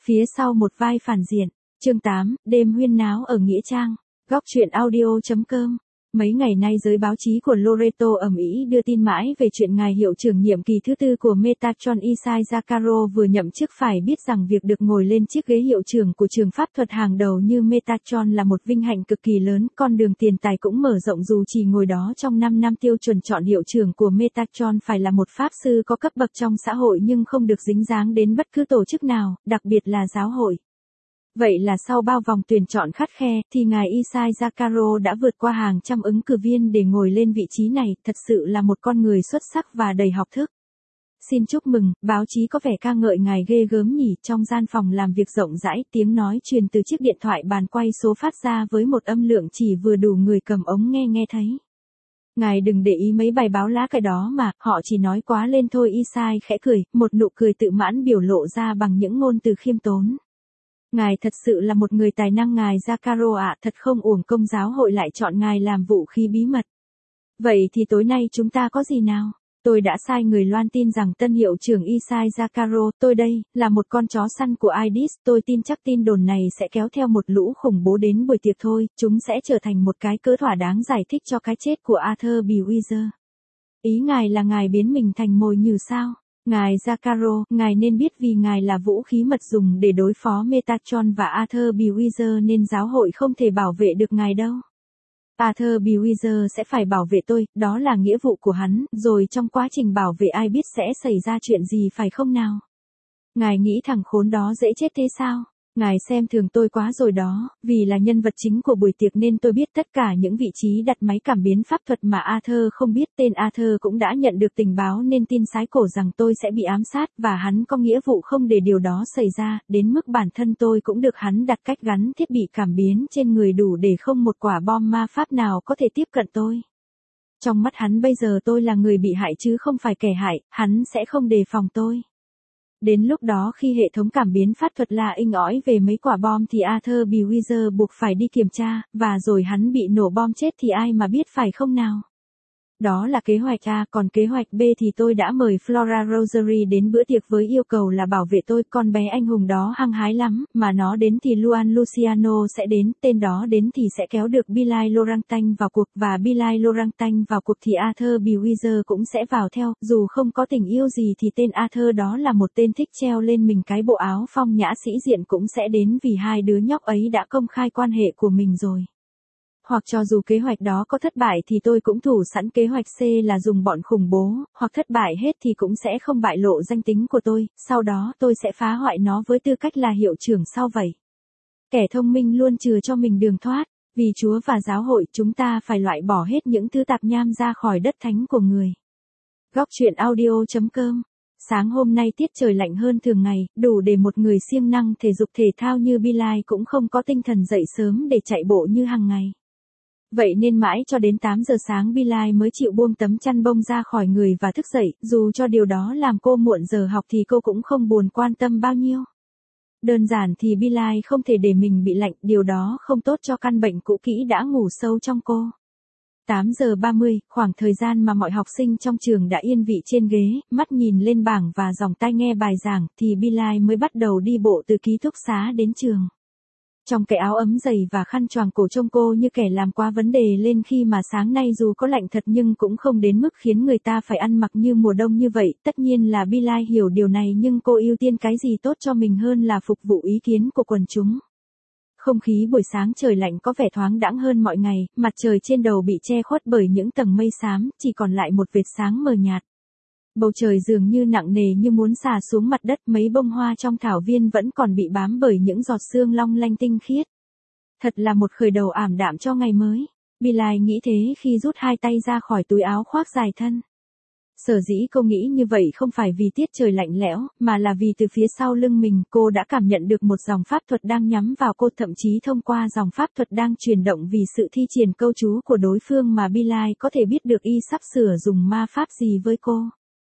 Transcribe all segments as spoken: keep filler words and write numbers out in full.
Phía sau một vai phản diện. Chương tám, đêm huyên náo ở Nghĩa Trang. Góc truyện audio.com. Mấy ngày nay giới báo chí của Loreto ầm ĩ đưa tin mãi về chuyện ngài hiệu trưởng nhiệm kỳ thứ tư của Metatron Isai Zakaro vừa nhậm chức phải biết rằng việc được ngồi lên chiếc ghế hiệu trưởng của trường pháp thuật hàng đầu như Metatron là một vinh hạnh cực kỳ lớn, con đường tiền tài cũng mở rộng dù chỉ ngồi đó trong năm năm tiêu chuẩn chọn hiệu trưởng của Metatron phải là một pháp sư có cấp bậc trong xã hội nhưng không được dính dáng đến bất cứ tổ chức nào, đặc biệt là giáo hội. Vậy là sau bao vòng tuyển chọn khắt khe, thì ngài Isai Zakaro đã vượt qua hàng trăm ứng cử viên để ngồi lên vị trí này, thật sự là một con người xuất sắc và đầy học thức. Xin chúc mừng, báo chí có vẻ ca ngợi ngài ghê gớm nhỉ. Trong gian phòng làm việc rộng rãi, tiếng nói truyền từ chiếc điện thoại bàn quay số phát ra với một âm lượng chỉ vừa đủ người cầm ống nghe nghe thấy. Ngài đừng để ý mấy bài báo lá cải đó mà, họ chỉ nói quá lên thôi. Isai khẽ cười, một nụ cười tự mãn biểu lộ ra bằng những ngôn từ khiêm tốn. Ngài thật sự là một người tài năng ngài Zakaro ạ, thật không uổng công giáo hội lại chọn ngài làm vũ khí bí mật. Vậy thì tối nay chúng ta có gì nào? Tôi đã sai người loan tin rằng tân hiệu trưởng Isai Zakaro, tôi đây, là một con chó săn của Idis, tôi tin chắc tin đồn này sẽ kéo theo một lũ khủng bố đến buổi tiệc thôi, chúng sẽ trở thành một cái cớ thỏa đáng giải thích cho cái chết của Arthur Bewezer. Ý ngài là ngài biến mình thành mồi nhử sao? Ngài Zakaro, ngài nên biết vì ngài là vũ khí mật dùng để đối phó Metatron và Arthur Bewezer nên giáo hội không thể bảo vệ được ngài đâu. Arthur Bewezer sẽ phải bảo vệ tôi, đó là nghĩa vụ của hắn, rồi trong quá trình bảo vệ ai biết sẽ xảy ra chuyện gì phải không nào? Ngài nghĩ thằng khốn đó dễ chết thế sao? Ngài xem thường tôi quá rồi đó, vì là nhân vật chính của buổi tiệc nên tôi biết tất cả những vị trí đặt máy cảm biến pháp thuật mà Arthur không biết. Tên Arthur cũng đã nhận được tình báo nên tin sái cổ rằng tôi sẽ bị ám sát và hắn có nghĩa vụ không để điều đó xảy ra, đến mức bản thân tôi cũng được hắn đặt cách gắn thiết bị cảm biến trên người đủ để không một quả bom ma pháp nào có thể tiếp cận tôi. Trong mắt hắn bây giờ tôi là người bị hại chứ không phải kẻ hại, hắn sẽ không đề phòng tôi. Đến lúc đó khi hệ thống cảm biến pháp thuật la inh ỏi về mấy quả bom thì Arthur Bewezer buộc phải đi kiểm tra, và rồi hắn bị nổ bom chết thì ai mà biết phải không nào? Đó là kế hoạch A, còn kế hoạch B thì tôi đã mời Flora Rosary đến bữa tiệc với yêu cầu là bảo vệ tôi, con bé anh hùng đó hăng hái lắm, mà nó đến thì Luan Luciano sẽ đến, tên đó đến thì sẽ kéo được Billy Laurentine vào cuộc, và Billy Laurentine vào cuộc thì Arthur Bewezer cũng sẽ vào theo, dù không có tình yêu gì thì tên Arthur đó là một tên thích treo lên mình cái bộ áo phong nhã sĩ diện cũng sẽ đến vì hai đứa nhóc ấy đã công khai quan hệ của mình rồi. Hoặc cho dù kế hoạch đó có thất bại thì tôi cũng thủ sẵn kế hoạch C là dùng bọn khủng bố, hoặc thất bại hết thì cũng sẽ không bại lộ danh tính của tôi, sau đó tôi sẽ phá hoại nó với tư cách là hiệu trưởng sau vậy. Kẻ thông minh luôn chừa cho mình đường thoát, vì Chúa và giáo hội chúng ta phải loại bỏ hết những thứ tạp nham ra khỏi đất thánh của người. Góc truyện audio.com. Sáng hôm nay tiết trời lạnh hơn thường ngày, đủ để một người siêng năng thể dục thể thao như Billy cũng không có tinh thần dậy sớm để chạy bộ như hàng ngày. Vậy nên mãi cho đến tám giờ sáng Billy mới chịu buông tấm chăn bông ra khỏi người và thức dậy, dù cho điều đó làm cô muộn giờ học thì cô cũng không buồn quan tâm bao nhiêu. Đơn giản thì Billy không thể để mình bị lạnh, điều đó không tốt cho căn bệnh cũ kỹ đã ngủ sâu trong cô. tám giờ ba mươi, khoảng thời gian mà mọi học sinh trong trường đã yên vị trên ghế, mắt nhìn lên bảng và dòng tai nghe bài giảng, thì Billy mới bắt đầu đi bộ từ ký túc xá đến trường. Trong cái áo ấm dày và khăn choàng cổ trông cô như kẻ làm quá vấn đề lên khi mà sáng nay dù có lạnh thật nhưng cũng không đến mức khiến người ta phải ăn mặc như mùa đông như vậy. Tất nhiên là Billy hiểu điều này nhưng cô ưu tiên cái gì tốt cho mình hơn là phục vụ ý kiến của quần chúng. Không khí buổi sáng trời lạnh có vẻ thoáng đãng hơn mọi ngày, mặt trời trên đầu bị che khuất bởi những tầng mây xám, chỉ còn lại một vệt sáng mờ nhạt. Bầu trời dường như nặng nề như muốn xả xuống mặt đất, mấy bông hoa trong thảo viên vẫn còn bị bám bởi những giọt sương long lanh tinh khiết. Thật là một khởi đầu ảm đạm cho ngày mới. Billy nghĩ thế khi rút hai tay ra khỏi túi áo khoác dài thân. Sở dĩ cô nghĩ như vậy không phải vì tiết trời lạnh lẽo, mà là vì từ phía sau lưng mình cô đã cảm nhận được một dòng pháp thuật đang nhắm vào cô, thậm chí thông qua dòng pháp thuật đang chuyển động vì sự thi triển câu chú của đối phương mà Billy có thể biết được y sắp sửa dùng ma pháp gì với cô.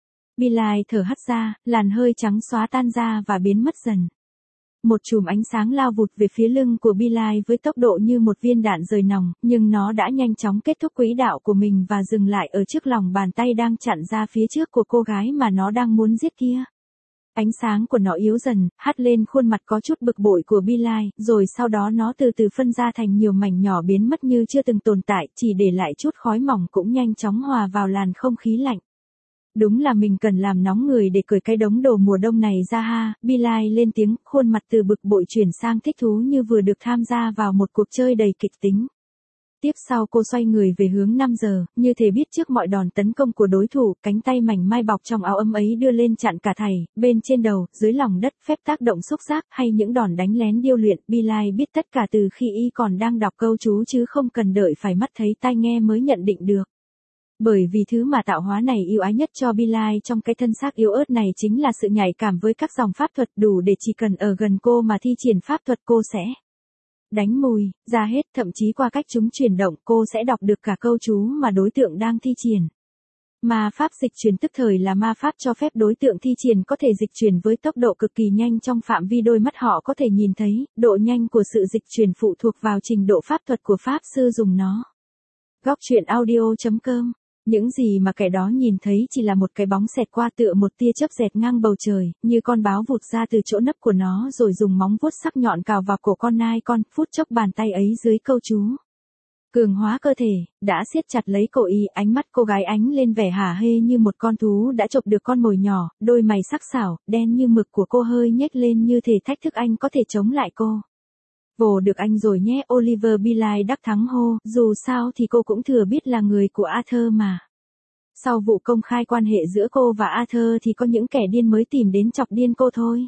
Billy thở hắt ra, làn hơi trắng xóa tan ra và biến mất dần. Một chùm ánh sáng lao vụt về phía lưng của Billy với tốc độ như một viên đạn rời nòng, nhưng nó đã nhanh chóng kết thúc quỹ đạo của mình và dừng lại ở trước lòng bàn tay đang chặn ra phía trước của cô gái mà nó đang muốn giết kia. Ánh sáng của nó yếu dần, hắt lên khuôn mặt có chút bực bội của Billie, rồi sau đó nó từ từ phân ra thành nhiều mảnh nhỏ biến mất như chưa từng tồn tại, chỉ để lại chút khói mỏng cũng nhanh chóng hòa vào làn không khí lạnh. Đúng là mình cần làm nóng người để cởi cái đống đồ mùa đông này ra ha, Billie lên tiếng, khuôn mặt từ bực bội chuyển sang thích thú như vừa được tham gia vào một cuộc chơi đầy kịch tính. Tiếp sau cô xoay người về hướng năm giờ, như thể biết trước mọi đòn tấn công của đối thủ, cánh tay mảnh mai bọc trong áo ấm ấy đưa lên chặn cả thảy, bên trên đầu, dưới lòng đất, phép tác động xúc giác hay những đòn đánh lén điêu luyện, Billie biết tất cả từ khi y còn đang đọc câu chú chứ không cần đợi phải mắt thấy tai nghe mới nhận định được. Bởi vì thứ mà tạo hóa này yêu ái nhất cho Billie trong cái thân xác yếu ớt này chính là sự nhạy cảm với các dòng pháp thuật đủ để chỉ cần ở gần cô mà thi triển pháp thuật cô sẽ đánh mùi, ra hết, thậm chí qua cách chúng chuyển động cô sẽ đọc được cả câu chú mà đối tượng đang thi triển. Ma pháp dịch chuyển tức thời là ma pháp cho phép đối tượng thi triển có thể dịch chuyển với tốc độ cực kỳ nhanh trong phạm vi đôi mắt họ có thể nhìn thấy, độ nhanh của sự dịch chuyển phụ thuộc vào trình độ pháp thuật của pháp sư dùng nó. Góc truyện audio chấm com. Những gì mà kẻ đó nhìn thấy chỉ là một cái bóng xẹt qua tựa một tia chớp dẹt ngang bầu trời, như con báo vụt ra từ chỗ nấp của nó rồi dùng móng vuốt sắc nhọn cào vào cổ con nai con, phút chốc bàn tay ấy dưới câu chú cường hóa cơ thể, đã siết chặt lấy cổ y, ánh mắt cô gái ánh lên vẻ hả hê như một con thú đã chộp được con mồi nhỏ, đôi mày sắc sảo, đen như mực của cô hơi nhếch lên như thể thách thức anh có thể chống lại cô. Vồ được anh rồi nhé, Oliver, Billie đắc thắng hô, dù sao thì cô cũng thừa biết là người của Arthur mà. Sau vụ công khai quan hệ giữa cô và Arthur thì có những kẻ điên mới tìm đến chọc điên cô thôi.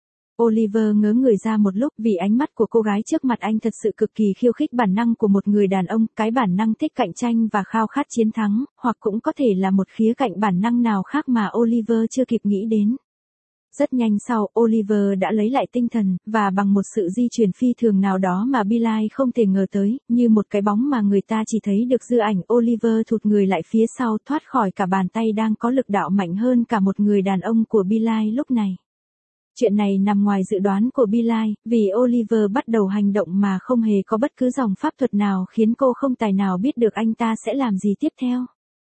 Oliver ngớ người ra một lúc vì ánh mắt của cô gái trước mặt anh thật sự cực kỳ khiêu khích bản năng của một người đàn ông, cái bản năng thích cạnh tranh và khao khát chiến thắng, hoặc cũng có thể là một khía cạnh bản năng nào khác mà Oliver chưa kịp nghĩ đến. Rất nhanh sau, Oliver đã lấy lại tinh thần, và bằng một sự di chuyển phi thường nào đó mà Billie không thể ngờ tới, như một cái bóng mà người ta chỉ thấy được dư ảnh, Oliver thụt người lại phía sau thoát khỏi cả bàn tay đang có lực đạo mạnh hơn cả một người đàn ông của Billie lúc này. Chuyện này nằm ngoài dự đoán của Billie, vì Oliver bắt đầu hành động mà không hề có bất cứ dòng pháp thuật nào khiến cô không tài nào biết được anh ta sẽ làm gì tiếp theo.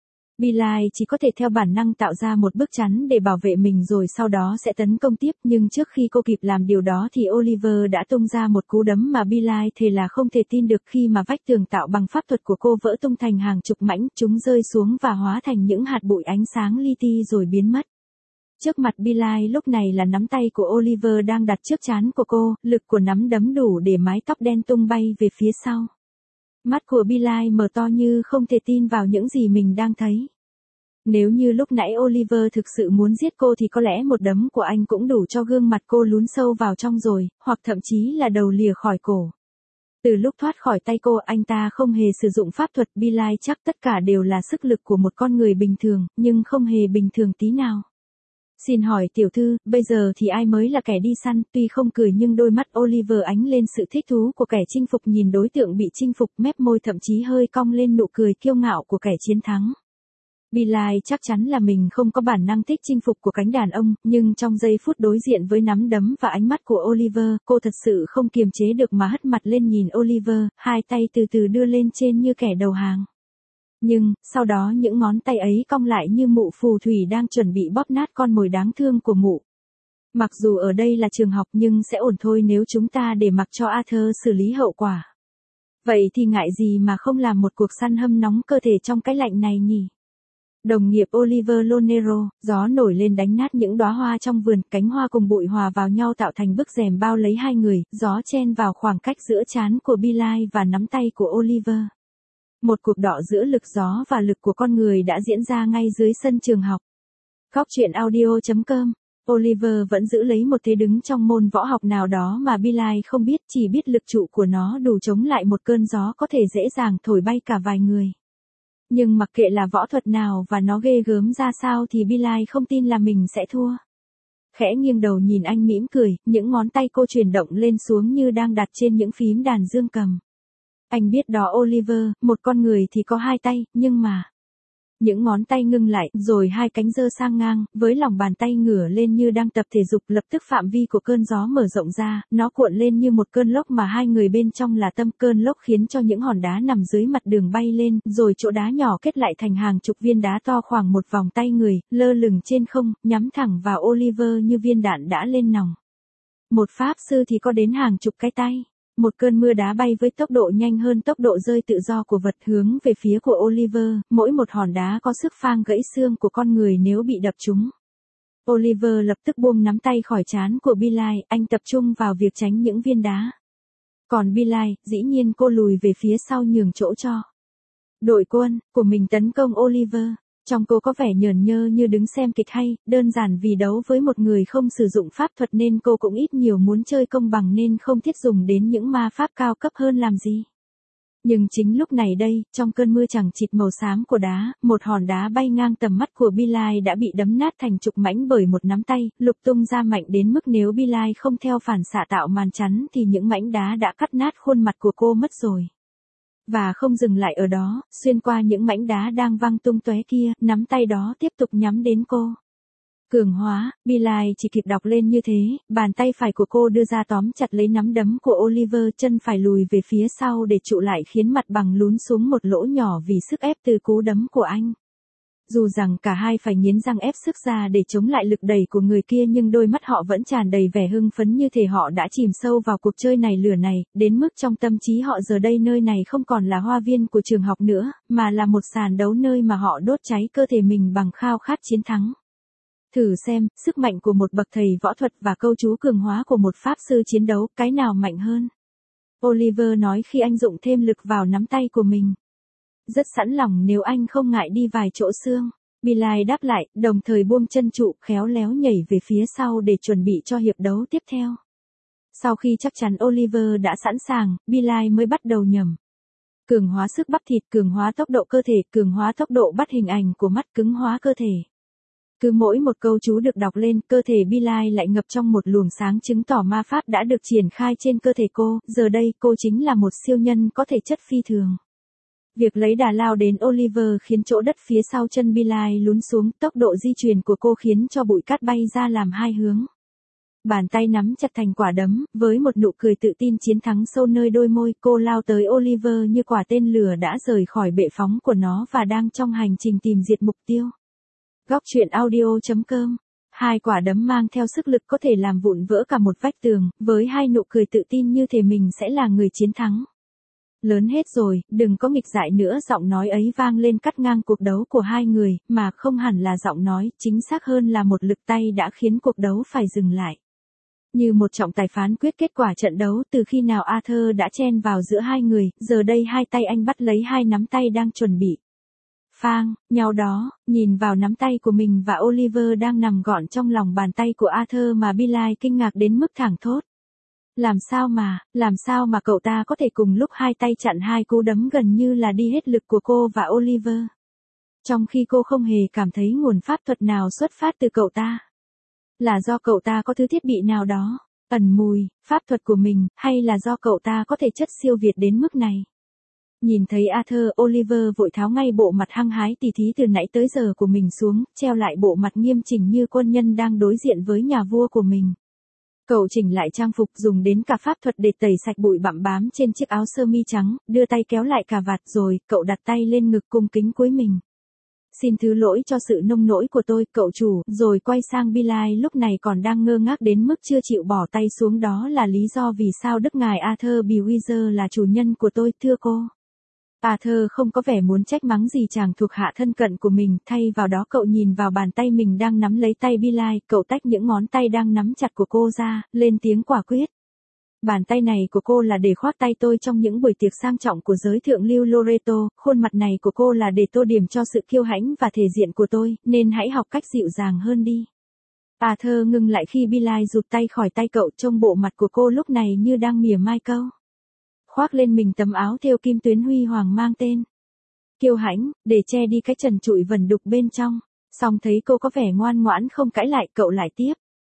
Billie chỉ có thể theo bản năng tạo ra một bức chắn để bảo vệ mình rồi sau đó sẽ tấn công tiếp, nhưng trước khi cô kịp làm điều đó thì Oliver đã tung ra một cú đấm mà Billie thề là không thể tin được khi mà vách tường tạo bằng pháp thuật của cô vỡ tung thành hàng chục mảnh, chúng rơi xuống và hóa thành những hạt bụi ánh sáng li ti rồi biến mất. Trước mặt Billie lúc này là nắm tay của Oliver đang đặt trước trán của cô, lực của nắm đấm đủ để mái tóc đen tung bay về phía sau. Mắt của Billie mở to như không thể tin vào những gì mình đang thấy. Nếu như lúc nãy Oliver thực sự muốn giết cô thì có lẽ một đấm của anh cũng đủ cho gương mặt cô lún sâu vào trong rồi, hoặc thậm chí là đầu lìa khỏi cổ. Từ lúc thoát khỏi tay cô, anh ta không hề sử dụng pháp thuật, Billie chắc tất cả đều là sức lực của một con người bình thường, nhưng không hề bình thường tí nào. Xin hỏi tiểu thư, bây giờ thì ai mới là kẻ đi săn, tuy không cười nhưng đôi mắt Oliver ánh lên sự thích thú của kẻ chinh phục nhìn đối tượng bị chinh phục, mép môi thậm chí hơi cong lên nụ cười kiêu ngạo của kẻ chiến thắng. Billie chắc chắn là mình không có bản năng thích chinh phục của cánh đàn ông, nhưng trong giây phút đối diện với nắm đấm và ánh mắt của Oliver, cô thật sự không kiềm chế được mà hất mặt lên nhìn Oliver, hai tay từ từ đưa lên trên như kẻ đầu hàng. Nhưng, sau đó những ngón tay ấy cong lại như mụ phù thủy đang chuẩn bị bóp nát con mồi đáng thương của mụ. Mặc dù ở đây là trường học nhưng sẽ ổn thôi nếu chúng ta để mặc cho Arthur xử lý hậu quả. Vậy thì ngại gì mà không làm một cuộc săn hâm nóng cơ thể trong cái lạnh này nhỉ? Đồng nghiệp Oliver Lonero, gió nổi lên đánh nát những đóa hoa trong vườn, cánh hoa cùng bụi hòa vào nhau tạo thành bức rèm bao lấy hai người, gió chen vào khoảng cách giữa trán của Billie và nắm tay của Oliver. Một cuộc đọ giữa lực gió và lực của con người đã diễn ra ngay dưới sân trường học. Góc truyện audio chấm com. Oliver vẫn giữ lấy một thế đứng trong môn võ học nào đó mà Billie không biết, chỉ biết lực trụ của nó đủ chống lại một cơn gió có thể dễ dàng thổi bay cả vài người. Nhưng mặc kệ là võ thuật nào và nó ghê gớm ra sao thì Billie không tin là mình sẽ thua. Khẽ nghiêng đầu nhìn anh mỉm cười, những ngón tay cô chuyển động lên xuống như đang đặt trên những phím đàn dương cầm. Anh biết đó Oliver, một con người thì có hai tay, nhưng mà... Những ngón tay ngưng lại, rồi hai cánh giơ sang ngang, với lòng bàn tay ngửa lên như đang tập thể dục, lập tức phạm vi của cơn gió mở rộng ra, nó cuộn lên như một cơn lốc mà hai người bên trong là tâm. Cơn lốc khiến cho những hòn đá nằm dưới mặt đường bay lên, rồi chỗ đá nhỏ kết lại thành hàng chục viên đá to khoảng một vòng tay người, lơ lửng trên không, nhắm thẳng vào Oliver như viên đạn đã lên nòng. Một pháp sư thì có đến hàng chục cái tay. Một cơn mưa đá bay với tốc độ nhanh hơn tốc độ rơi tự do của vật hướng về phía của Oliver, mỗi một hòn đá có sức phang gãy xương của con người nếu bị đập trúng. Oliver lập tức buông nắm tay khỏi trán của Billy, anh tập trung vào việc tránh những viên đá. Còn Billy, dĩ nhiên cô lùi về phía sau nhường chỗ cho đội quân của mình tấn công Oliver. Trong cô có vẻ nhởn nhơ như đứng xem kịch hay, đơn giản vì đấu với một người không sử dụng pháp thuật nên cô cũng ít nhiều muốn chơi công bằng nên không thiết dùng đến những ma pháp cao cấp hơn làm gì. Nhưng chính lúc này đây, trong cơn mưa chằng chịt màu xám của đá, một hòn đá bay ngang tầm mắt của Billy đã bị đấm nát thành chục mảnh bởi một nắm tay, lục tung ra mạnh đến mức nếu Billy không theo phản xạ tạo màn chắn thì những mảnh đá đã cắt nát khuôn mặt của cô mất rồi. Và không dừng lại ở đó, xuyên qua những mảnh đá đang văng tung tóe kia, nắm tay đó tiếp tục nhắm đến cô. Cường hóa, Billy chỉ kịp đọc lên như thế, bàn tay phải của cô đưa ra tóm chặt lấy nắm đấm của Oliver, chân phải lùi về phía sau để trụ lại khiến mặt bằng lún xuống một lỗ nhỏ vì sức ép từ cú đấm của anh. Dù rằng cả hai phải nghiến răng ép sức ra để chống lại lực đẩy của người kia nhưng đôi mắt họ vẫn tràn đầy vẻ hưng phấn như thể họ đã chìm sâu vào cuộc chơi này lửa này, đến mức trong tâm trí họ giờ đây nơi này không còn là hoa viên của trường học nữa, mà là một sàn đấu nơi mà họ đốt cháy cơ thể mình bằng khao khát chiến thắng. Thử xem, sức mạnh của một bậc thầy võ thuật và câu chú cường hóa của một pháp sư chiến đấu, cái nào mạnh hơn? Oliver nói khi anh dụng thêm lực vào nắm tay của mình. Rất sẵn lòng nếu anh không ngại đi vài chỗ xương. Billy đáp lại, đồng thời buông chân trụ, khéo léo nhảy về phía sau để chuẩn bị cho hiệp đấu tiếp theo. Sau khi chắc chắn Oliver đã sẵn sàng, Billy mới bắt đầu nhẩm. Cường hóa sức bắp thịt, cường hóa tốc độ cơ thể, cường hóa tốc độ bắt hình ảnh của mắt, cứng hóa cơ thể. Cứ mỗi một câu chú được đọc lên, cơ thể Billy lại ngập trong một luồng sáng chứng tỏ ma pháp đã được triển khai trên cơ thể cô, giờ đây cô chính là một siêu nhân có thể chất phi thường. Việc lấy đà lao đến Oliver khiến chỗ đất phía sau chân Billy lún xuống, tốc độ di chuyển của cô khiến cho bụi cát bay ra làm hai hướng. Bàn tay nắm chặt thành quả đấm, với một nụ cười tự tin chiến thắng sâu nơi đôi môi, cô lao tới Oliver như quả tên lửa đã rời khỏi bệ phóng của nó và đang trong hành trình tìm diệt mục tiêu. Góc truyện audio chấm com. Hai quả đấm mang theo sức lực có thể làm vụn vỡ cả một vách tường, với hai nụ cười tự tin như thể mình sẽ là người chiến thắng. Lớn hết rồi, đừng có nghịch dại nữa, giọng nói ấy vang lên cắt ngang cuộc đấu của hai người, mà không hẳn là giọng nói, chính xác hơn là một lực tay đã khiến cuộc đấu phải dừng lại. Như một trọng tài phán quyết kết quả trận đấu, từ khi nào Arthur đã chen vào giữa hai người, giờ đây hai tay anh bắt lấy hai nắm tay đang chuẩn bị phang nhau đó, nhìn vào nắm tay của mình và Oliver đang nằm gọn trong lòng bàn tay của Arthur mà Billy kinh ngạc đến mức thảng thốt. Làm sao mà, làm sao mà cậu ta có thể cùng lúc hai tay chặn hai cú đấm gần như là đi hết lực của cô và Oliver. Trong khi cô không hề cảm thấy nguồn pháp thuật nào xuất phát từ cậu ta. Là do cậu ta có thứ thiết bị nào đó, ẩn mùi, pháp thuật của mình, hay là do cậu ta có thể chất siêu việt đến mức này. Nhìn thấy Arthur, Oliver vội tháo ngay bộ mặt hăng hái tỉ thí từ nãy tới giờ của mình xuống, treo lại bộ mặt nghiêm chỉnh như quân nhân đang đối diện với nhà vua của mình. Cậu chỉnh lại trang phục, dùng đến cả pháp thuật để tẩy sạch bụi bặm bám trên chiếc áo sơ mi trắng, đưa tay kéo lại cà vạt rồi, cậu đặt tay lên ngực cung kính cúi mình. Xin thứ lỗi cho sự nông nỗi của tôi, cậu chủ, rồi quay sang Billy lúc này còn đang ngơ ngác đến mức chưa chịu bỏ tay xuống, đó là lý do vì sao Đức Ngài Arthur Bewiser là chủ nhân của tôi, thưa cô. Arthur không có vẻ muốn trách mắng gì chàng thuộc hạ thân cận của mình, thay vào đó cậu nhìn vào bàn tay mình đang nắm lấy tay Billy, cậu tách những ngón tay đang nắm chặt của cô ra, lên tiếng quả quyết. Bàn tay này của cô là để khoác tay tôi trong những buổi tiệc sang trọng của giới thượng lưu Loreto, khuôn mặt này của cô là để tô điểm cho sự kiêu hãnh và thể diện của tôi, nên hãy học cách dịu dàng hơn đi. Arthur ngừng lại khi Billy rụt tay khỏi tay cậu, trông bộ mặt của cô lúc này như đang mỉa mai câu. Khoác lên mình tấm áo thêu kim tuyến huy hoàng mang tên kiêu hãnh, để che đi cái trần trụi vẩn đục bên trong. Song thấy cô có vẻ ngoan ngoãn không cãi lại, cậu lại tiếp.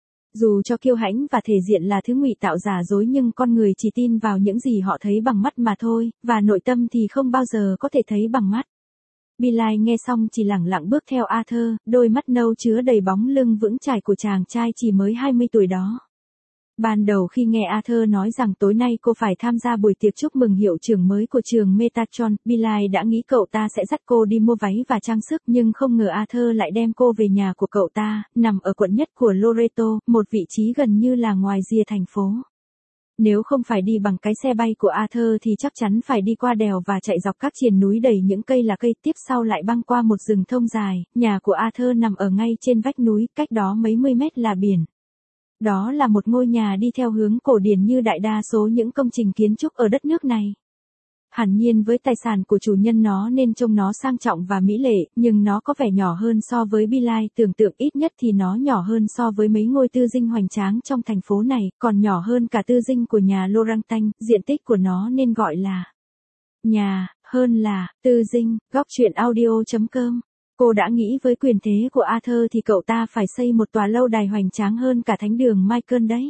Dù cho kiêu hãnh và thể diện là thứ ngụy tạo giả dối nhưng con người chỉ tin vào những gì họ thấy bằng mắt mà thôi, và nội tâm thì không bao giờ có thể thấy bằng mắt. Bilal nghe xong chỉ lẳng lặng bước theo Arthur, đôi mắt nâu chứa đầy bóng lưng vững chãi của chàng trai chỉ mới hai mươi tuổi đó. Ban đầu khi nghe Arthur nói rằng tối nay cô phải tham gia buổi tiệc chúc mừng hiệu trưởng mới của trường Metatron, Bilal đã nghĩ cậu ta sẽ dắt cô đi mua váy và trang sức, nhưng không ngờ Arthur lại đem cô về nhà của cậu ta, nằm ở quận nhất của Loreto, một vị trí gần như là ngoài rìa thành phố. Nếu không phải đi bằng cái xe bay của Arthur thì chắc chắn phải đi qua đèo và chạy dọc các triền núi đầy những cây là cây, tiếp sau lại băng qua một rừng thông dài. Nhà của Arthur nằm ở ngay trên vách núi, cách đó mấy mươi mét là biển. Đó là một ngôi nhà đi theo hướng cổ điển như đại đa số những công trình kiến trúc ở đất nước này. Hẳn nhiên với tài sản của chủ nhân nó nên trông nó sang trọng và mỹ lệ, nhưng nó có vẻ nhỏ hơn so với Bilal tưởng tượng, ít nhất thì nó nhỏ hơn so với mấy ngôi tư dinh hoành tráng trong thành phố này, còn nhỏ hơn cả tư dinh của nhà Laurentine, diện tích của nó nên gọi là nhà, hơn là tư dinh. Góc truyện audio chấm com. Cô đã nghĩ với quyền thế của Arthur thì cậu ta phải xây một tòa lâu đài hoành tráng hơn cả thánh đường Michael đấy.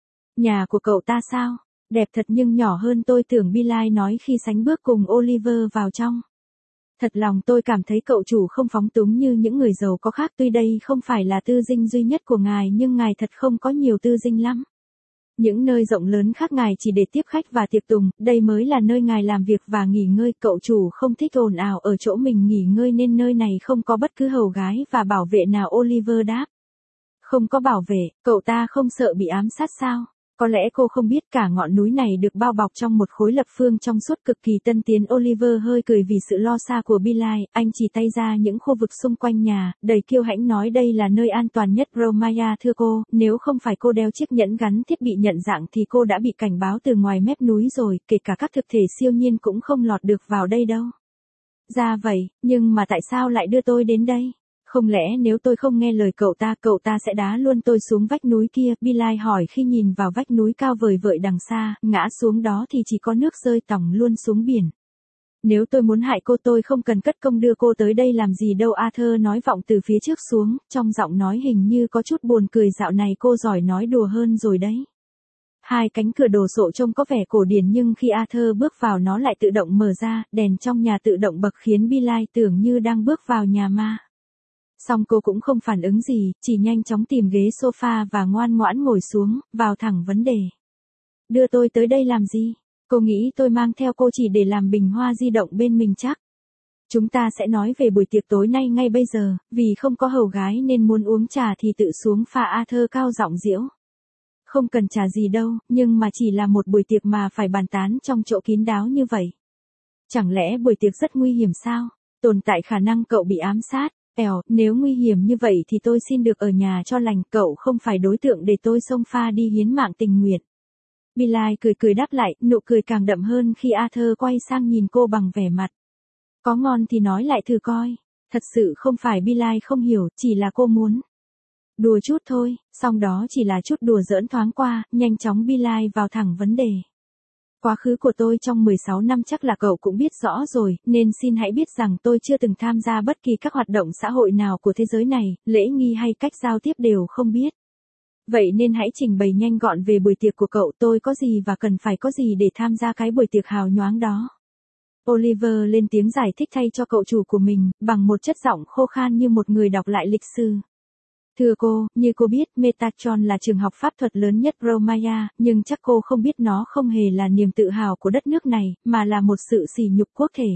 Nhà của cậu ta sao? Đẹp thật nhưng nhỏ hơn tôi tưởng, Bilal nói khi sánh bước cùng Oliver vào trong. Thật lòng tôi cảm thấy cậu chủ không phóng túng như những người giàu có khác, tuy đây không phải là tư dinh duy nhất của ngài nhưng ngài thật không có nhiều tư dinh lắm. Những nơi rộng lớn khác ngài chỉ để tiếp khách và tiệc tùng, đây mới là nơi ngài làm việc và nghỉ ngơi. Cậu chủ không thích ồn ào ở chỗ mình nghỉ ngơi nên nơi này không có bất cứ hầu gái và bảo vệ nào, Oliver đáp. Không có bảo vệ, cậu ta không sợ bị ám sát sao? Có lẽ cô không biết cả ngọn núi này được bao bọc trong một khối lập phương trong suốt cực kỳ tân tiến. Oliver hơi cười vì sự lo xa của Bilal, anh chỉ tay ra những khu vực xung quanh nhà, đầy kiêu hãnh nói đây là nơi an toàn nhất. Romaya thưa cô, nếu không phải cô đeo chiếc nhẫn gắn thiết bị nhận dạng thì cô đã bị cảnh báo từ ngoài mép núi rồi, kể cả các thực thể siêu nhiên cũng không lọt được vào đây đâu. Ra vậy, nhưng mà tại sao lại đưa tôi đến đây? Không lẽ nếu tôi không nghe lời cậu ta, cậu ta sẽ đá luôn tôi xuống vách núi kia? Bilal hỏi khi nhìn vào vách núi cao vời vợi đằng xa, ngã xuống đó thì chỉ có nước rơi tòng luôn xuống biển. Nếu tôi muốn hại cô tôi không cần cất công đưa cô tới đây làm gì đâu, Arthur nói vọng từ phía trước xuống, trong giọng nói hình như có chút buồn cười. Dạo này cô giỏi nói đùa hơn rồi đấy. Hai cánh cửa đồ sộ trông có vẻ cổ điển nhưng khi Arthur bước vào nó lại tự động mở ra, đèn trong nhà tự động bật khiến Bilal tưởng như đang bước vào nhà ma. Xong cô cũng không phản ứng gì, chỉ nhanh chóng tìm ghế sofa và ngoan ngoãn ngồi xuống, vào thẳng vấn đề. Đưa tôi tới đây làm gì? Cô nghĩ tôi mang theo cô chỉ để làm bình hoa di động bên mình chắc? Chúng ta sẽ nói về buổi tiệc tối nay ngay bây giờ, vì không có hầu gái nên muốn uống trà thì tự xuống pha, Arthur cao giọng giễu. Không cần trà gì đâu, nhưng mà chỉ là một buổi tiệc mà phải bàn tán trong chỗ kín đáo như vậy. Chẳng lẽ buổi tiệc rất nguy hiểm sao? Tồn tại khả năng cậu bị ám sát. Ẻo, nếu nguy hiểm như vậy thì tôi xin được ở nhà cho lành, cậu không phải đối tượng để tôi xông pha đi hiến mạng tình nguyện. Bilal cười cười đáp lại, nụ cười càng đậm hơn khi Arthur quay sang nhìn cô bằng vẻ mặt. Có ngon thì nói lại thử coi. Thật sự không phải Bilal không hiểu, chỉ là cô muốn đùa chút thôi, xong đó chỉ là chút đùa giỡn thoáng qua, nhanh chóng Bilal vào thẳng vấn đề. Quá khứ của tôi trong mười sáu năm chắc là cậu cũng biết rõ rồi, nên xin hãy biết rằng tôi chưa từng tham gia bất kỳ các hoạt động xã hội nào của thế giới này, lễ nghi hay cách giao tiếp đều không biết. Vậy nên hãy trình bày nhanh gọn về buổi tiệc của cậu, tôi có gì và cần phải có gì để tham gia cái buổi tiệc hào nhoáng đó. Oliver lên tiếng giải thích thay cho cậu chủ của mình, bằng một chất giọng khô khan như một người đọc lại lịch sử. Thưa cô, như cô biết, Metatron là trường học pháp thuật lớn nhất Romaya, nhưng chắc cô không biết nó không hề là niềm tự hào của đất nước này, mà là một sự sỉ nhục quốc thể.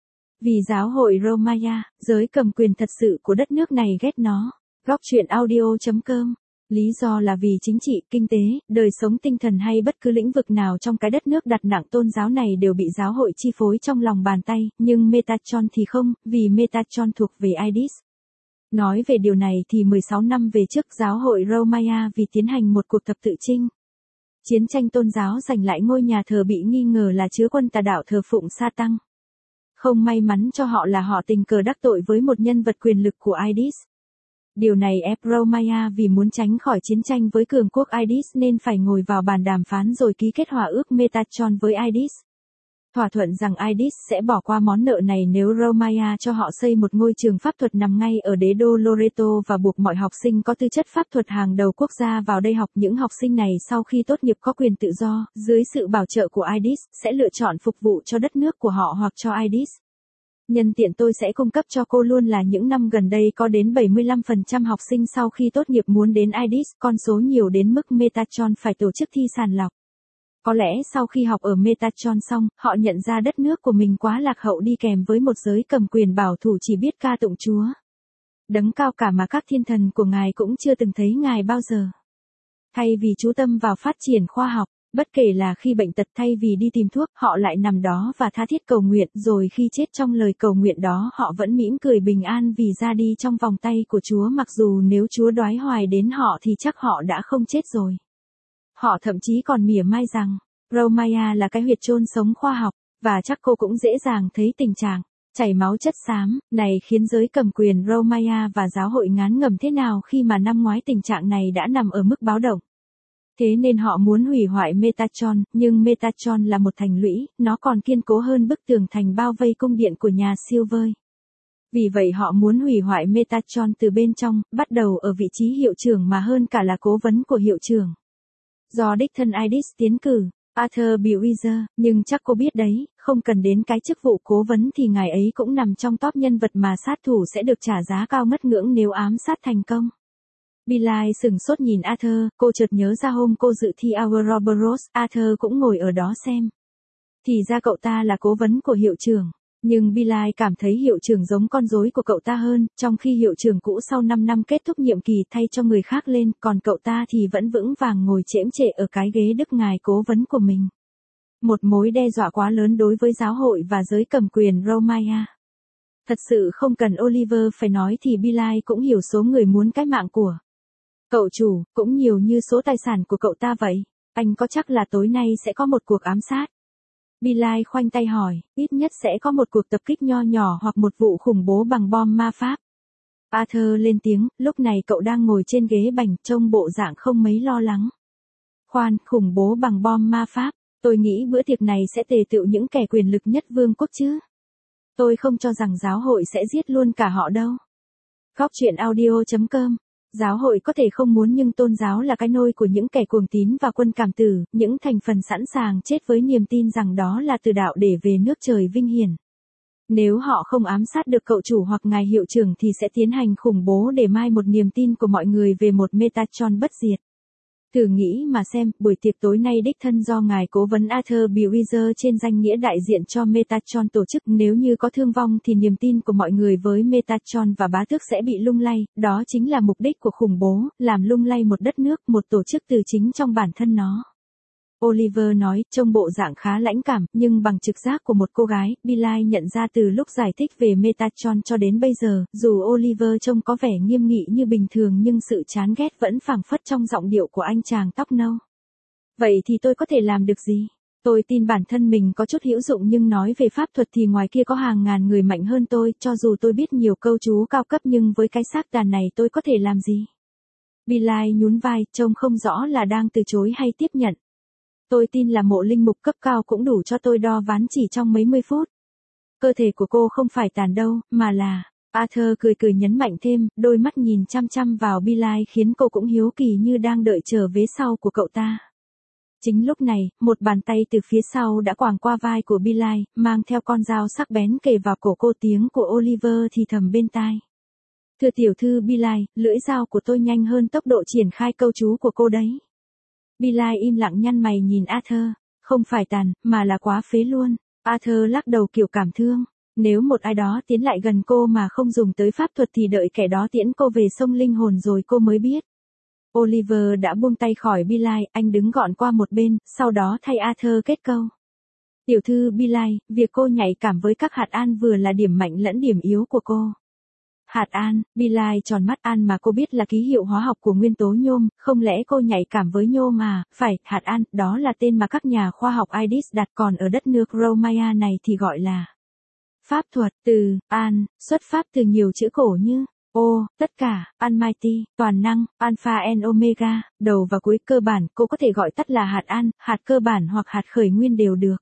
Vì giáo hội Romaya, giới cầm quyền thật sự của đất nước này ghét nó. Góc truyện audio chấm com. Lý do là vì chính trị, kinh tế, đời sống tinh thần hay bất cứ lĩnh vực nào trong cái đất nước đặt nặng tôn giáo này đều bị giáo hội chi phối trong lòng bàn tay, nhưng Metatron thì không, vì Metatron thuộc về Aidis. Nói về điều này thì mười sáu năm về trước giáo hội Romaya vì tiến hành một cuộc thập tự chinh. Chiến tranh tôn giáo giành lại ngôi nhà thờ bị nghi ngờ là chứa quân tà đạo thờ phụng sa tăng. Không may mắn cho họ là họ tình cờ đắc tội với một nhân vật quyền lực của Aidis. Điều này ép Romaya vì muốn tránh khỏi chiến tranh với cường quốc Aidis nên phải ngồi vào bàn đàm phán rồi ký kết hòa ước Metatron với Aidis. Thỏa thuận rằng Aidis sẽ bỏ qua món nợ này nếu Romaya cho họ xây một ngôi trường pháp thuật nằm ngay ở đế đô Loreto và buộc mọi học sinh có tư chất pháp thuật hàng đầu quốc gia vào đây học. Những học sinh này sau khi tốt nghiệp có quyền tự do, dưới sự bảo trợ của Aidis, sẽ lựa chọn phục vụ cho đất nước của họ hoặc cho Aidis. Nhân tiện tôi sẽ cung cấp cho cô luôn là những năm gần đây có đến bảy mươi lăm phần trăm học sinh sau khi tốt nghiệp muốn đến i đê ét, con số nhiều đến mức Metatron phải tổ chức thi sàng lọc. Có lẽ sau khi học ở Metatron xong, họ nhận ra đất nước của mình quá lạc hậu đi kèm với một giới cầm quyền bảo thủ chỉ biết ca tụng Chúa. Đấng cao cả mà các thiên thần của Ngài cũng chưa từng thấy Ngài bao giờ. Thay vì chú tâm vào phát triển khoa học, bất kể là khi bệnh tật thay vì đi tìm thuốc, họ lại nằm đó và tha thiết cầu nguyện, rồi khi chết trong lời cầu nguyện đó họ vẫn mỉm cười bình an vì ra đi trong vòng tay của Chúa, mặc dù nếu Chúa đoái hoài đến họ thì chắc họ đã không chết rồi. Họ thậm chí còn mỉa mai rằng, Romaya là cái huyệt chôn sống khoa học, và chắc cô cũng dễ dàng thấy tình trạng chảy máu chất xám này khiến giới cầm quyền Romaya và giáo hội ngán ngẩm thế nào khi mà năm ngoái tình trạng này đã nằm ở mức báo động. Thế nên họ muốn hủy hoại Metatron, nhưng Metatron là một thành lũy, nó còn kiên cố hơn bức tường thành bao vây cung điện của nhà siêu vơi. Vì vậy họ muốn hủy hoại Metatron từ bên trong, bắt đầu ở vị trí hiệu trưởng mà hơn cả là cố vấn của hiệu trưởng. Do đích thân i đê ét tiến cử, Arthur Buizer, nhưng chắc cô biết đấy, không cần đến cái chức vụ cố vấn thì ngài ấy cũng nằm trong top nhân vật mà sát thủ sẽ được trả giá cao ngất ngưỡng nếu ám sát thành công. Billy sửng sốt nhìn Arthur, cô chợt nhớ ra hôm cô dự thi Ouroboros, Arthur cũng ngồi ở đó xem. Thì ra cậu ta là cố vấn của hiệu trưởng. Nhưng Billy cảm thấy hiệu trưởng giống con rối của cậu ta hơn, trong khi hiệu trưởng cũ sau năm năm kết thúc nhiệm kỳ thay cho người khác lên, còn cậu ta thì vẫn vững vàng ngồi chễm chệ ở cái ghế đức ngài cố vấn của mình. Một mối đe dọa quá lớn đối với giáo hội và giới cầm quyền Romaya. Thật sự không cần Oliver phải nói thì Billy cũng hiểu số người muốn cái mạng của cậu chủ, cũng nhiều như số tài sản của cậu ta vậy. Anh có chắc là tối nay sẽ có một cuộc ám sát? Billy khoanh tay hỏi, ít nhất sẽ có một cuộc tập kích nho nhỏ hoặc một vụ khủng bố bằng bom ma pháp. Arthur lên tiếng, lúc này cậu đang ngồi trên ghế bành, trông bộ dạng không mấy lo lắng. Khoan, khủng bố bằng bom ma pháp, tôi nghĩ bữa tiệc này sẽ tề tựu những kẻ quyền lực nhất vương quốc chứ. Tôi không cho rằng giáo hội sẽ giết luôn cả họ đâu. Góc truyện audio chấm com. Giáo hội có thể không muốn nhưng tôn giáo là cái nôi của những kẻ cuồng tín và quân cảm tử, những thành phần sẵn sàng chết với niềm tin rằng đó là từ đạo để về nước trời vinh hiển. Nếu họ không ám sát được cậu chủ hoặc ngài hiệu trưởng thì sẽ tiến hành khủng bố để mai một niềm tin của mọi người về một Metatron bất diệt. Thử nghĩ mà xem, buổi tiệc tối nay đích thân do ngài cố vấn Arthur Buizer trên danh nghĩa đại diện cho Metatron tổ chức, nếu như có thương vong thì niềm tin của mọi người với Metatron và bá tước sẽ bị lung lay, đó chính là mục đích của khủng bố, làm lung lay một đất nước, một tổ chức từ chính trong bản thân nó. Oliver nói, trông bộ dạng khá lãnh cảm, nhưng bằng trực giác của một cô gái, Billy nhận ra từ lúc giải thích về Metatron cho đến bây giờ, dù Oliver trông có vẻ nghiêm nghị như bình thường nhưng sự chán ghét vẫn phảng phất trong giọng điệu của anh chàng tóc nâu. Vậy thì tôi có thể làm được gì? Tôi tin bản thân mình có chút hữu dụng nhưng nói về pháp thuật thì ngoài kia có hàng ngàn người mạnh hơn tôi, cho dù tôi biết nhiều câu chú cao cấp nhưng với cái xác đàn này tôi có thể làm gì? Billy nhún vai, trông không rõ là đang từ chối hay tiếp nhận. Tôi tin là mộ linh mục cấp cao cũng đủ cho tôi đo ván chỉ trong mấy mươi phút. Cơ thể của cô không phải tàn đâu, mà là... Arthur cười cười nhấn mạnh thêm, đôi mắt nhìn chăm chăm vào Billy khiến cô cũng hiếu kỳ như đang đợi chờ vế sau của cậu ta. Chính lúc này, một bàn tay từ phía sau đã quàng qua vai của Billy, mang theo con dao sắc bén kề vào cổ cô, tiếng của Oliver thì thầm bên tai. Thưa tiểu thư Billy, lưỡi dao của tôi nhanh hơn tốc độ triển khai câu chú của cô đấy. Billy im lặng nhăn mày nhìn Arthur, không phải tàn, mà là quá phế luôn. Arthur lắc đầu kiểu cảm thương, nếu một ai đó tiến lại gần cô mà không dùng tới pháp thuật thì đợi kẻ đó tiễn cô về sông linh hồn rồi cô mới biết. Oliver đã buông tay khỏi Billy, anh đứng gọn qua một bên, sau đó thay Arthur kết câu. Tiểu thư Billy, việc cô nhạy cảm với các hạt an vừa là điểm mạnh lẫn điểm yếu của cô. Hạt an, Billy tròn mắt, an mà cô biết là ký hiệu hóa học của nguyên tố nhôm, không lẽ cô nhạy cảm với nhôm mà? Phải, hạt an, đó là tên mà các nhà khoa học i đê ét đặt, còn ở đất nước Romaya này thì gọi là pháp thuật. Từ an xuất phát từ nhiều chữ cổ như O, tất cả, Almighty, toàn năng, Alpha and Omega, đầu và cuối. Cơ bản, cô có thể gọi tắt là hạt an, hạt cơ bản hoặc hạt khởi nguyên đều được.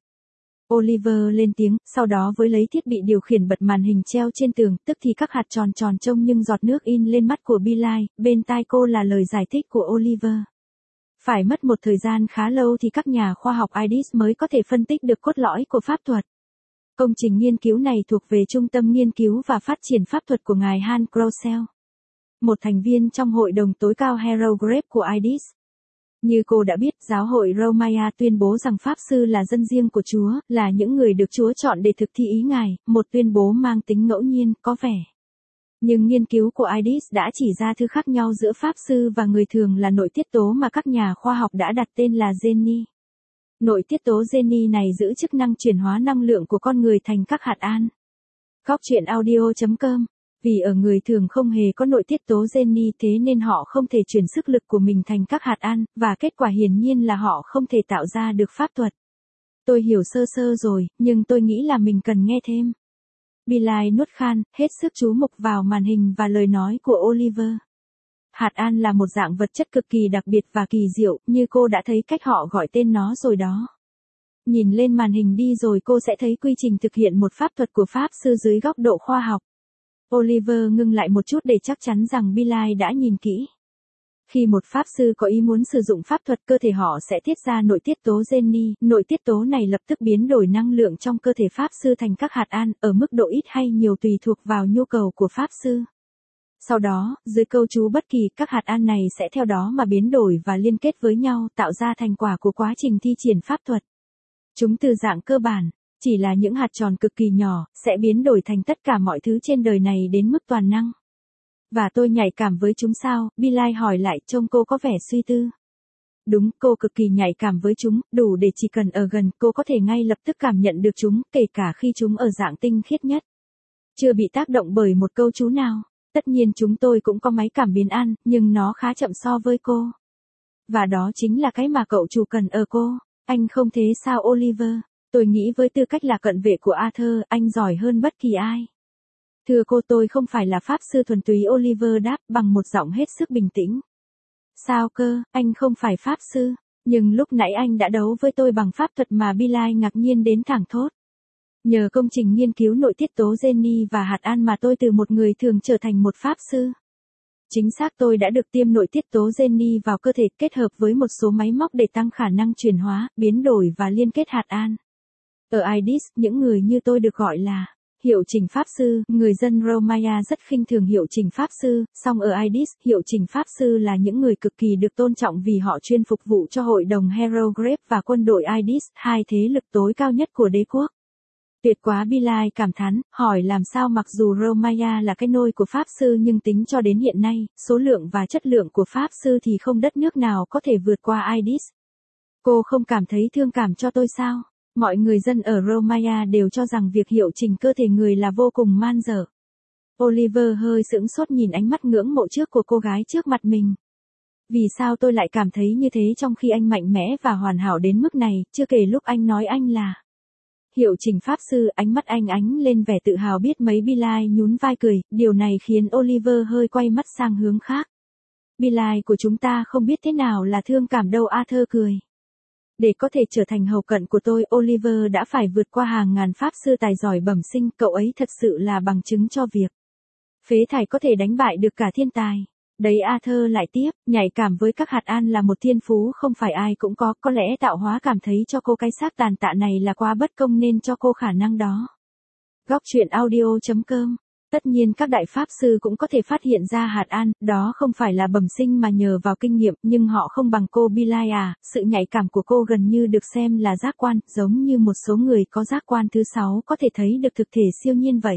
Oliver lên tiếng, sau đó với lấy thiết bị điều khiển bật màn hình treo trên tường, tức thì các hạt tròn tròn trông nhưng giọt nước in lên mắt của Billy, bên tai cô là lời giải thích của Oliver. Phải mất một thời gian khá lâu thì các nhà khoa học i đê ét mới có thể phân tích được cốt lõi của pháp thuật. Công trình nghiên cứu này thuộc về Trung tâm Nghiên cứu và Phát triển Pháp thuật của ngài Hans Crossell, một thành viên trong hội đồng tối cao Hieroglyph của i đê e ét. Như cô đã biết, giáo hội Romaya tuyên bố rằng Pháp sư là dân riêng của Chúa, là những người được Chúa chọn để thực thi ý Ngài, một tuyên bố mang tính ngẫu nhiên, có vẻ. Nhưng nghiên cứu của i đê e ét đã chỉ ra thứ khác nhau giữa Pháp sư và người thường là nội tiết tố mà các nhà khoa học đã đặt tên là geni. Nội tiết tố geni này giữ chức năng chuyển hóa năng lượng của con người thành các hạt an. Góc truyện audio chấm com. Vì ở người thường không hề có nội tiết tố geni, thế nên họ không thể chuyển sức lực của mình thành các hạt an, và kết quả hiển nhiên là họ không thể tạo ra được pháp thuật. Tôi hiểu sơ sơ rồi, nhưng tôi nghĩ là mình cần nghe thêm. Billy nuốt khan, hết sức chú mục vào màn hình và lời nói của Oliver. Hạt an là một dạng vật chất cực kỳ đặc biệt và kỳ diệu, như cô đã thấy cách họ gọi tên nó rồi đó. Nhìn lên màn hình đi rồi cô sẽ thấy quy trình thực hiện một pháp thuật của Pháp sư dưới góc độ khoa học. Oliver ngưng lại một chút để chắc chắn rằng Billy đã nhìn kỹ. Khi một pháp sư có ý muốn sử dụng pháp thuật, cơ thể họ sẽ tiết ra nội tiết tố geni, nội tiết tố này lập tức biến đổi năng lượng trong cơ thể pháp sư thành các hạt an, ở mức độ ít hay nhiều tùy thuộc vào nhu cầu của pháp sư. Sau đó, dưới câu chú bất kỳ, các hạt an này sẽ theo đó mà biến đổi và liên kết với nhau, tạo ra thành quả của quá trình thi triển pháp thuật. Chúng từ dạng cơ bản, chỉ là những hạt tròn cực kỳ nhỏ, sẽ biến đổi thành tất cả mọi thứ trên đời này đến mức toàn năng. Và tôi nhạy cảm với chúng sao? Billy hỏi lại, trông cô có vẻ suy tư. Đúng, cô cực kỳ nhạy cảm với chúng, đủ để chỉ cần ở gần, cô có thể ngay lập tức cảm nhận được chúng, kể cả khi chúng ở dạng tinh khiết nhất. Chưa bị tác động bởi một câu chú nào. Tất nhiên chúng tôi cũng có máy cảm biến ăn, nhưng nó khá chậm so với cô. Và đó chính là cái mà cậu chủ cần ở cô. Anh không thế sao Oliver? Tôi nghĩ với tư cách là cận vệ của Arthur, anh giỏi hơn bất kỳ ai. Thưa cô, tôi không phải là pháp sư thuần túy, Oliver đáp bằng một giọng hết sức bình tĩnh. Sao cơ, anh không phải pháp sư, nhưng lúc nãy anh đã đấu với tôi bằng pháp thuật mà Billy ngạc nhiên đến thảng thốt. Nhờ công trình nghiên cứu nội tiết tố geni và hạt an mà tôi từ một người thường trở thành một pháp sư. Chính xác, tôi đã được tiêm nội tiết tố geni vào cơ thể kết hợp với một số máy móc để tăng khả năng chuyển hóa, biến đổi và liên kết hạt an. Ở i đê e ét, những người như tôi được gọi là hiệu chỉnh pháp sư, người dân Romaya rất khinh thường hiệu chỉnh pháp sư, song ở i đê e ét, hiệu chỉnh pháp sư là những người cực kỳ được tôn trọng vì họ chuyên phục vụ cho hội đồng Hieroglyph và quân đội i đê e ét, hai thế lực tối cao nhất của đế quốc. Tuyệt quá, Billy cảm thán, hỏi làm sao mặc dù Romaya là cái nôi của pháp sư nhưng tính cho đến hiện nay, số lượng và chất lượng của pháp sư thì không đất nước nào có thể vượt qua i đê e ét. Cô không cảm thấy thương cảm cho tôi sao? Mọi người dân ở Romaya đều cho rằng việc hiệu chỉnh cơ thể người là vô cùng man dợ. Oliver hơi sững sốt nhìn ánh mắt ngưỡng mộ trước của cô gái trước mặt mình. Vì sao tôi lại cảm thấy như thế trong khi anh mạnh mẽ và hoàn hảo đến mức này, chưa kể lúc anh nói anh là hiệu chỉnh pháp sư, ánh mắt anh ánh lên vẻ tự hào biết mấy. Billy nhún vai cười, điều này khiến Oliver hơi quay mắt sang hướng khác. Billy của chúng ta không biết thế nào là thương cảm đâu, Arthur cười. Để có thể trở thành hầu cận của tôi, Oliver đã phải vượt qua hàng ngàn pháp sư tài giỏi bẩm sinh, cậu ấy thật sự là bằng chứng cho việc phế thải có thể đánh bại được cả thiên tài. Đấy, Arthur lại tiếp, nhạy cảm với các hạt an là một thiên phú không phải ai cũng có, có lẽ tạo hóa cảm thấy cho cô cái xác tàn tạ này là quá bất công nên cho cô khả năng đó. Góc truyện audio chấm com. Tất nhiên các đại pháp sư cũng có thể phát hiện ra hạt an, đó không phải là bẩm sinh mà nhờ vào kinh nghiệm, nhưng họ không bằng cô Billy à, sự nhạy cảm của cô gần như được xem là giác quan, giống như một số người có giác quan thứ sáu có thể thấy được thực thể siêu nhiên vậy.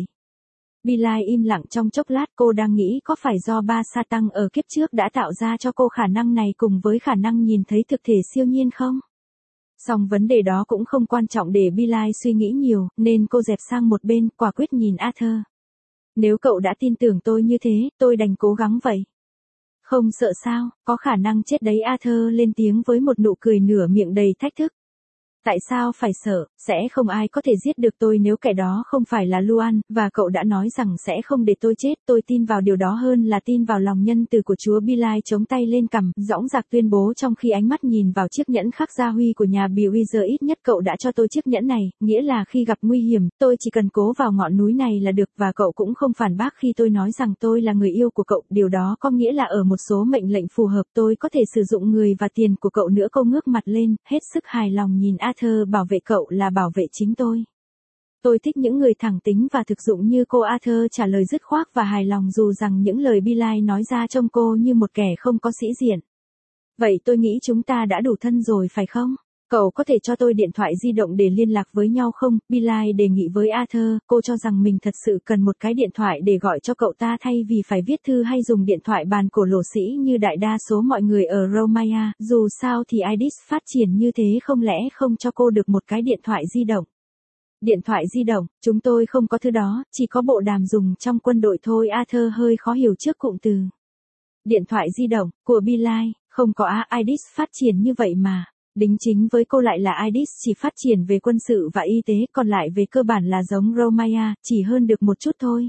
Billy im lặng trong chốc lát, cô đang nghĩ có phải do ba sa tăng ở kiếp trước đã tạo ra cho cô khả năng này cùng với khả năng nhìn thấy thực thể siêu nhiên không? Song vấn đề đó cũng không quan trọng để Billy suy nghĩ nhiều, nên cô dẹp sang một bên, quả quyết nhìn Arthur. Nếu cậu đã tin tưởng tôi như thế, tôi đành cố gắng vậy. Không sợ sao, có khả năng chết đấy, Arthur lên tiếng với một nụ cười nửa miệng đầy thách thức. Tại sao phải sợ, sẽ không ai có thể giết được tôi nếu kẻ đó không phải là Luan, và cậu đã nói rằng sẽ không để tôi chết, tôi tin vào điều đó hơn là tin vào lòng nhân từ của Chúa. Billy chống tay lên cằm, dõng dạc tuyên bố trong khi ánh mắt nhìn vào chiếc nhẫn khắc gia huy của nhà Bewither, ít nhất cậu đã cho tôi chiếc nhẫn này, nghĩa là khi gặp nguy hiểm, tôi chỉ cần cố vào ngọn núi này là được, và cậu cũng không phản bác khi tôi nói rằng tôi là người yêu của cậu, điều đó có nghĩa là ở một số mệnh lệnh phù hợp tôi có thể sử dụng người và tiền của cậu nữa. Cô ngước mặt lên, hết sức hài lòng nhìn Arthur, bảo vệ cậu là bảo vệ chính tôi. Tôi thích những người thẳng tính và thực dụng như cô. Arthur trả lời dứt khoát và hài lòng dù rằng những lời Billy nói ra trông cô như một kẻ không có sĩ diện. Vậy tôi nghĩ chúng ta đã đủ thân rồi phải không? Cậu có thể cho tôi điện thoại di động để liên lạc với nhau không? Billy đề nghị với Arthur. Cô cho rằng mình thật sự cần một cái điện thoại để gọi cho cậu ta thay vì phải viết thư hay dùng điện thoại bàn cổ lỗ sĩ như đại đa số mọi người ở Romania. Dù sao thì Idis phát triển như thế không lẽ không cho cô được một cái điện thoại di động. Điện thoại di động, chúng tôi không có thứ đó, chỉ có bộ đàm dùng trong quân đội thôi. Arthur hơi khó hiểu trước cụm từ điện thoại di động của Billy. Không có á, Idis phát triển như vậy mà. Đính chính với cô lại là Idis chỉ phát triển về quân sự và y tế, còn lại về cơ bản là giống Romania, chỉ hơn được một chút thôi.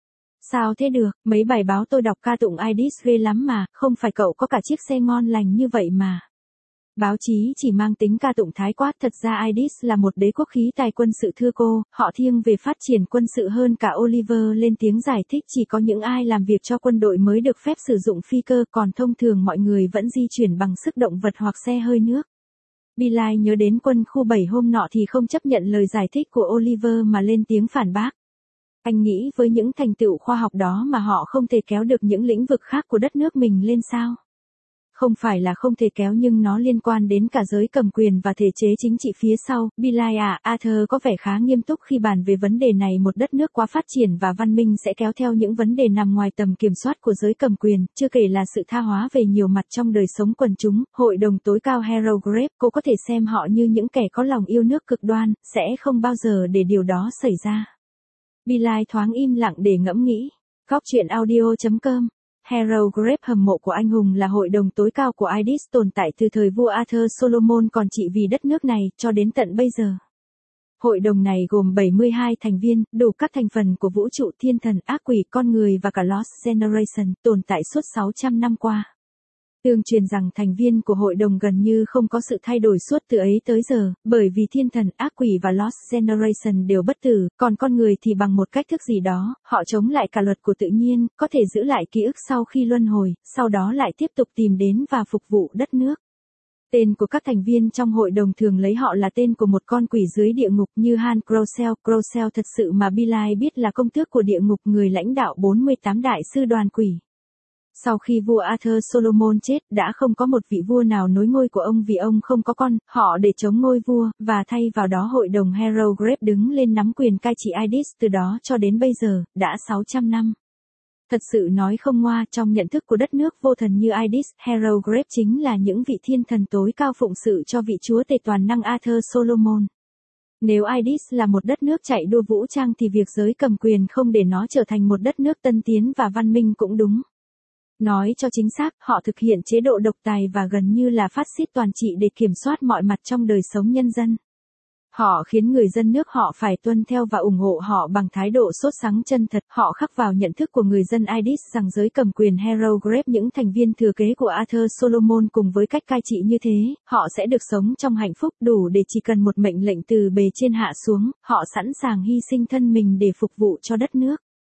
Sao thế được, mấy bài báo tôi đọc ca tụng Idis ghê lắm mà, không phải cậu có cả chiếc xe ngon lành như vậy mà. Báo chí chỉ mang tính ca tụng thái quá, thật ra Idis là một đế quốc khí tài quân sự thưa cô, họ thiêng về phát triển quân sự hơn cả. Oliver lên tiếng giải thích, chỉ có những ai làm việc cho quân đội mới được phép sử dụng phi cơ, còn thông thường mọi người vẫn di chuyển bằng sức động vật hoặc xe hơi nước. Billy nhớ đến quân khu bảy hôm nọ thì không chấp nhận lời giải thích của Oliver mà lên tiếng phản bác. Anh nghĩ với những thành tựu khoa học đó mà họ không thể kéo được những lĩnh vực khác của đất nước mình lên sao? Không phải là không thể kéo nhưng nó liên quan đến cả giới cầm quyền và thể chế chính trị phía sau. Billy à, Arthur có vẻ khá nghiêm túc khi bàn về vấn đề này. Một đất nước quá phát triển và văn minh sẽ kéo theo những vấn đề nằm ngoài tầm kiểm soát của giới cầm quyền, chưa kể là sự tha hóa về nhiều mặt trong đời sống quần chúng. Hội đồng tối cao Harrogate, cô có thể xem họ như những kẻ có lòng yêu nước cực đoan, sẽ không bao giờ để điều đó xảy ra. Billy thoáng im lặng để ngẫm nghĩ. Góc truyện audio chấm com. Harrogate, hầm mộ của anh hùng, là hội đồng tối cao của Idis, tồn tại từ thời vua Arthur. Solomon còn trị vì đất nước này cho đến tận bây giờ. Hội đồng này gồm bảy mươi hai thành viên, đủ các thành phần của vũ trụ, thiên thần, ác quỷ, con người và cả Lost Generation, tồn tại suốt sáu trăm năm qua. Tương truyền rằng thành viên của hội đồng gần như không có sự thay đổi suốt từ ấy tới giờ, bởi vì thiên thần, ác quỷ và Lost Generation đều bất tử, còn con người thì bằng một cách thức gì đó, họ chống lại cả luật của tự nhiên, có thể giữ lại ký ức sau khi luân hồi, sau đó lại tiếp tục tìm đến và phục vụ đất nước. Tên của các thành viên trong hội đồng thường lấy họ là tên của một con quỷ dưới địa ngục như Han Crocell. Crocell thật sự mà Billy biết là công tước của địa ngục, người lãnh đạo bốn mươi tám đại sư đoàn quỷ. Sau khi vua Arthur Solomon chết, đã không có một vị vua nào nối ngôi của ông vì ông không có con, họ để chống ngôi vua, và thay vào đó hội đồng Harrogate đứng lên nắm quyền cai trị Idis. Từ đó cho đến bây giờ, đã sáu trăm năm. Thật sự nói không ngoa, trong nhận thức của đất nước vô thần như Idis, Harrogate chính là những vị thiên thần tối cao phụng sự cho vị chúa tể toàn năng Arthur Solomon. Nếu Idis là một đất nước chạy đua vũ trang thì việc giới cầm quyền không để nó trở thành một đất nước tân tiến và văn minh cũng đúng. Nói cho chính xác, họ thực hiện chế độ độc tài và gần như là phát xít toàn trị để kiểm soát mọi mặt trong đời sống nhân dân. Họ khiến người dân nước họ phải tuân theo và ủng hộ họ bằng thái độ sốt sắng chân thật. Họ khắc vào nhận thức của người dân Idis rằng giới cầm quyền Harrogate, những thành viên thừa kế của Arthur Solomon, cùng với cách cai trị như thế, họ sẽ được sống trong hạnh phúc đủ để chỉ cần một mệnh lệnh từ bề trên hạ xuống, họ sẵn sàng hy sinh thân mình để phục vụ cho đất nước.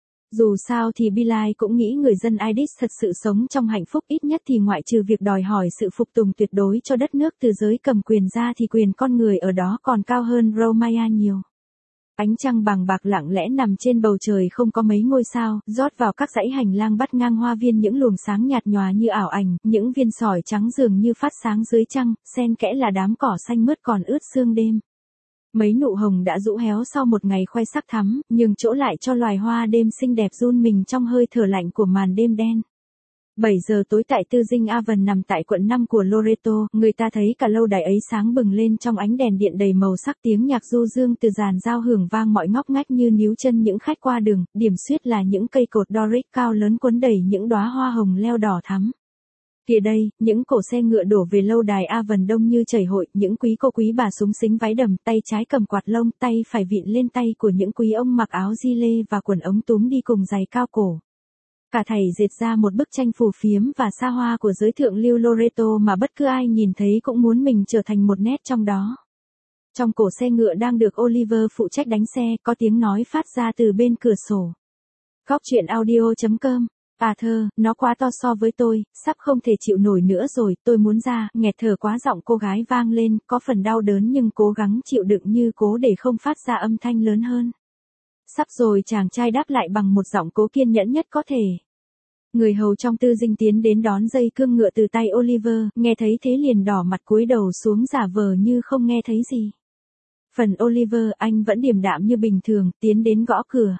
Dù sao thì Billy cũng nghĩ người dân Idis thật sự sống trong hạnh phúc, ít nhất thì ngoại trừ việc đòi hỏi sự phục tùng tuyệt đối cho đất nước từ giới cầm quyền ra thì quyền con người ở đó còn cao hơn Romania nhiều. Ánh trăng bằng bạc lặng lẽ nằm trên bầu trời, không có mấy ngôi sao, rót vào các dãy hành lang bắt ngang hoa viên những luồng sáng nhạt nhòa như ảo ảnh, những viên sỏi trắng dường như phát sáng dưới trăng, xen kẽ là đám cỏ xanh mướt còn ướt sương đêm. Mấy nụ hồng đã rũ héo sau một ngày khoe sắc thắm, nhưng chỗ lại cho loài hoa đêm xinh đẹp run mình trong hơi thở lạnh của màn đêm đen. bảy giờ tối tại tư dinh Avon nằm tại quận năm của Loreto, người ta thấy cả lâu đài ấy sáng bừng lên trong ánh đèn điện đầy màu sắc, tiếng nhạc du dương từ dàn giao hưởng vang mọi ngóc ngách như níu chân những khách qua đường, điểm xuyết là những cây cột Doric cao lớn quấn đầy những đóa hoa hồng leo đỏ thắm. Kìa đây, những cổ xe ngựa đổ về lâu đài Avon đông như chảy hội, những quý cô quý bà xúng xính váy đầm, tay trái cầm quạt lông, tay phải vịn lên tay của những quý ông mặc áo di lê và quần ống túm đi cùng giày cao cổ. Cả thảy dệt ra một bức tranh phù phiếm và xa hoa của giới thượng lưu Loreto mà bất cứ ai nhìn thấy cũng muốn mình trở thành một nét trong đó. Trong cổ xe ngựa đang được Oliver phụ trách đánh xe, có tiếng nói phát ra từ bên cửa sổ. Góc truyện audio chấm com Arthur, nó quá to so với tôi, sắp không thể chịu nổi nữa rồi, tôi muốn ra, nghẹt thở quá giọng cô gái vang lên, có phần đau đớn nhưng cố gắng chịu đựng như cố để không phát ra âm thanh lớn hơn. Sắp rồi, chàng trai đáp lại bằng một giọng cố kiên nhẫn nhất có thể. Người hầu trong tư dinh tiến đến đón dây cương ngựa từ tay Oliver, nghe thấy thế liền đỏ mặt cúi đầu xuống giả vờ như không nghe thấy gì. Phần Oliver, anh vẫn điềm đạm như bình thường, tiến đến gõ cửa.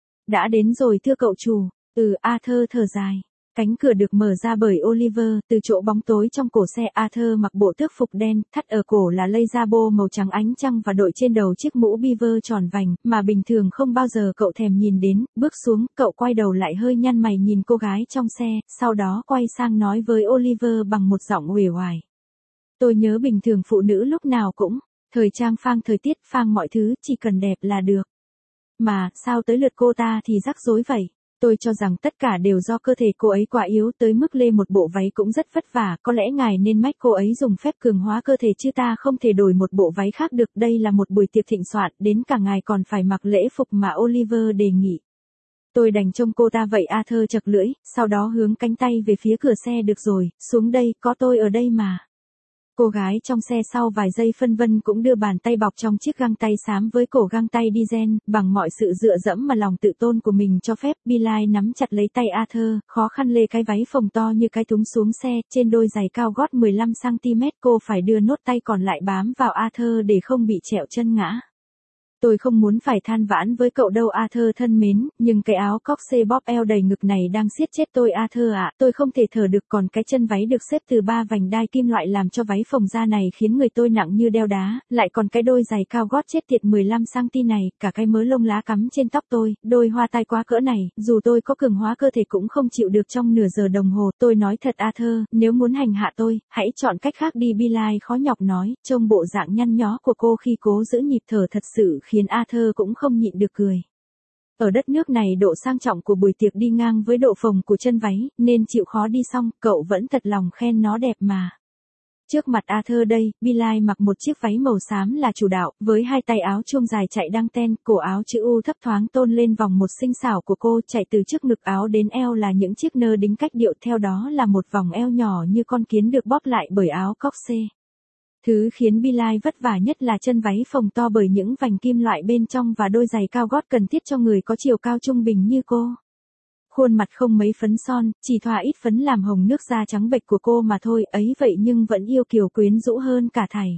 Đã đến rồi thưa cậu chủ. Ừ, Arthur thở dài. Cánh cửa được mở ra bởi Oliver, từ chỗ bóng tối trong cổ xe. Arthur mặc bộ tước phục đen, thắt ở cổ là lây da bô màu trắng ánh trăng và đội trên đầu chiếc mũ beaver tròn vành, mà bình thường không bao giờ cậu thèm nhìn đến. Bước xuống, cậu quay đầu lại hơi nhăn mày nhìn cô gái trong xe, sau đó quay sang nói với Oliver bằng một giọng uể oải. Tôi nhớ bình thường phụ nữ lúc nào cũng, thời trang phang thời tiết phang mọi thứ, chỉ cần đẹp là được. Mà, sao tới lượt cô ta thì rắc rối vậy? Tôi cho rằng tất cả đều do cơ thể cô ấy quá yếu tới mức lê một bộ váy cũng rất vất vả, có lẽ ngài nên mách cô ấy dùng phép cường hóa cơ thể chứ ta không thể đổi một bộ váy khác được, đây là một buổi tiệc thịnh soạn, đến cả ngài còn phải mặc lễ phục mà Oliver đề nghị. Tôi đành trông cô ta vậy. Arthur chật lưỡi, sau đó hướng cánh tay về phía cửa xe. Được rồi, xuống đây, có tôi ở đây mà. Cô gái trong xe sau vài giây phân vân cũng đưa bàn tay bọc trong chiếc găng tay xám với cổ găng tay diesel, bằng mọi sự dựa dẫm mà lòng tự tôn của mình cho phép. Billy nắm chặt lấy tay Arthur, khó khăn lê cái váy phồng to như cái thúng xuống xe, trên đôi giày cao gót mười lăm xăng ti mét cô phải đưa nốt tay còn lại bám vào Arthur để không bị trẹo chân ngã. Tôi không muốn phải than vãn với cậu đâu Arthur thân mến, nhưng cái áo cocktail bóp eo đầy ngực này đang siết chết tôi Arthur ạ, tôi không thể thở được, còn cái chân váy được xếp từ ba vành đai kim loại làm cho váy phồng ra này khiến người tôi nặng như đeo đá, lại còn cái đôi giày cao gót chết tiệt mười lăm xăng ti mét này, cả cái mớ lông lá cắm trên tóc tôi, đôi hoa tai quá cỡ này, dù tôi có cường hóa cơ thể cũng không chịu được trong nửa giờ đồng hồ, tôi nói thật Arthur, nếu muốn hành hạ tôi, hãy chọn cách khác đi. Billy khó nhọc nói, trông bộ dạng nhăn nhó của cô khi cố giữ nhịp thở thật sự khiến Arthur cũng không nhịn được cười. Ở đất nước này độ sang trọng của buổi tiệc đi ngang với độ phồng của chân váy, nên chịu khó đi xong, cậu vẫn thật lòng khen nó đẹp mà. Trước mặt Arthur đây, Billy mặc một chiếc váy màu xám là chủ đạo, với hai tay áo chuông dài chạy đăng ten, cổ áo chữ U thấp thoáng tôn lên vòng một xinh xảo của cô, chạy từ trước ngực áo đến eo là những chiếc nơ đính cách điệu, theo đó là một vòng eo nhỏ như con kiến được bóp lại bởi áo cocktail. Thứ khiến Billy vất vả nhất là chân váy phồng to bởi những vành kim loại bên trong và đôi giày cao gót cần thiết cho người có chiều cao trung bình như cô. Khuôn mặt không mấy phấn son, chỉ thoa ít phấn làm hồng nước da trắng bệch của cô mà thôi, ấy vậy nhưng vẫn yêu kiều quyến rũ hơn cả thảy.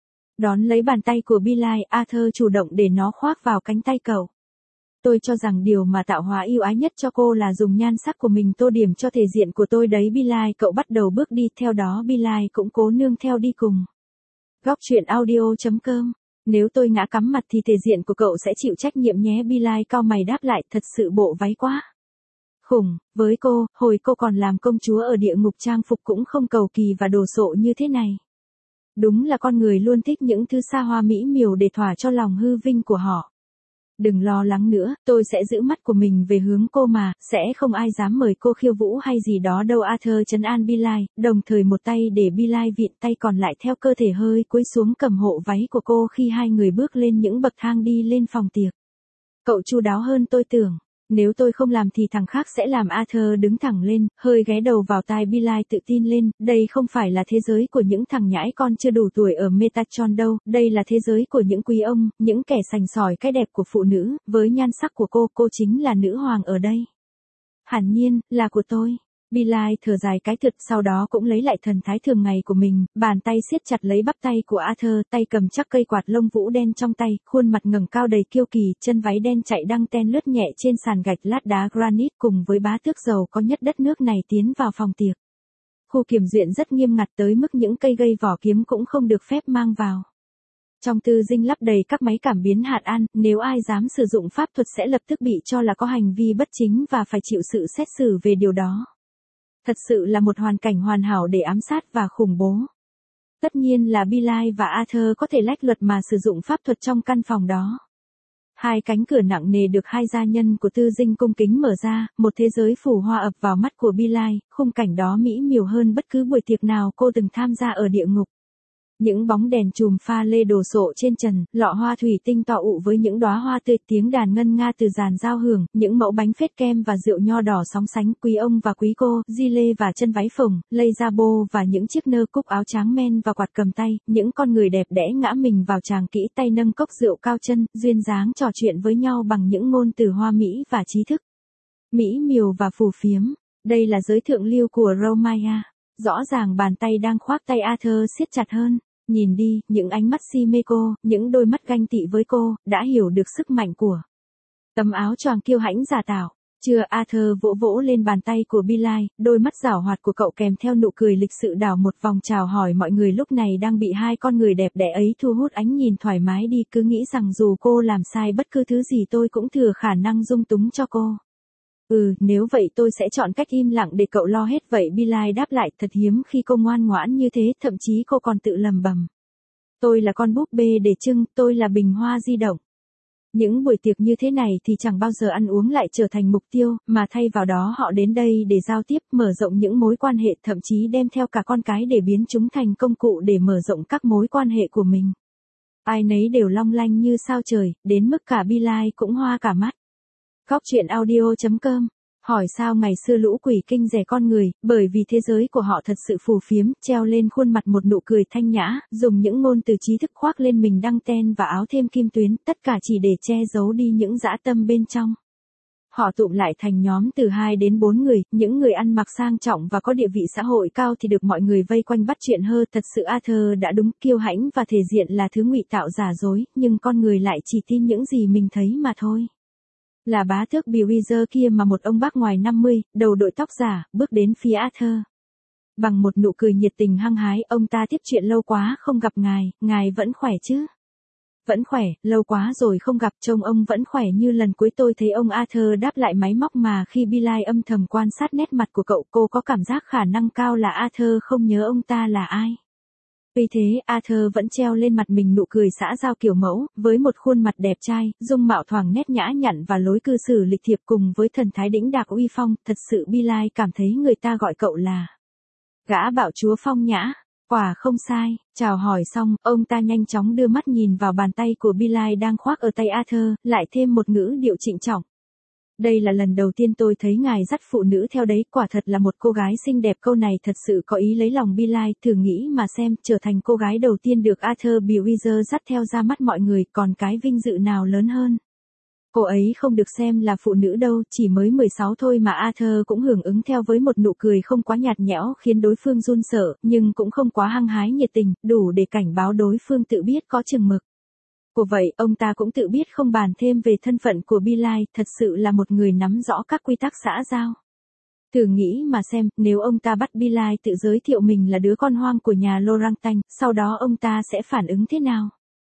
Đón lấy bàn tay của Billy, Arthur chủ động để nó khoác vào cánh tay cậu. Tôi cho rằng điều mà tạo hóa yêu ái nhất cho cô là dùng nhan sắc của mình tô điểm cho thể diện của tôi đấy Billy. Cậu bắt đầu bước đi, theo đó Billy cũng cố nương theo đi cùng. Góc truyện audio chấm com. Nếu tôi ngã cắm mặt thì thể diện của cậu sẽ chịu trách nhiệm nhé. Billy cau mày đáp lại, thật sự bộ váy quá khủng, với cô, hồi cô còn làm công chúa ở địa ngục trang phục cũng không cầu kỳ và đồ sộ như thế này. Đúng là con người luôn thích những thứ xa hoa mỹ miều để thỏa cho lòng hư vinh của họ. Đừng lo lắng nữa, tôi sẽ giữ mắt của mình về hướng cô mà, sẽ không ai dám mời cô khiêu vũ hay gì đó đâu. Arthur trấn an Billy, đồng thời một tay để Billy vịn tay còn lại theo cơ thể hơi cúi xuống cầm hộ váy của cô khi hai người bước lên những bậc thang đi lên phòng tiệc. Cậu chu đáo hơn tôi tưởng. Nếu tôi không làm thì thằng khác sẽ làm. Arthur đứng thẳng lên, hơi ghé đầu vào tai Billy tự tin lên, đây không phải là thế giới của những thằng nhãi con chưa đủ tuổi ở Metatron đâu, đây là thế giới của những quý ông, những kẻ sành sỏi cái đẹp của phụ nữ, với nhan sắc của cô, cô chính là nữ hoàng ở đây. Hẳn nhiên, là của tôi. Billy thở dài cái thực, sau đó cũng lấy lại thần thái thường ngày của mình, bàn tay siết chặt lấy bắp tay của Arthur, tay cầm chắc cây quạt lông vũ đen trong tay, khuôn mặt ngẩng cao đầy kiêu kỳ, chân váy đen chạy đăng ten lướt nhẹ trên sàn gạch lát đá granite cùng với bá tước giàu có nhất đất nước này tiến vào phòng tiệc. Khu kiểm duyệt rất nghiêm ngặt tới mức những cây gây vỏ kiếm cũng không được phép mang vào. Trong tư dinh lắp đầy các máy cảm biến hạt an, nếu ai dám sử dụng pháp thuật sẽ lập tức bị cho là có hành vi bất chính và phải chịu sự xét xử về điều đó. Thật sự là một hoàn cảnh hoàn hảo để ám sát và khủng bố. Tất nhiên là Billy và Arthur có thể lách luật mà sử dụng pháp thuật trong căn phòng đó. Hai cánh cửa nặng nề được hai gia nhân của tư dinh cung kính mở ra, một thế giới phù hoa ập vào mắt của Billy, khung cảnh đó mỹ miều hơn bất cứ buổi tiệc nào cô từng tham gia ở địa ngục. Những bóng đèn chùm pha lê đồ sộ trên trần, lọ hoa thủy tinh tọ ụ với những đóa hoa tươi, tiếng đàn ngân nga từ dàn giao hưởng, những mẫu bánh phết kem và rượu nho đỏ sóng sánh, quý ông và quý cô, di lê và chân váy phồng, lây da bô và những chiếc nơ cúc áo tráng men và quạt cầm tay, những con người đẹp đẽ ngã mình vào tràng kỹ tay nâng cốc rượu cao chân, duyên dáng trò chuyện với nhau bằng những ngôn từ hoa mỹ và trí thức. Mỹ miều và phù phiếm. Đây là giới thượng lưu của Romaya. Rõ ràng bàn tay đang khoác tay Arthur siết chặt hơn. Nhìn đi, những ánh mắt si mê cô, những đôi mắt ganh tị với cô, đã hiểu được sức mạnh của tấm áo choàng kiêu hãnh giả tạo. Chưa, Arthur vỗ vỗ lên bàn tay của Billy, đôi mắt giảo hoạt của cậu kèm theo nụ cười lịch sự đảo một vòng chào hỏi mọi người lúc này đang bị hai con người đẹp đẽ ấy thu hút ánh nhìn thoải mái đi, cứ nghĩ rằng dù cô làm sai bất cứ thứ gì tôi cũng thừa khả năng dung túng cho cô. Ừ, nếu vậy tôi sẽ chọn cách im lặng để cậu lo hết vậy. Billy đáp lại, thật hiếm khi cô ngoan ngoãn như thế, thậm chí cô còn tự lầm bầm. Tôi là con búp bê để trưng, tôi là bình hoa di động. Những buổi tiệc như thế này thì chẳng bao giờ ăn uống lại trở thành mục tiêu, mà thay vào đó họ đến đây để giao tiếp, mở rộng những mối quan hệ, thậm chí đem theo cả con cái để biến chúng thành công cụ để mở rộng các mối quan hệ của mình. Ai nấy đều long lanh như sao trời, đến mức cả Billy cũng hoa cả mắt. Góc truyện audio chấm com. Hỏi sao ngày xưa lũ quỷ kinh rẻ con người, bởi vì thế giới của họ thật sự phù phiếm, treo lên khuôn mặt một nụ cười thanh nhã, dùng những ngôn từ trí thức khoác lên mình đăng ten và áo thêm kim tuyến, tất cả chỉ để che giấu đi những dã tâm bên trong. Họ tụm lại thành nhóm từ hai đến bốn người, những người ăn mặc sang trọng và có địa vị xã hội cao thì được mọi người vây quanh bắt chuyện hơ. Thật sự Arthur đã đúng, kiêu hãnh và thể diện là thứ ngụy tạo giả dối, nhưng con người lại chỉ tin những gì mình thấy mà thôi. Là bá tước Breezer kia mà một ông bác ngoài năm mươi, đầu đội tóc giả, bước đến phía Arthur. Bằng một nụ cười nhiệt tình hăng hái, ông ta tiếp chuyện, lâu quá không gặp ngài, ngài vẫn khỏe chứ? Vẫn khỏe, lâu quá rồi không gặp, trông ông vẫn khỏe như lần cuối tôi thấy ông. Arthur đáp lại máy móc mà khi Billy âm thầm quan sát nét mặt của cậu, cô có cảm giác khả năng cao là Arthur không nhớ ông ta là ai. Vì thế, Arthur vẫn treo lên mặt mình nụ cười xã giao kiểu mẫu, với một khuôn mặt đẹp trai, dung mạo thoảng nét nhã nhặn và lối cư xử lịch thiệp cùng với thần thái đĩnh đạc uy phong. Thật sự Billy cảm thấy người ta gọi cậu là gã bạo chúa phong nhã. Quả không sai. Chào hỏi xong, ông ta nhanh chóng đưa mắt nhìn vào bàn tay của Billy đang khoác ở tay Arthur, lại thêm một ngữ điệu trịnh trọng. Đây là lần đầu tiên tôi thấy ngài dắt phụ nữ theo đấy, quả thật là một cô gái xinh đẹp. Câu này thật sự có ý lấy lòng Billy, thử nghĩ mà xem, trở thành cô gái đầu tiên được Arthur Breezer dắt theo ra mắt mọi người, còn cái vinh dự nào lớn hơn. Cô ấy không được xem là phụ nữ đâu, chỉ mới mười sáu thôi mà Arthur cũng hưởng ứng theo với một nụ cười không quá nhạt nhẽo khiến đối phương run sợ, nhưng cũng không quá hăng hái nhiệt tình, đủ để cảnh báo đối phương tự biết có chừng mực. Của vậy, ông ta cũng tự biết không bàn thêm về thân phận của Billy, thật sự là một người nắm rõ các quy tắc xã giao. Thử nghĩ mà xem, nếu ông ta bắt Billy tự giới thiệu mình là đứa con hoang của nhà Lorangtanh, sau đó ông ta sẽ phản ứng thế nào?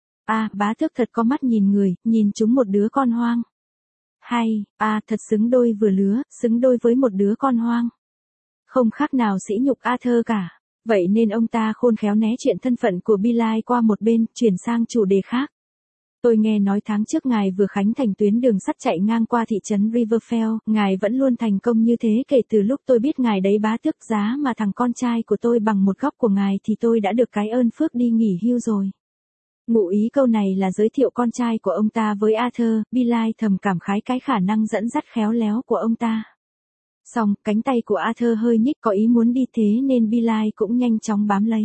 À, bá tước thật có mắt nhìn người, nhìn chúng một đứa con hoang. Hay, à, thật xứng đôi vừa lứa, xứng đôi với một đứa con hoang. Không khác nào sỉ nhục Arthur cả. Vậy nên ông ta khôn khéo né chuyện thân phận của Billy qua một bên, chuyển sang chủ đề khác. Tôi nghe nói tháng trước ngài vừa khánh thành tuyến đường sắt chạy ngang qua thị trấn Riverfell, ngài vẫn luôn thành công như thế kể từ lúc tôi biết ngài đấy bá tước. Giá mà thằng con trai của tôi bằng một góc của ngài thì tôi đã được cái ơn phước đi nghỉ hưu rồi. Ngụ ý câu này là giới thiệu con trai của ông ta với Arthur. Billy thầm cảm khái cái khả năng dẫn dắt khéo léo của ông ta. Xong, cánh tay của Arthur hơi nhích, có ý muốn đi thế nên Billy cũng nhanh chóng bám lấy.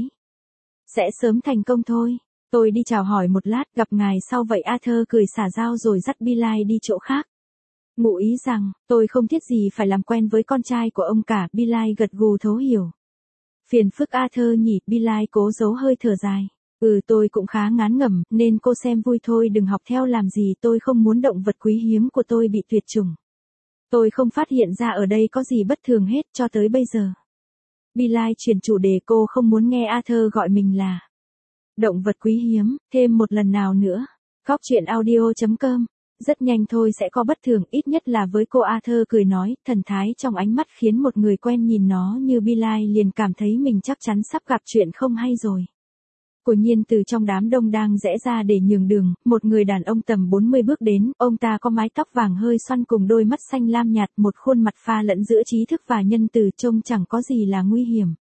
Sẽ sớm thành công thôi. Tôi đi chào hỏi một lát, gặp ngài sau vậy. Arthur cười xả dao rồi dắt Billy đi chỗ khác. Ngụ ý rằng, tôi không thiết gì phải làm quen với con trai của ông cả. Billy gật gù thấu hiểu. Phiền phức Arthur nhỉ. Billy cố giấu hơi thở dài. Ừ, tôi cũng khá ngán ngẩm, nên cô xem vui thôi, đừng học theo làm gì. Tôi không muốn động vật quý hiếm của tôi bị tuyệt chủng. Tôi không phát hiện ra ở đây có gì bất thường hết cho tới bây giờ. Billy chuyển chủ đề, cô không muốn nghe Arthur gọi mình là động vật quý hiếm, thêm một lần nào nữa. Góc truyện audio chấm com. Rất nhanh thôi sẽ có bất thường, ít nhất là với cô. Arthur cười nói, thần thái trong ánh mắt khiến một người quen nhìn nó như Billy liền cảm thấy mình chắc chắn sắp gặp chuyện không hay rồi. Quả nhiên từ trong đám đông đang rẽ ra để nhường đường, một người đàn ông tầm bốn mươi bước đến, ông ta có mái tóc vàng hơi xoăn cùng đôi mắt xanh lam nhạt, một khuôn mặt pha lẫn giữa trí thức và nhân từ, trông chẳng có gì là nguy hiểm.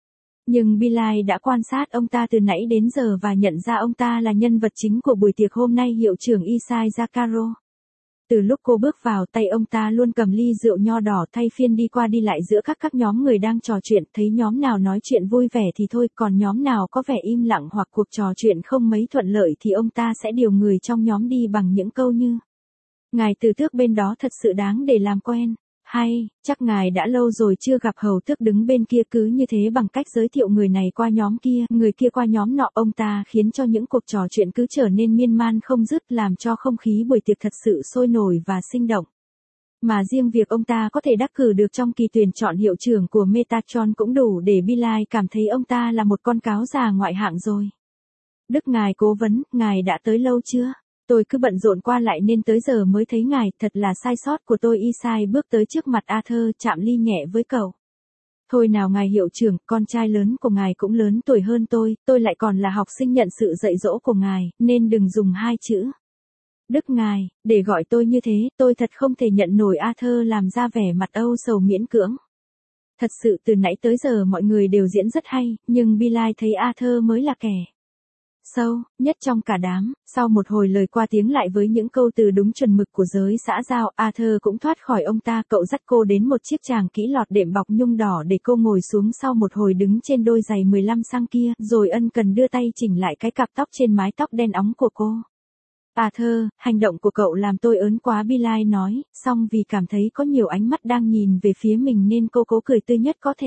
Nhưng Bilal đã quan sát ông ta từ nãy đến giờ và nhận ra ông ta là nhân vật chính của buổi tiệc hôm nay, hiệu trưởng Isai Zakaro. Từ lúc cô bước vào, tay ông ta luôn cầm ly rượu nho đỏ, thay phiên đi qua đi lại giữa các các nhóm người đang trò chuyện, thấy nhóm nào nói chuyện vui vẻ thì thôi, còn nhóm nào có vẻ im lặng hoặc cuộc trò chuyện không mấy thuận lợi thì ông ta sẽ điều người trong nhóm đi bằng những câu như: "Ngài Từ Tước bên đó thật sự đáng để làm quen", hay "Chắc ngài đã lâu rồi chưa gặp Hầu Tước đứng bên kia", cứ như thế bằng cách giới thiệu người này qua nhóm kia, người kia qua nhóm nọ, ông ta khiến cho những cuộc trò chuyện cứ trở nên miên man không dứt, làm cho không khí buổi tiệc thật sự sôi nổi và sinh động. Mà riêng việc ông ta có thể đắc cử được trong kỳ tuyển chọn hiệu trưởng của Metatron cũng đủ để Bilal cảm thấy ông ta là một con cáo già ngoại hạng rồi. "Đức ngài cố vấn, ngài đã tới lâu chưa? Tôi cứ bận rộn qua lại nên tới giờ mới thấy ngài, thật là sai sót của tôi." Isai bước tới trước mặt Arthur, chạm ly nhẹ với cậu. "Thôi nào ngài hiệu trưởng, con trai lớn của ngài cũng lớn tuổi hơn tôi, tôi lại còn là học sinh nhận sự dạy dỗ của ngài, nên đừng dùng hai chữ Đức ngài, để gọi tôi như thế, tôi thật không thể nhận nổi." Arthur làm ra vẻ mặt âu sầu miễn cưỡng. Thật sự từ nãy tới giờ mọi người đều diễn rất hay, nhưng Bilal thấy Arthur mới là kẻ sâu nhất trong cả đám. Sau một hồi lời qua tiếng lại với những câu từ đúng chuẩn mực của giới xã giao, Arthur cũng thoát khỏi ông ta. Cậu dắt cô đến một chiếc tràng kỹ lọt đệm bọc nhung đỏ để cô ngồi xuống sau một hồi đứng trên đôi giày mười lăm xăng kia, rồi ân cần đưa tay chỉnh lại cái cặp tóc trên mái tóc đen óng của cô. "Arthur, hành động của cậu làm tôi ớn quá", Bilal nói, song vì cảm thấy có nhiều ánh mắt đang nhìn về phía mình nên cô cố cười tươi nhất có thể.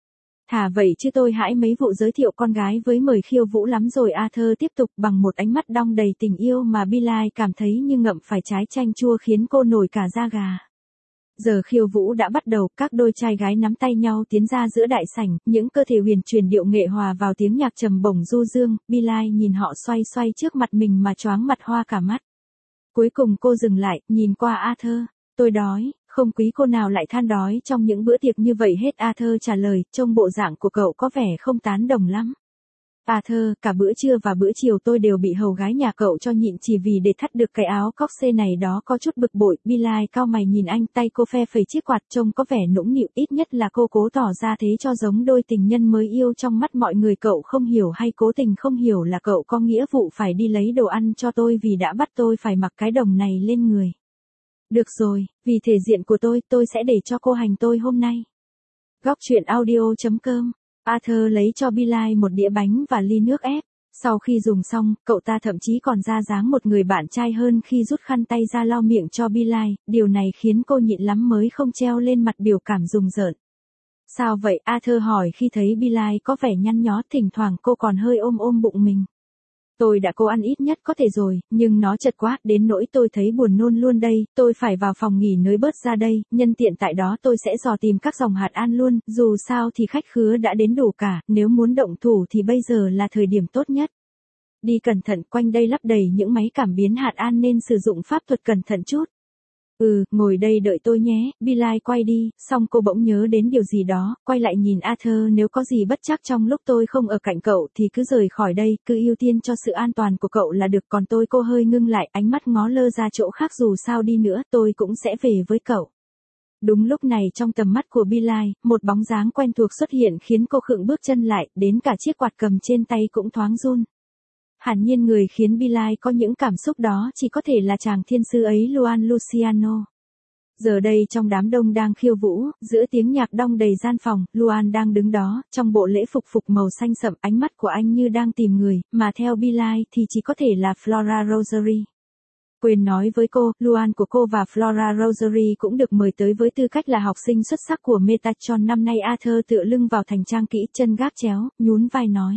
"Thà vậy chứ tôi hãi mấy vụ giới thiệu con gái với mời khiêu vũ lắm rồi." Arthur tiếp tục bằng một ánh mắt đong đầy tình yêu mà Bilal cảm thấy như ngậm phải trái chanh chua, khiến cô nổi cả da gà. Giờ khiêu vũ đã bắt đầu, các đôi trai gái nắm tay nhau tiến ra giữa đại sảnh, những cơ thể huyền truyền điệu nghệ hòa vào tiếng nhạc trầm bổng du dương. Bilal nhìn họ xoay xoay trước mặt mình mà choáng mặt hoa cả mắt. Cuối cùng cô dừng lại, nhìn qua Arthur. "Tôi đói." "Không quý cô nào lại than đói trong những bữa tiệc như vậy hết." Arthur trả lời, trông bộ dạng của cậu có vẻ không tán đồng lắm. "Arthur, cả bữa trưa và bữa chiều tôi đều bị hầu gái nhà cậu cho nhịn chỉ vì để thắt được cái áo cocktail này đó." Có chút bực bội, Bilal cau mày nhìn anh, tay cô phe phẩy chiếc quạt trông có vẻ nũng nịu, ít nhất là cô cố tỏ ra thế cho giống đôi tình nhân mới yêu trong mắt mọi người. "Cậu không hiểu hay cố tình không hiểu là cậu có nghĩa vụ phải đi lấy đồ ăn cho tôi vì đã bắt tôi phải mặc cái đồng này lên người. Được rồi, vì thể diện của tôi, tôi sẽ để cho cô hành tôi hôm nay." Góc truyện audio chấm com. Arthur lấy cho Bilal một đĩa bánh và ly nước ép. Sau khi dùng xong, cậu ta thậm chí còn ra dáng một người bạn trai hơn khi rút khăn tay ra lau miệng cho Bilal. Điều này khiến cô nhịn lắm mới không treo lên mặt biểu cảm rùng rợn. "Sao vậy?" Arthur hỏi khi thấy Bilal có vẻ nhăn nhó, thỉnh thoảng cô còn hơi ôm ôm bụng mình. "Tôi đã cố ăn ít nhất có thể rồi, nhưng nó chật quá, đến nỗi tôi thấy buồn nôn luôn đây, tôi phải vào phòng nghỉ nới bớt ra đây, nhân tiện tại đó tôi sẽ dò tìm các dòng hạt an luôn, dù sao thì khách khứa đã đến đủ cả, nếu muốn động thủ thì bây giờ là thời điểm tốt nhất. Đi cẩn thận, quanh đây lắp đầy những máy cảm biến hạt an nên sử dụng pháp thuật cẩn thận chút." "Ừ, ngồi đây đợi tôi nhé." Bilal quay đi, xong cô bỗng nhớ đến điều gì đó, quay lại nhìn Arthur. "Nếu có gì bất trắc trong lúc tôi không ở cạnh cậu thì cứ rời khỏi đây, cứ ưu tiên cho sự an toàn của cậu là được, còn tôi." Cô hơi ngưng lại, ánh mắt ngó lơ ra chỗ khác, "Dù sao đi nữa, tôi cũng sẽ về với cậu." Đúng lúc này trong tầm mắt của Bilal, một bóng dáng quen thuộc xuất hiện khiến cô khựng bước chân lại, đến cả chiếc quạt cầm trên tay cũng thoáng run. Hẳn nhiên người khiến Bilal có những cảm xúc đó chỉ có thể là chàng thiên sư ấy, Luan Luciano. Giờ đây trong đám đông đang khiêu vũ, giữa tiếng nhạc đong đầy gian phòng, Luan đang đứng đó, trong bộ lễ phục phục màu xanh sậm, ánh mắt của anh như đang tìm người, mà theo Bilal thì chỉ có thể là Flora Rosary. Quên nói với cô, Luan của cô và Flora Rosary cũng được mời tới với tư cách là học sinh xuất sắc của Metatron năm nay. Arthur tựa lưng vào thành trang kỹ, chân gác chéo, nhún vai nói.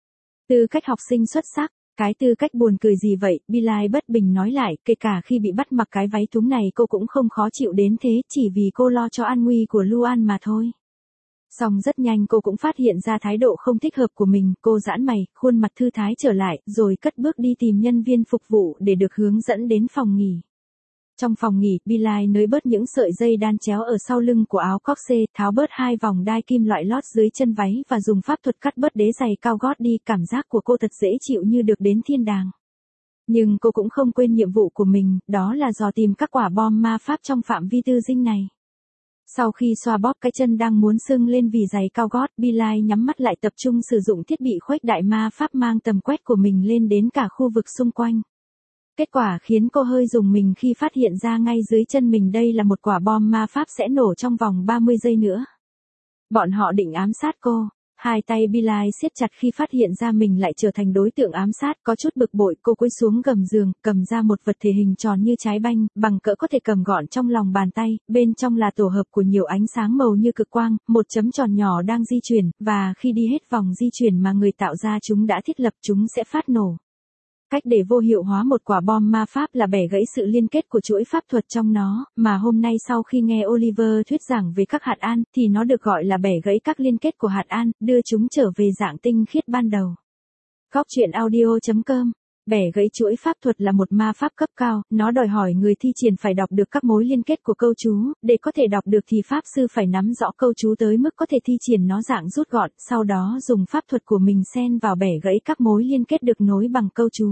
"Tư cách học sinh xuất sắc? Cái tư cách buồn cười gì vậy?" Bilal bất bình nói lại, kể cả khi bị bắt mặc cái váy thúng này cô cũng không khó chịu đến thế, chỉ vì cô lo cho an nguy của Luan mà thôi. Song rất nhanh cô cũng phát hiện ra thái độ không thích hợp của mình, cô giãn mày, khuôn mặt thư thái trở lại, rồi cất bước đi tìm nhân viên phục vụ để được hướng dẫn đến phòng nghỉ. Trong phòng nghỉ, Bilal nới bớt những sợi dây đan chéo ở sau lưng của áo corset, tháo bớt hai vòng đai kim loại lót dưới chân váy và dùng pháp thuật cắt bớt đế giày cao gót đi. Cảm giác của cô thật dễ chịu như được đến thiên đàng. Nhưng cô cũng không quên nhiệm vụ của mình, đó là dò tìm các quả bom ma pháp trong phạm vi tư dinh này. Sau khi xoa bóp cái chân đang muốn sưng lên vì giày cao gót, Billie nhắm mắt lại tập trung sử dụng thiết bị khuếch đại ma pháp mang tầm quét của mình lên đến cả khu vực xung quanh. Kết quả khiến cô hơi rùng mình khi phát hiện ra ngay dưới chân mình đây là một quả bom ma pháp sẽ nổ trong vòng ba mươi giây nữa. Bọn họ định ám sát cô. Hai tay Billie siết chặt khi phát hiện ra mình lại trở thành đối tượng ám sát, có chút bực bội, cô cúi xuống gầm giường, cầm ra một vật thể hình tròn như trái banh, bằng cỡ có thể cầm gọn trong lòng bàn tay, bên trong là tổ hợp của nhiều ánh sáng màu như cực quang, một chấm tròn nhỏ đang di chuyển, và khi đi hết vòng di chuyển mà người tạo ra chúng đã thiết lập chúng sẽ phát nổ. Cách để vô hiệu hóa một quả bom ma pháp là bẻ gãy sự liên kết của chuỗi pháp thuật trong nó, mà hôm nay sau khi nghe Oliver thuyết giảng về các hạt an, thì nó được gọi là bẻ gãy các liên kết của hạt an, đưa chúng trở về dạng tinh khiết ban đầu. Góc truyện audio chấm com. Bẻ gãy chuỗi pháp thuật là một ma pháp cấp cao, nó đòi hỏi người thi triển phải đọc được các mối liên kết của câu chú, để có thể đọc được thì pháp sư phải nắm rõ câu chú tới mức có thể thi triển nó dạng rút gọn, sau đó dùng pháp thuật của mình xen vào bẻ gãy các mối liên kết được nối bằng câu chú.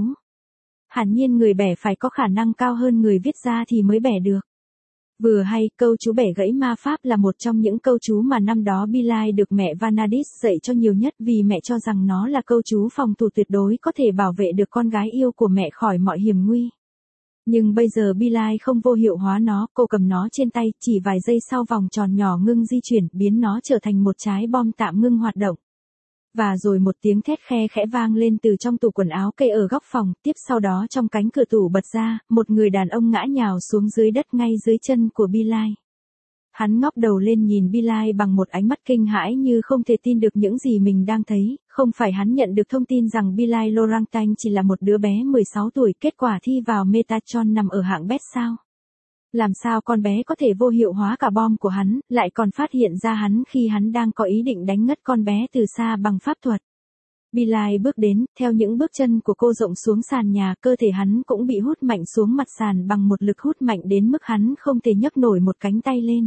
Hẳn nhiên người bẻ phải có khả năng cao hơn người viết ra thì mới bẻ được. Vừa hay, câu chú bẻ gãy ma pháp là một trong những câu chú mà năm đó Billie được mẹ Vanadis dạy cho nhiều nhất vì mẹ cho rằng nó là câu chú phòng thủ tuyệt đối có thể bảo vệ được con gái yêu của mẹ khỏi mọi hiểm nguy. Nhưng bây giờ Billie không vô hiệu hóa nó, cô cầm nó trên tay, chỉ vài giây sau vòng tròn nhỏ ngưng di chuyển, biến nó trở thành một trái bom tạm ngưng hoạt động. Và rồi một tiếng thét khe khẽ vang lên từ trong tủ quần áo kê ở góc phòng, tiếp sau đó trong cánh cửa tủ bật ra, một người đàn ông ngã nhào xuống dưới đất ngay dưới chân của Billie. Hắn ngóc đầu lên nhìn Billie bằng một ánh mắt kinh hãi như không thể tin được những gì mình đang thấy, không phải hắn nhận được thông tin rằng Billie Laurentin chỉ là một đứa bé mười sáu tuổi, kết quả thi vào Metatron nằm ở hạng bét sao? Làm sao con bé có thể vô hiệu hóa cả bom của hắn, lại còn phát hiện ra hắn khi hắn đang có ý định đánh ngất con bé từ xa bằng pháp thuật. Billie bước đến, theo những bước chân của cô rộng xuống sàn nhà, cơ thể hắn cũng bị hút mạnh xuống mặt sàn bằng một lực hút mạnh đến mức hắn không thể nhấc nổi một cánh tay lên.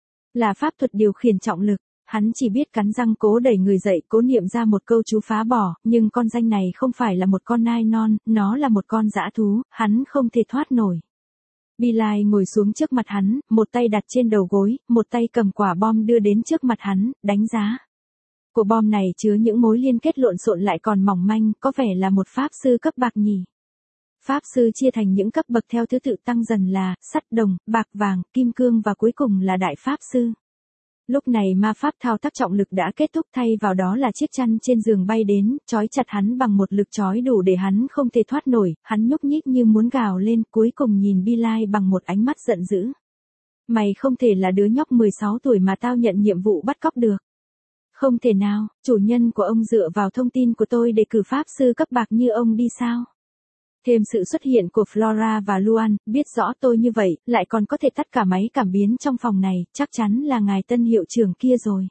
Là pháp thuật điều khiển trọng lực, hắn chỉ biết cắn răng cố đẩy người dậy, cố niệm ra một câu chú phá bỏ, nhưng con danh này không phải là một con nai non, nó là một con dã thú, hắn không thể thoát nổi. Billie ngồi xuống trước mặt hắn, một tay đặt trên đầu gối, một tay cầm quả bom đưa đến trước mặt hắn, đánh giá. Của bom này chứa những mối liên kết lộn xộn lại còn mỏng manh, có vẻ là một pháp sư cấp bạc nhỉ. Pháp sư chia thành những cấp bậc theo thứ tự tăng dần là sắt, đồng, bạc, vàng, kim cương và cuối cùng là đại pháp sư. Lúc này ma pháp thao tác trọng lực đã kết thúc, thay vào đó là chiếc chăn trên giường bay đến, trói chặt hắn bằng một lực trói đủ để hắn không thể thoát nổi, hắn nhúc nhích như muốn gào lên, cuối cùng nhìn Billie bằng một ánh mắt giận dữ. Mày không thể là đứa nhóc mười sáu tuổi mà tao nhận nhiệm vụ bắt cóc được. Không thể nào, chủ nhân của ông dựa vào thông tin của tôi để cử pháp sư cấp bạc như ông đi sao? Thêm sự xuất hiện của Flora và Luan, biết rõ tôi như vậy, lại còn có thể tắt cả máy cảm biến trong phòng này, chắc chắn là ngài tân hiệu trưởng kia rồi.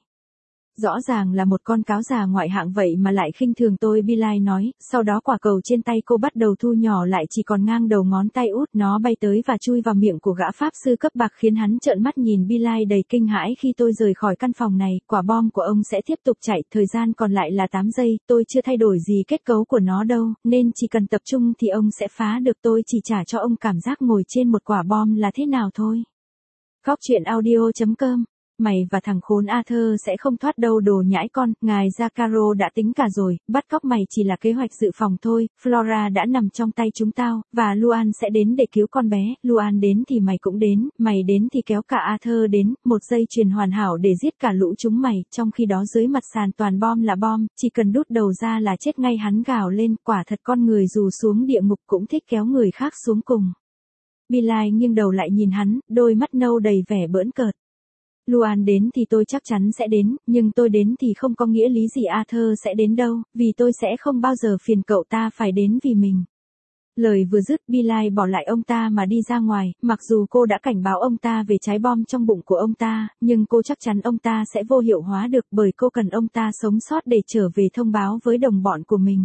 Rõ ràng là một con cáo già ngoại hạng vậy mà lại khinh thường tôi, Billie nói, sau đó quả cầu trên tay cô bắt đầu thu nhỏ lại chỉ còn ngang đầu ngón tay út, nó bay tới và chui vào miệng của gã pháp sư cấp bạc khiến hắn trợn mắt nhìn Billie đầy kinh hãi. Khi tôi rời khỏi căn phòng này, quả bom của ông sẽ tiếp tục chạy, thời gian còn lại là tám giây, tôi chưa thay đổi gì kết cấu của nó đâu, nên chỉ cần tập trung thì ông sẽ phá được, tôi chỉ trả cho ông cảm giác ngồi trên một quả bom là thế nào thôi. Góc truyện audio chấm com. Mày và thằng khốn Arthur sẽ không thoát đâu đồ nhãi con, ngài Zacaro đã tính cả rồi, bắt cóc mày chỉ là kế hoạch dự phòng thôi, Flora đã nằm trong tay chúng tao, và Luan sẽ đến để cứu con bé, Luan đến thì mày cũng đến, mày đến thì kéo cả Arthur đến, một dây chuyền hoàn hảo để giết cả lũ chúng mày, trong khi đó dưới mặt sàn toàn bom là bom, chỉ cần đút đầu ra là chết ngay. Hắn gào lên, quả thật con người dù xuống địa ngục cũng thích kéo người khác xuống cùng. Billie nghiêng đầu lại nhìn hắn, đôi mắt nâu đầy vẻ bỡn cợt. Luan đến thì tôi chắc chắn sẽ đến, nhưng tôi đến thì không có nghĩa lý gì Arthur sẽ đến đâu, vì tôi sẽ không bao giờ phiền cậu ta phải đến vì mình. Lời vừa dứt, Billie bỏ lại ông ta mà đi ra ngoài, mặc dù cô đã cảnh báo ông ta về trái bom trong bụng của ông ta, nhưng cô chắc chắn ông ta sẽ vô hiệu hóa được bởi cô cần ông ta sống sót để trở về thông báo với đồng bọn của mình.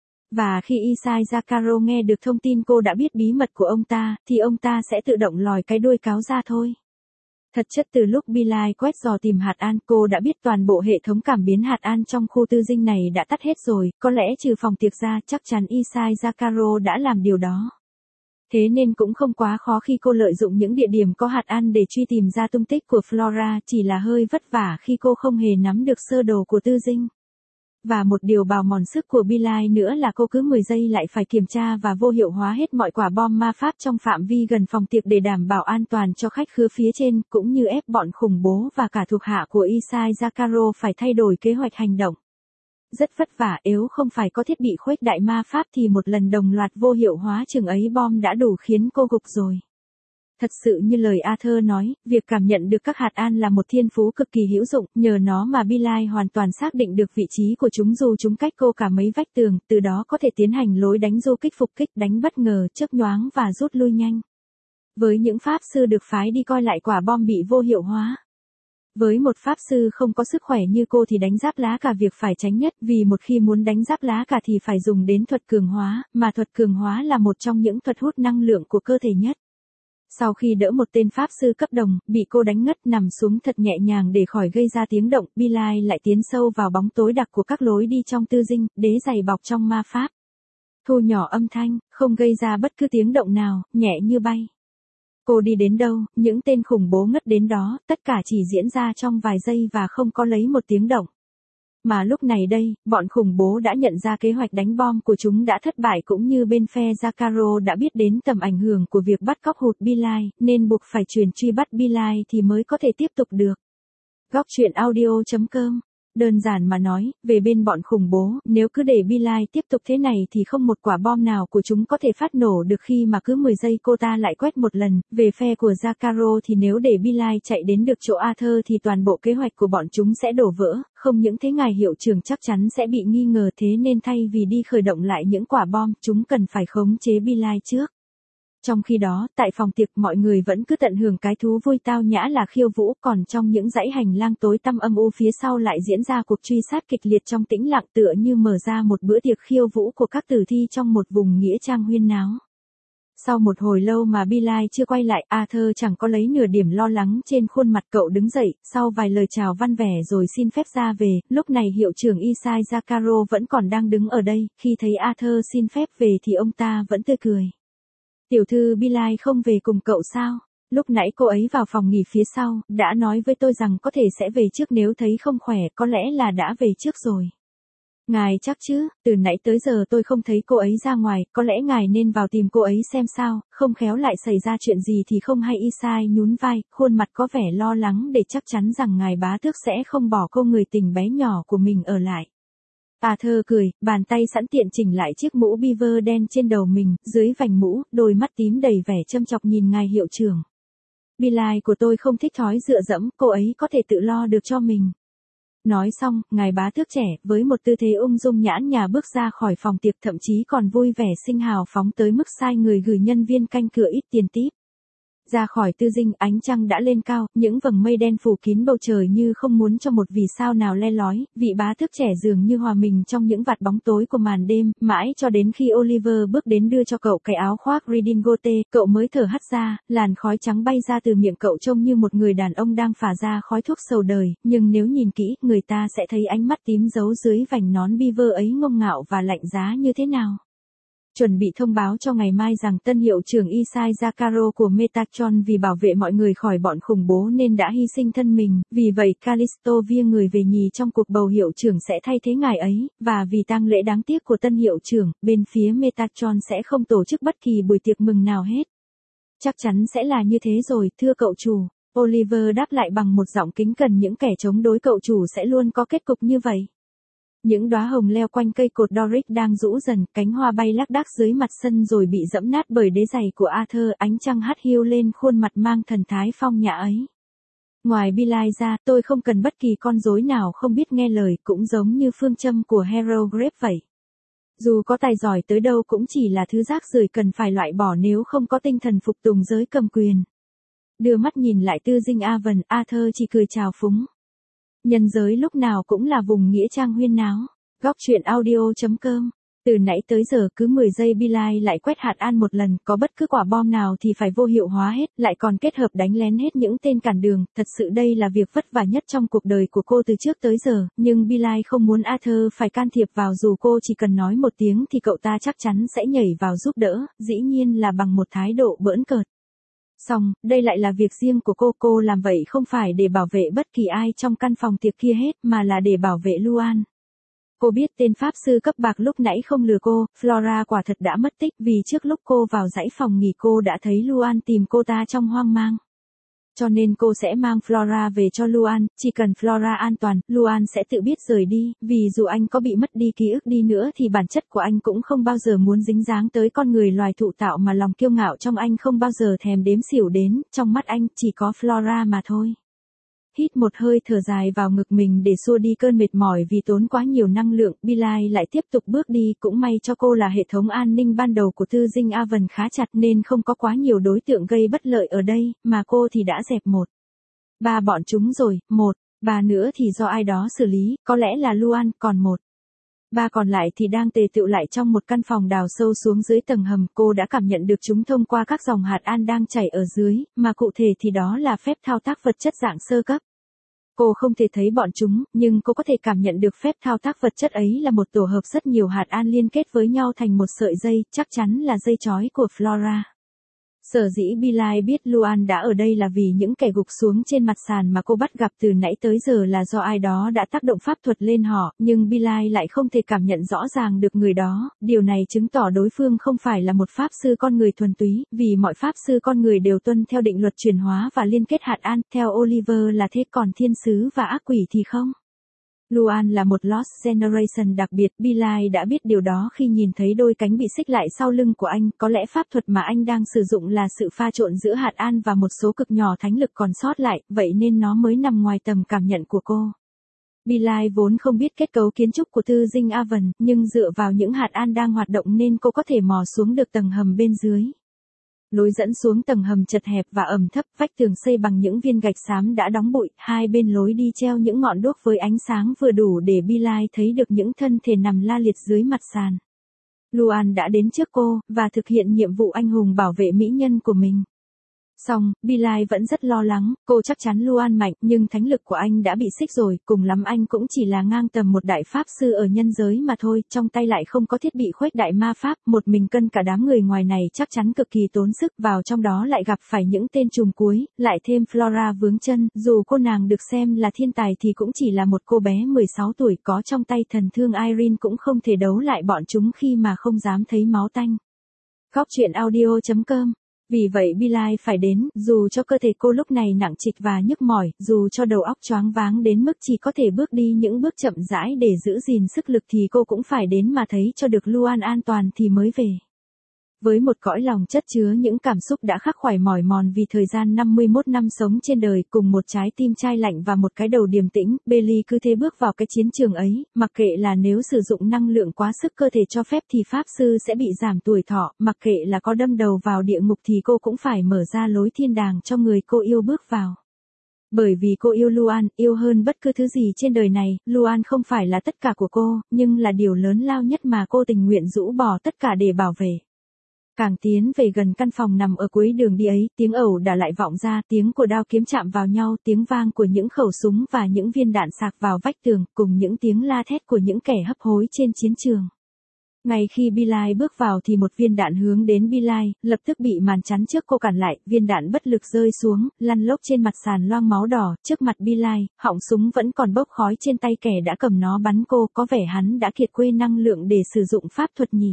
Và khi Isai Zacaro nghe được thông tin cô đã biết bí mật của ông ta, thì ông ta sẽ tự động lòi cái đuôi cáo ra thôi. Thật chất từ lúc Billie quét dò tìm hạt an, cô đã biết toàn bộ hệ thống cảm biến hạt an trong khu tư dinh này đã tắt hết rồi, có lẽ trừ phòng tiệc ra, chắc chắn Isai Zacaro đã làm điều đó. Thế nên cũng không quá khó khi cô lợi dụng những địa điểm có hạt ăn để truy tìm ra tung tích của Flora, chỉ là hơi vất vả khi cô không hề nắm được sơ đồ của Tư Dinh. Và một điều bào mòn sức của Billie nữa là cô cứ mười giây lại phải kiểm tra và vô hiệu hóa hết mọi quả bom ma pháp trong phạm vi gần phòng tiệc để đảm bảo an toàn cho khách khứa phía trên, cũng như ép bọn khủng bố và cả thuộc hạ của Isai Zakaro phải thay đổi kế hoạch hành động. Rất vất vả, nếu không phải có thiết bị khuếch đại ma pháp thì một lần đồng loạt vô hiệu hóa chừng ấy bom đã đủ khiến cô gục rồi. Thật sự như lời Arthur nói, việc cảm nhận được các hạt an là một thiên phú cực kỳ hữu dụng, nhờ nó mà Billie hoàn toàn xác định được vị trí của chúng dù chúng cách cô cả mấy vách tường, từ đó có thể tiến hành lối đánh du kích phục kích, đánh bất ngờ, chớp nhoáng và rút lui nhanh. Với những pháp sư được phái đi coi lại quả bom bị vô hiệu hóa. Với một pháp sư không có sức khỏe như cô thì đánh giáp lá cả việc phải tránh nhất, vì một khi muốn đánh giáp lá cả thì phải dùng đến thuật cường hóa, mà thuật cường hóa là một trong những thuật hút năng lượng của cơ thể nhất. Sau khi đỡ một tên pháp sư cấp đồng, bị cô đánh ngất nằm xuống thật nhẹ nhàng để khỏi gây ra tiếng động, Billie lại tiến sâu vào bóng tối đặc của các lối đi trong Tư Dinh, đế giày bọc trong ma pháp. Thu nhỏ âm thanh, không gây ra bất cứ tiếng động nào, nhẹ như bay. Cô đi đến đâu, những tên khủng bố ngất đến đó, tất cả chỉ diễn ra trong vài giây và không có lấy một tiếng động. Mà lúc này đây, bọn khủng bố đã nhận ra kế hoạch đánh bom của chúng đã thất bại, cũng như bên phe Zakaro đã biết đến tầm ảnh hưởng của việc bắt cóc hụt Billie, nên buộc phải chuyển truy bắt Billie thì mới có thể tiếp tục được. Góc truyện audio chấm com. Đơn giản mà nói, về bên bọn khủng bố, nếu cứ để Billie tiếp tục thế này thì không một quả bom nào của chúng có thể phát nổ được khi mà cứ mười giây cô ta lại quét một lần. Về phe của Zakaro thì nếu để Billie chạy đến được chỗ Arthur thì toàn bộ kế hoạch của bọn chúng sẽ đổ vỡ, không những thế ngài hiệu trưởng chắc chắn sẽ bị nghi ngờ, thế nên thay vì đi khởi động lại những quả bom, chúng cần phải khống chế Billie trước. Trong khi đó, tại phòng tiệc mọi người vẫn cứ tận hưởng cái thú vui tao nhã là khiêu vũ, còn trong những dãy hành lang tối tăm âm u phía sau lại diễn ra cuộc truy sát kịch liệt trong tĩnh lặng, tựa như mở ra một bữa tiệc khiêu vũ của các tử thi trong một vùng nghĩa trang huyên náo. Sau một hồi lâu mà Billie chưa quay lại, Arthur chẳng có lấy nửa điểm lo lắng trên khuôn mặt cậu đứng dậy, sau vài lời chào văn vẻ rồi xin phép ra về. Lúc này hiệu trưởng Isai Zakaro vẫn còn đang đứng ở đây, khi thấy Arthur xin phép về thì ông ta vẫn tươi cười. Tiểu thư Billie không về cùng cậu sao? Lúc nãy cô ấy vào phòng nghỉ phía sau, đã nói với tôi rằng có thể sẽ về trước nếu thấy không khỏe, có lẽ là đã về trước rồi. Ngài chắc chứ, từ nãy tới giờ tôi không thấy cô ấy ra ngoài, có lẽ ngài nên vào tìm cô ấy xem sao, không khéo lại xảy ra chuyện gì thì không hay. Isai nhún vai, khuôn mặt có vẻ lo lắng để chắc chắn rằng ngài bá tước sẽ không bỏ cô người tình bé nhỏ của mình ở lại. Arthur cười, bàn tay sẵn tiện chỉnh lại chiếc mũ beaver đen trên đầu mình, dưới vành mũ, đôi mắt tím đầy vẻ châm chọc nhìn ngài hiệu trưởng. Billie của tôi không thích thói dựa dẫm, cô ấy có thể tự lo được cho mình. Nói xong, ngài bá tước trẻ, với một tư thế ung dung nhãn nhã bước ra khỏi phòng tiệc, thậm chí còn vui vẻ sinh hào phóng tới mức sai người gửi nhân viên canh cửa ít tiền típ. Ra khỏi Tư Dinh, ánh trăng đã lên cao, những vầng mây đen phủ kín bầu trời như không muốn cho một vì sao nào le lói, vị bá tước trẻ dường như hòa mình trong những vạt bóng tối của màn đêm, mãi cho đến khi Oliver bước đến đưa cho cậu cái áo khoác redingote, cậu mới thở hắt ra, làn khói trắng bay ra từ miệng cậu trông như một người đàn ông đang phả ra khói thuốc sầu đời, nhưng nếu nhìn kỹ, người ta sẽ thấy ánh mắt tím giấu dưới vành nón beaver ấy ngông ngạo và lạnh giá như thế nào. Chuẩn bị thông báo cho ngày mai rằng tân hiệu trưởng Isai Zakaro của Metatron vì bảo vệ mọi người khỏi bọn khủng bố nên đã hy sinh thân mình, vì vậy Callisto Via người về nhì trong cuộc bầu hiệu trưởng sẽ thay thế ngài ấy, và vì tang lễ đáng tiếc của tân hiệu trưởng, bên phía Metatron sẽ không tổ chức bất kỳ buổi tiệc mừng nào hết. Chắc chắn sẽ là như thế rồi, thưa cậu chủ. Oliver đáp lại bằng một giọng kính cẩn, những kẻ chống đối cậu chủ sẽ luôn có kết cục như vậy. Những đóa hồng leo quanh cây cột Doric đang rũ dần, cánh hoa bay lác đác dưới mặt sân rồi bị dẫm nát bởi đế giày của Arthur, ánh trăng hắt hiu lên khuôn mặt mang thần thái phong nhã ấy. Ngoài Billie ra, tôi không cần bất kỳ con rối nào không biết nghe lời, cũng giống như phương châm của Hero Grape vậy. Dù có tài giỏi tới đâu cũng chỉ là thứ rác rưởi cần phải loại bỏ nếu không có tinh thần phục tùng giới cầm quyền. Đưa mắt nhìn lại Tư Dinh Avon, Arthur chỉ cười chào phúng. Nhân giới lúc nào cũng là vùng nghĩa trang huyên náo. Góc truyện audio chấm com Từ nãy tới giờ cứ mười giây Bilal lại quét hạt an một lần, có bất cứ quả bom nào thì phải vô hiệu hóa hết, lại còn kết hợp đánh lén hết những tên cản đường, thật sự đây là việc vất vả nhất trong cuộc đời của cô từ trước tới giờ, nhưng Bilal không muốn Arthur phải can thiệp vào, dù cô chỉ cần nói một tiếng thì cậu ta chắc chắn sẽ nhảy vào giúp đỡ, dĩ nhiên là bằng một thái độ bỡn cợt. Xong, đây lại là việc riêng của cô, cô làm vậy không phải để bảo vệ bất kỳ ai trong căn phòng tiệc kia hết, mà là để bảo vệ Luan. Cô biết tên pháp sư cấp bạc lúc nãy không lừa cô, Flora quả thật đã mất tích vì trước lúc cô vào dãy phòng nghỉ cô đã thấy Luan tìm cô ta trong hoang mang. Cho nên cô sẽ mang Flora về cho Luan, chỉ cần Flora an toàn, Luan sẽ tự biết rời đi, vì dù anh có bị mất đi ký ức đi nữa thì bản chất của anh cũng không bao giờ muốn dính dáng tới con người loài thụ tạo, mà lòng kiêu ngạo trong anh không bao giờ thèm đếm xỉu đến, trong mắt anh chỉ có Flora mà thôi. Hít một hơi thở dài vào ngực mình để xua đi cơn mệt mỏi vì tốn quá nhiều năng lượng, Bilal lại tiếp tục bước đi, cũng may cho cô là hệ thống an ninh ban đầu của Tư Dinh Avon khá chặt nên không có quá nhiều đối tượng gây bất lợi ở đây, mà cô thì đã dẹp một. Ba bọn chúng rồi, một, ba nữa thì do ai đó xử lý, có lẽ là Luan, còn một. Ba còn lại thì đang tề tựu lại trong một căn phòng đào sâu xuống dưới tầng hầm, cô đã cảm nhận được chúng thông qua các dòng hạt an đang chảy ở dưới, mà cụ thể thì đó là phép thao tác vật chất dạng sơ cấp. Cô không thể thấy bọn chúng, nhưng cô có thể cảm nhận được phép thao tác vật chất ấy là một tổ hợp rất nhiều hạt an liên kết với nhau thành một sợi dây, chắc chắn là dây chói của Flora. Sở dĩ Bilal biết Luan đã ở đây là vì những kẻ gục xuống trên mặt sàn mà cô bắt gặp từ nãy tới giờ là do ai đó đã tác động pháp thuật lên họ, nhưng Bilal lại không thể cảm nhận rõ ràng được người đó, điều này chứng tỏ đối phương không phải là một pháp sư con người thuần túy, vì mọi pháp sư con người đều tuân theo định luật chuyển hóa và liên kết hạt an, theo Oliver là thế, còn thiên sứ và ác quỷ thì không. Luan là một Lost Generation đặc biệt, Bilal đã biết điều đó khi nhìn thấy đôi cánh bị xích lại sau lưng của anh, có lẽ pháp thuật mà anh đang sử dụng là sự pha trộn giữa hạt an và một số cực nhỏ thánh lực còn sót lại, vậy nên nó mới nằm ngoài tầm cảm nhận của cô. Bilal vốn không biết kết cấu kiến trúc của Tư Dinh Avon, nhưng dựa vào những hạt an đang hoạt động nên cô có thể mò xuống được tầng hầm bên dưới. Lối dẫn xuống tầng hầm chật hẹp và ẩm thấp, vách tường xây bằng những viên gạch xám đã đóng bụi, hai bên lối đi treo những ngọn đuốc với ánh sáng vừa đủ để Bilal thấy được những thân thể nằm la liệt dưới mặt sàn. Luan đã đến trước cô, và thực hiện nhiệm vụ anh hùng bảo vệ mỹ nhân của mình. Xong, Bilal vẫn rất lo lắng, cô chắc chắn Luan mạnh, nhưng thánh lực của anh đã bị xích rồi, cùng lắm anh cũng chỉ là ngang tầm một đại pháp sư ở nhân giới mà thôi, trong tay lại không có thiết bị khuếch đại ma pháp, một mình cân cả đám người ngoài này chắc chắn cực kỳ tốn sức, vào trong đó lại gặp phải những tên trùm cuối, lại thêm Flora vướng chân, dù cô nàng được xem là thiên tài thì cũng chỉ là một cô bé mười sáu tuổi, có trong tay thần thương Irene cũng không thể đấu lại bọn chúng khi mà không dám thấy máu tanh. Góc truyện audio chấm com. Vì vậy Bilal phải đến, dù cho cơ thể cô lúc này nặng trịch và nhức mỏi, dù cho đầu óc choáng váng đến mức chỉ có thể bước đi những bước chậm rãi để giữ gìn sức lực thì cô cũng phải đến mà thấy cho được Luan an toàn thì mới về. Với một cõi lòng chất chứa những cảm xúc đã khắc khoải mỏi mòn vì thời gian năm mươi mốt năm sống trên đời, cùng một trái tim chai lạnh và một cái đầu điềm tĩnh, Billy cứ thế bước vào cái chiến trường ấy, mặc kệ là nếu sử dụng năng lượng quá sức cơ thể cho phép thì pháp sư sẽ bị giảm tuổi thọ, mặc kệ là có đâm đầu vào địa ngục thì cô cũng phải mở ra lối thiên đàng cho người cô yêu bước vào. Bởi vì cô yêu Luan, yêu hơn bất cứ thứ gì trên đời này, Luan không phải là tất cả của cô, nhưng là điều lớn lao nhất mà cô tình nguyện rũ bỏ tất cả để bảo vệ. Càng tiến về gần căn phòng nằm ở cuối đường đi ấy, tiếng ẩu đả lại vọng ra, tiếng của đao kiếm chạm vào nhau, tiếng vang của những khẩu súng và những viên đạn sạc vào vách tường, cùng những tiếng la thét của những kẻ hấp hối trên chiến trường. Ngay khi Bilal bước vào thì một viên đạn hướng đến Bilal, lập tức bị màn chắn trước cô cản lại, viên đạn bất lực rơi xuống, lăn lốc trên mặt sàn loang máu đỏ, trước mặt Bilal, họng súng vẫn còn bốc khói trên tay kẻ đã cầm nó bắn cô, có vẻ hắn đã kiệt quê năng lượng để sử dụng pháp thuật nhỉ.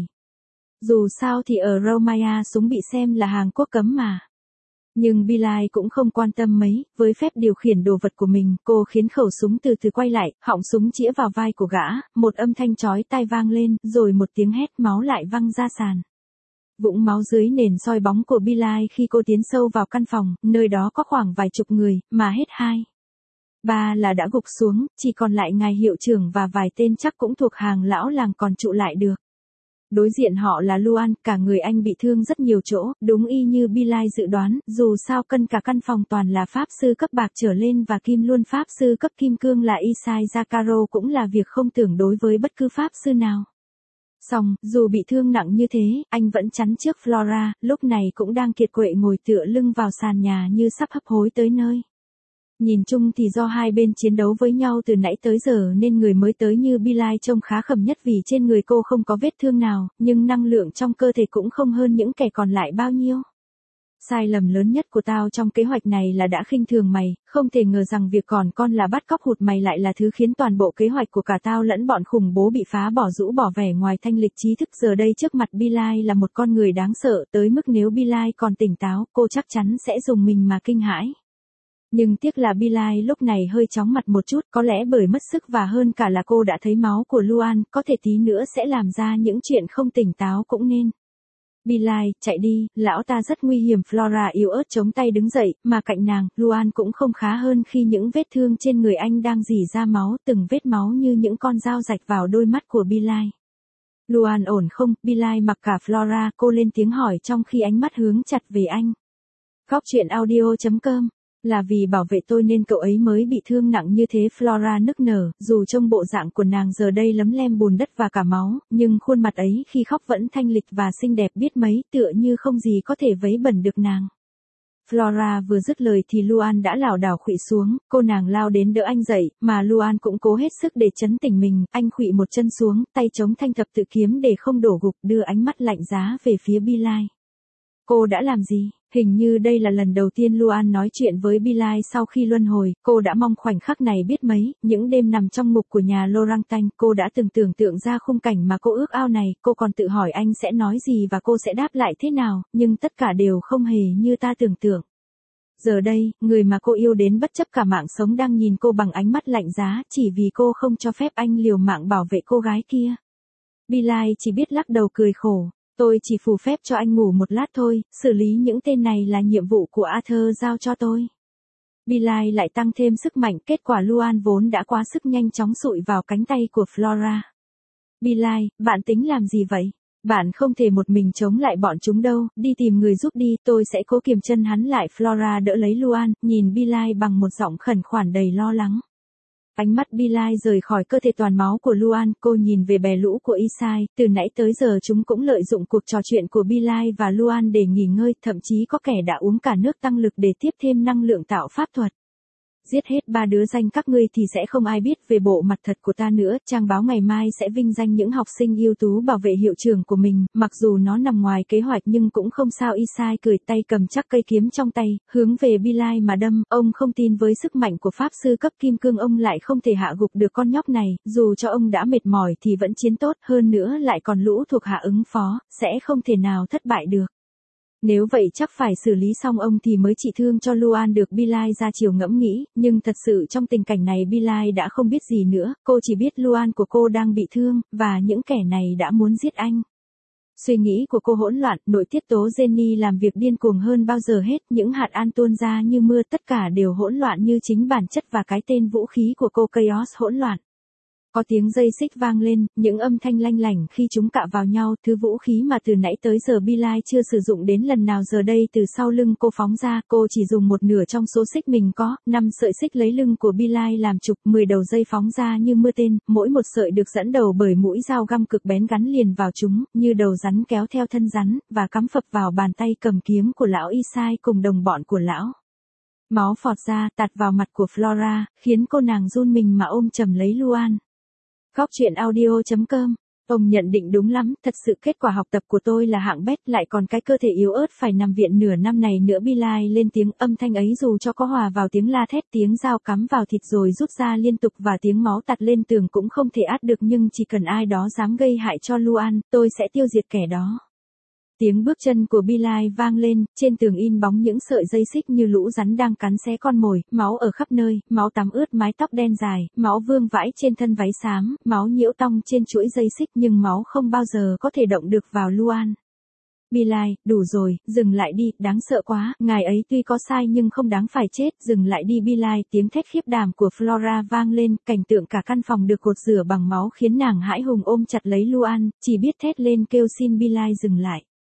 Dù sao thì ở Romania súng bị xem là hàng quốc cấm mà. Nhưng Bilal cũng không quan tâm mấy, với phép điều khiển đồ vật của mình, cô khiến khẩu súng từ từ quay lại, họng súng chĩa vào vai của gã, một âm thanh chói tai vang lên, rồi một tiếng hét, máu lại văng ra sàn. Vũng máu dưới nền soi bóng của Bilal khi cô tiến sâu vào căn phòng, nơi đó có khoảng vài chục người, mà hết hai. Ba là đã gục xuống, chỉ còn lại ngài hiệu trưởng và vài tên chắc cũng thuộc hàng lão làng còn trụ lại được. Đối diện họ là Luan, cả người anh bị thương rất nhiều chỗ, đúng y như Bilal dự đoán, dù sao cân cả căn phòng toàn là pháp sư cấp bạc trở lên và kim luôn pháp sư cấp kim cương là Isai Zakaro cũng là việc không tưởng đối với bất cứ pháp sư nào. Xong, dù bị thương nặng như thế, anh vẫn chắn trước Flora, lúc này cũng đang kiệt quệ ngồi tựa lưng vào sàn nhà như sắp hấp hối tới nơi. Nhìn chung thì do hai bên chiến đấu với nhau từ nãy tới giờ nên người mới tới như Billie trông khá khẩm nhất vì trên người cô không có vết thương nào, nhưng năng lượng trong cơ thể cũng không hơn những kẻ còn lại bao nhiêu. Sai lầm lớn nhất của tao trong kế hoạch này là đã khinh thường mày, không thể ngờ rằng việc còn con là bắt cóc hụt mày lại là thứ khiến toàn bộ kế hoạch của cả tao lẫn bọn khủng bố bị phá bỏ rũ bỏ vẻ ngoài thanh lịch trí thức. Giờ đây trước mặt Billie là một con người đáng sợ tới mức nếu Billie còn tỉnh táo, cô chắc chắn sẽ dùng mình mà kinh hãi. Nhưng tiếc là Billie lúc này hơi chóng mặt một chút, có lẽ bởi mất sức và hơn cả là cô đã thấy máu của Luan, có thể tí nữa sẽ làm ra những chuyện không tỉnh táo cũng nên. Billie, chạy đi, lão ta rất nguy hiểm. Flora yếu ớt chống tay đứng dậy, mà cạnh nàng, Luan cũng không khá hơn khi những vết thương trên người anh đang rỉ ra máu, từng vết máu như những con dao rạch vào đôi mắt của Billie. Luan ổn không? Billie mặc cả Flora, cô lên tiếng hỏi trong khi ánh mắt hướng chặt về anh. Góc truyện audio chấm com. Là vì bảo vệ tôi nên cậu ấy mới bị thương nặng như thế. Flora nức nở, dù trông bộ dạng của nàng giờ đây lấm lem bùn đất và cả máu, nhưng khuôn mặt ấy khi khóc vẫn thanh lịch và xinh đẹp biết mấy, tựa như không gì có thể vấy bẩn được nàng. Flora vừa dứt lời thì Luan đã lảo đảo khuỵu xuống, cô nàng lao đến đỡ anh dậy, mà Luan cũng cố hết sức để trấn tĩnh mình, anh khuỵu một chân xuống, tay chống thanh thập tự kiếm để không đổ gục, đưa ánh mắt lạnh giá về phía Billie. Cô đã làm gì? Hình như đây là lần đầu tiên Luan nói chuyện với Billie sau khi luân hồi, cô đã mong khoảnh khắc này biết mấy, những đêm nằm trong ngục của nhà Lorangtanh, cô đã từng tưởng tượng ra khung cảnh mà cô ước ao này, cô còn tự hỏi anh sẽ nói gì và cô sẽ đáp lại thế nào, nhưng tất cả đều không hề như ta tưởng tượng. Giờ đây, người mà cô yêu đến bất chấp cả mạng sống đang nhìn cô bằng ánh mắt lạnh giá, chỉ vì cô không cho phép anh liều mạng bảo vệ cô gái kia. Billie chỉ biết lắc đầu cười khổ. Tôi chỉ phù phép cho anh ngủ một lát thôi, xử lý những tên này là nhiệm vụ của Arthur giao cho tôi. Billie lại tăng thêm sức mạnh, kết quả Luan vốn đã quá sức nhanh chóng sụi vào cánh tay của Flora. Billie, bạn tính làm gì vậy? Bạn không thể một mình chống lại bọn chúng đâu, đi tìm người giúp đi, tôi sẽ cố kiềm chân hắn lại. Flora đỡ lấy Luan, nhìn Billie bằng một giọng khẩn khoản đầy lo lắng. Ánh mắt Billie rời khỏi cơ thể toàn máu của Luan, cô nhìn về bè lũ của Isai, từ nãy tới giờ chúng cũng lợi dụng cuộc trò chuyện của Billie và Luan để nghỉ ngơi, thậm chí có kẻ đã uống cả nước tăng lực để tiếp thêm năng lượng tạo pháp thuật. Giết hết ba đứa danh các ngươi thì sẽ không ai biết về bộ mặt thật của ta nữa, trang báo ngày mai sẽ vinh danh những học sinh ưu tú bảo vệ hiệu trưởng của mình, mặc dù nó nằm ngoài kế hoạch nhưng cũng không sao. Isai cười, tay cầm chắc cây kiếm trong tay, hướng về Billie mà đâm, ông không tin với sức mạnh của pháp sư cấp kim cương ông lại không thể hạ gục được con nhóc này, dù cho ông đã mệt mỏi thì vẫn chiến tốt, hơn nữa lại còn lũ thuộc hạ ứng phó, sẽ không thể nào thất bại được. Nếu vậy chắc phải xử lý xong ông thì mới trị thương cho Luan được. Billie ra chiều ngẫm nghĩ, nhưng thật sự trong tình cảnh này Billie đã không biết gì nữa, cô chỉ biết Luan của cô đang bị thương, và những kẻ này đã muốn giết anh. Suy nghĩ của cô hỗn loạn, nội tiết tố Jenny làm việc điên cuồng hơn bao giờ hết, những hạt an tuôn ra như mưa, tất cả đều hỗn loạn như chính bản chất và cái tên vũ khí của cô, Chaos hỗn loạn. Có tiếng dây xích vang lên, những âm thanh lanh lảnh khi chúng cạ vào nhau, thứ vũ khí mà từ nãy tới giờ Billie chưa sử dụng đến lần nào giờ đây từ sau lưng cô phóng ra, cô chỉ dùng một nửa trong số xích mình có, năm sợi xích lấy lưng của Billie làm trục, mười đầu dây phóng ra như mưa tên, mỗi một sợi được dẫn đầu bởi mũi dao găm cực bén gắn liền vào chúng, như đầu rắn kéo theo thân rắn, và cắm phập vào bàn tay cầm kiếm của lão Isai cùng đồng bọn của lão. Máu phọt ra, tạt vào mặt của Flora, khiến cô nàng run mình mà ôm chầm lấy Luan. Góc truyện audio chấm com. Ông nhận định đúng lắm, thật sự kết quả học tập của tôi là hạng bét, lại còn cái cơ thể yếu ớt phải nằm viện nửa năm này nữa. Billie lên tiếng, âm thanh ấy dù cho có hòa vào tiếng la thét, tiếng dao cắm vào thịt rồi rút ra liên tục và tiếng máu tạt lên tường cũng không thể át được, nhưng chỉ cần ai đó dám gây hại cho Luan, tôi sẽ tiêu diệt kẻ đó. Tiếng bước chân của Billie vang lên, trên tường in bóng những sợi dây xích như lũ rắn đang cắn xé con mồi, máu ở khắp nơi, máu tắm ướt mái tóc đen dài, máu vương vãi trên thân váy xám, máu nhiễu tong trên chuỗi dây xích, nhưng máu không bao giờ có thể động được vào Luan. Billie, đủ rồi, dừng lại đi, đáng sợ quá, ngài ấy tuy có sai nhưng không đáng phải chết, dừng lại đi Billie. Tiếng thét khiếp đảm của Flora vang lên, cảnh tượng cả căn phòng được cột rửa bằng máu khiến nàng hãi hùng ôm chặt lấy Luan, chỉ biết thét lên kêu xin Billie dừng lại.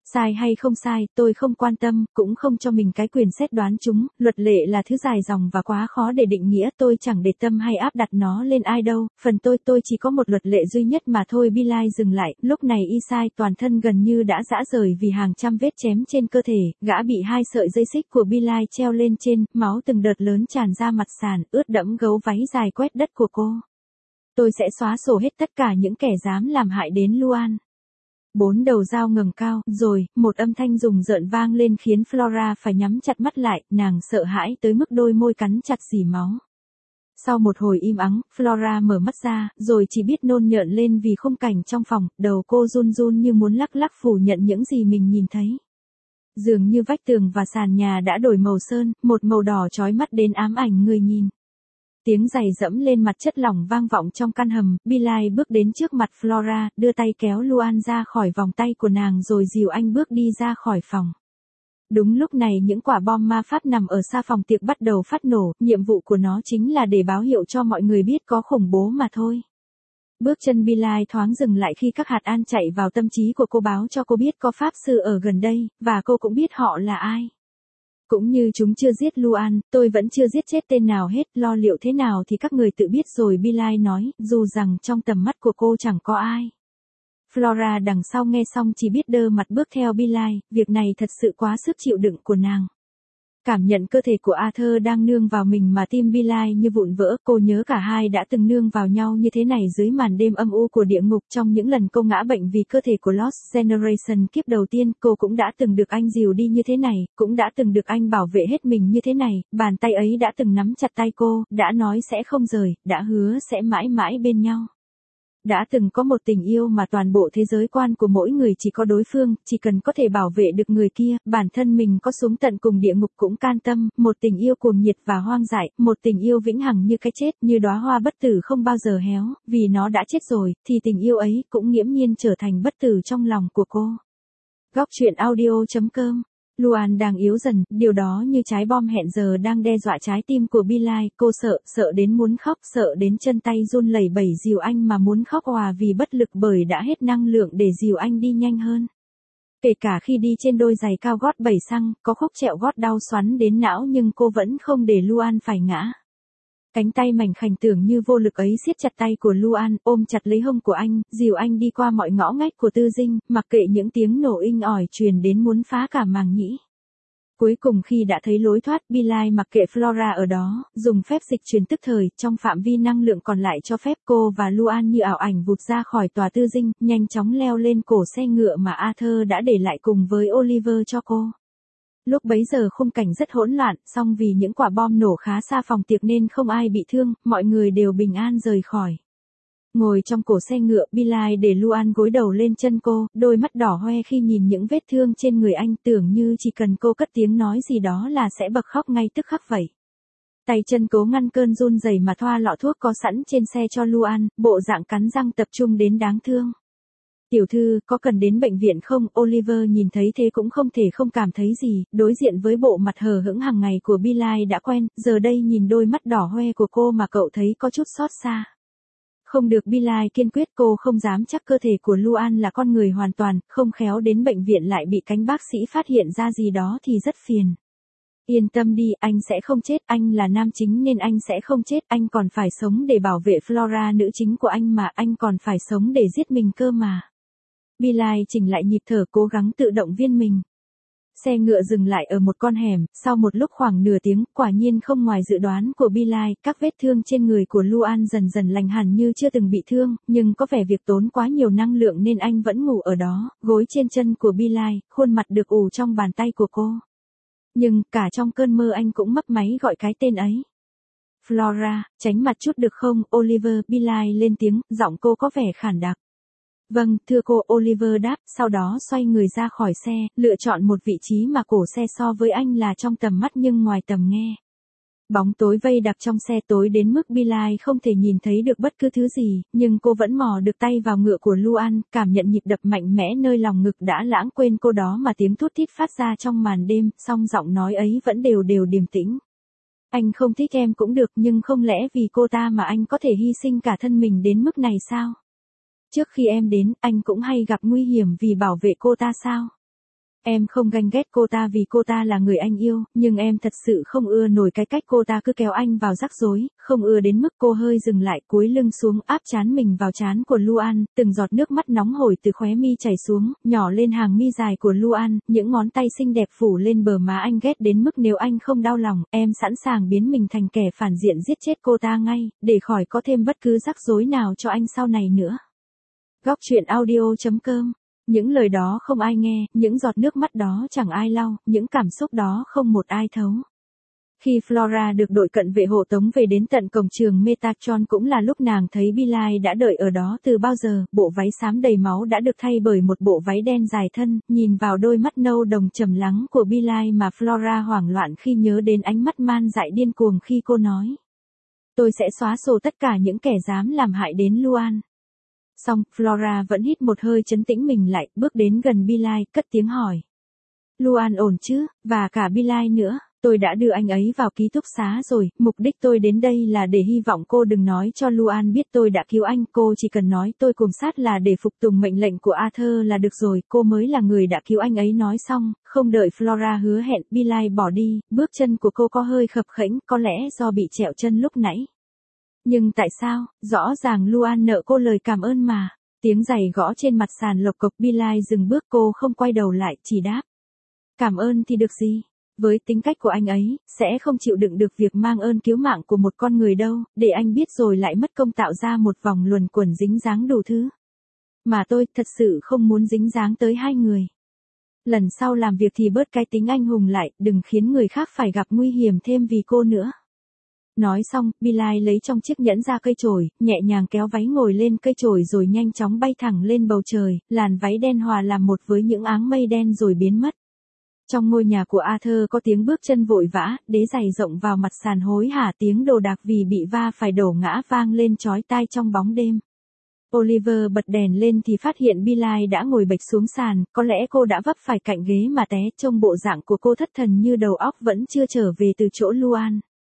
Sai hay không sai, tôi không quan tâm, cũng không cho mình cái quyền xét đoán chúng, luật lệ là thứ dài dòng và quá khó để định nghĩa, tôi chẳng để tâm hay áp đặt nó lên ai đâu, phần tôi tôi chỉ có một luật lệ duy nhất mà thôi. Bilal dừng lại, lúc này y sai toàn thân gần như đã rã rời vì hàng trăm vết chém trên cơ thể, gã bị hai sợi dây xích của Bilal treo lên trên, máu từng đợt lớn tràn ra mặt sàn, ướt đẫm gấu váy dài quét đất của cô. Tôi sẽ xóa sổ hết tất cả những kẻ dám làm hại đến Luan. Bốn đầu dao ngẩng cao, rồi, một âm thanh rùng rợn vang lên khiến Flora phải nhắm chặt mắt lại, nàng sợ hãi tới mức đôi môi cắn chặt rỉ máu. Sau một hồi im ắng, Flora mở mắt ra, rồi chỉ biết nôn nhợn lên vì khung cảnh trong phòng, đầu cô run run như muốn lắc lắc phủ nhận những gì mình nhìn thấy. Dường như vách tường và sàn nhà đã đổi màu sơn, một màu đỏ chói mắt đến ám ảnh người nhìn. Tiếng giày dẫm lên mặt chất lỏng vang vọng trong căn hầm, Bilal bước đến trước mặt Flora, đưa tay kéo Luan ra khỏi vòng tay của nàng rồi dìu anh bước đi ra khỏi phòng. Đúng lúc này những quả bom ma pháp nằm ở xa phòng tiệc bắt đầu phát nổ, nhiệm vụ của nó chính là để báo hiệu cho mọi người biết có khủng bố mà thôi. Bước chân Bilal thoáng dừng lại khi các hạt an chạy vào tâm trí của cô báo cho cô biết có pháp sư ở gần đây, và cô cũng biết họ là ai. Cũng như chúng chưa giết Luan, tôi vẫn chưa giết chết tên nào hết, lo liệu thế nào thì các người tự biết rồi. Bilal nói, dù rằng trong tầm mắt của cô chẳng có ai. Flora đằng sau nghe xong chỉ biết đơ mặt bước theo Bilal, việc này thật sự quá sức chịu đựng của nàng. Cảm nhận cơ thể của Arthur đang nương vào mình mà tim Bilal như vụn vỡ, cô nhớ cả hai đã từng nương vào nhau như thế này dưới màn đêm âm u của địa ngục. Trong những lần cô ngã bệnh vì cơ thể của Lost Generation kiếp đầu tiên, cô cũng đã từng được anh dìu đi như thế này, cũng đã từng được anh bảo vệ hết mình như thế này, bàn tay ấy đã từng nắm chặt tay cô, đã nói sẽ không rời, đã hứa sẽ mãi mãi bên nhau. Đã từng có một tình yêu mà toàn bộ thế giới quan của mỗi người chỉ có đối phương, chỉ cần có thể bảo vệ được người kia, bản thân mình có xuống tận cùng địa ngục cũng can tâm, một tình yêu cuồng nhiệt và hoang dại, một tình yêu vĩnh hằng như cái chết, như đóa hoa bất tử không bao giờ héo, vì nó đã chết rồi, thì tình yêu ấy cũng nghiễm nhiên trở thành bất tử trong lòng của cô. Góc truyện audio chấm com. Luan đang yếu dần, điều đó như trái bom hẹn giờ đang đe dọa trái tim của Bilal, cô sợ, sợ đến muốn khóc, sợ đến chân tay run lẩy bẩy dìu anh mà muốn khóc òa vì bất lực bởi đã hết năng lượng để dìu anh đi nhanh hơn. Kể cả khi đi trên đôi giày cao gót bảy xăng, có khúc trẹo gót đau xoắn đến não nhưng cô vẫn không để Luan phải ngã. Cánh tay mảnh khảnh tưởng như vô lực ấy siết chặt tay của Luan, ôm chặt lấy hông của anh, dìu anh đi qua mọi ngõ ngách của Tư Dinh, mặc kệ những tiếng nổ inh ỏi truyền đến muốn phá cả màng nhĩ. Cuối cùng khi đã thấy lối thoát, Bilal mặc kệ Flora ở đó, dùng phép dịch truyền tức thời, trong phạm vi năng lượng còn lại cho phép cô và Luan như ảo ảnh vụt ra khỏi tòa Tư Dinh, nhanh chóng leo lên cổ xe ngựa mà Arthur đã để lại cùng với Oliver cho cô. Lúc bấy giờ khung cảnh rất hỗn loạn, song vì những quả bom nổ khá xa phòng tiệc nên không ai bị thương, mọi người đều bình an rời khỏi. Ngồi trong cổ xe ngựa, Bilal để Luan gối đầu lên chân cô, đôi mắt đỏ hoe khi nhìn những vết thương trên người anh, tưởng như chỉ cần cô cất tiếng nói gì đó là sẽ bật khóc ngay tức khắc vậy. Tay chân cố ngăn cơn run rẩy mà thoa lọ thuốc có sẵn trên xe cho Luan, bộ dạng cắn răng tập trung đến đáng thương. Tiểu thư, có cần đến bệnh viện không? Oliver nhìn thấy thế cũng không thể không cảm thấy gì, đối diện với bộ mặt hờ hững hàng ngày của Bilal đã quen, giờ đây nhìn đôi mắt đỏ hoe của cô mà cậu thấy có chút xót xa. Không được, Bilal kiên quyết, cô không dám chắc cơ thể của Luan là con người hoàn toàn, không khéo đến bệnh viện lại bị cánh bác sĩ phát hiện ra gì đó thì rất phiền. Yên tâm đi, anh sẽ không chết, anh là nam chính nên anh sẽ không chết, anh còn phải sống để bảo vệ Flora nữ chính của anh mà, anh còn phải sống để giết mình cơ mà. Bilal chỉnh lại nhịp thở cố gắng tự động viên mình. Xe ngựa dừng lại ở một con hẻm, sau một lúc khoảng nửa tiếng, quả nhiên không ngoài dự đoán của Bilal, các vết thương trên người của Luan dần dần lành hẳn như chưa từng bị thương, nhưng có vẻ việc tốn quá nhiều năng lượng nên anh vẫn ngủ ở đó, gối trên chân của Bilal, khuôn mặt được ủ trong bàn tay của cô. Nhưng, cả trong cơn mơ anh cũng mấp máy gọi cái tên ấy. Flora, tránh mặt chút được không, Oliver? Bilal lên tiếng, giọng cô có vẻ khản đặc. Vâng, thưa cô, Oliver đáp, sau đó xoay người ra khỏi xe, lựa chọn một vị trí mà cổ xe so với anh là trong tầm mắt nhưng ngoài tầm nghe. Bóng tối vây đặc trong xe, tối đến mức Bilal không thể nhìn thấy được bất cứ thứ gì, nhưng cô vẫn mò được tay vào ngựa của Luan, cảm nhận nhịp đập mạnh mẽ nơi lòng ngực đã lãng quên cô đó mà tiếng thút thít phát ra trong màn đêm, song giọng nói ấy vẫn đều đều điềm tĩnh. Anh không thích em cũng được, nhưng không lẽ vì cô ta mà anh có thể hy sinh cả thân mình đến mức này sao? Trước khi em đến, anh cũng hay gặp nguy hiểm vì bảo vệ cô ta sao? Em không ganh ghét cô ta vì cô ta là người anh yêu, nhưng em thật sự không ưa nổi cái cách cô ta cứ kéo anh vào rắc rối, không ưa đến mức cô hơi dừng lại cúi lưng xuống áp trán mình vào trán của Luan, từng giọt nước mắt nóng hổi từ khóe mi chảy xuống, nhỏ lên hàng mi dài của Luan, những ngón tay xinh đẹp phủ lên bờ má anh ghét đến mức nếu anh không đau lòng, em sẵn sàng biến mình thành kẻ phản diện giết chết cô ta ngay, để khỏi có thêm bất cứ rắc rối nào cho anh sau này nữa. Góc truyện audio chấm com. Những lời đó không ai nghe, những giọt nước mắt đó chẳng ai lau, những cảm xúc đó không một ai thấu. Khi Flora được đội cận vệ hộ tống về đến tận cổng trường Metatron cũng là lúc nàng thấy Billy đã đợi ở đó từ bao giờ, bộ váy xám đầy máu đã được thay bởi một bộ váy đen dài thân, nhìn vào đôi mắt nâu đồng trầm lắng của Billy mà Flora hoảng loạn khi nhớ đến ánh mắt man dại điên cuồng khi cô nói. Tôi sẽ xóa sổ tất cả những kẻ dám làm hại đến Luan. Xong, Flora vẫn hít một hơi trấn tĩnh mình lại, bước đến gần Billy, cất tiếng hỏi. Luan ổn chứ, và cả Billy nữa, tôi đã đưa anh ấy vào ký túc xá rồi, mục đích tôi đến đây là để hy vọng cô đừng nói cho Luan biết tôi đã cứu anh, cô chỉ cần nói tôi cùng sát là để phục tùng mệnh lệnh của Arthur là được rồi, cô mới là người đã cứu anh ấy. Nói xong, không đợi Flora hứa hẹn, Billy bỏ đi, bước chân của cô có hơi khập khễnh, có lẽ do bị trẹo chân lúc nãy. Nhưng tại sao, rõ ràng Luan nợ cô lời cảm ơn mà. Tiếng giày gõ trên mặt sàn lộc cộc, Billy dừng bước, cô không quay đầu lại, chỉ đáp. Cảm ơn thì được gì? Với tính cách của anh ấy, sẽ không chịu đựng được việc mang ơn cứu mạng của một con người đâu, để anh biết rồi lại mất công tạo ra một vòng luẩn quẩn dính dáng đủ thứ. Mà tôi thật sự không muốn dính dáng tới hai người. Lần sau làm việc thì bớt cái tính anh hùng lại, đừng khiến người khác phải gặp nguy hiểm thêm vì cô nữa. Nói xong, Billy lấy trong chiếc nhẫn ra cây chổi, nhẹ nhàng kéo váy ngồi lên cây chổi rồi nhanh chóng bay thẳng lên bầu trời, làn váy đen hòa làm một với những áng mây đen rồi biến mất. Trong ngôi nhà của Arthur có tiếng bước chân vội vã, đế giày rộng vào mặt sàn hối hả, tiếng đồ đạc vì bị va phải đổ ngã vang lên chói tai trong bóng đêm. Oliver bật đèn lên thì phát hiện Billy đã ngồi bệt xuống sàn, có lẽ cô đã vấp phải cạnh ghế mà té, trông bộ dạng của cô thất thần như đầu óc vẫn chưa trở về từ chỗ Luan.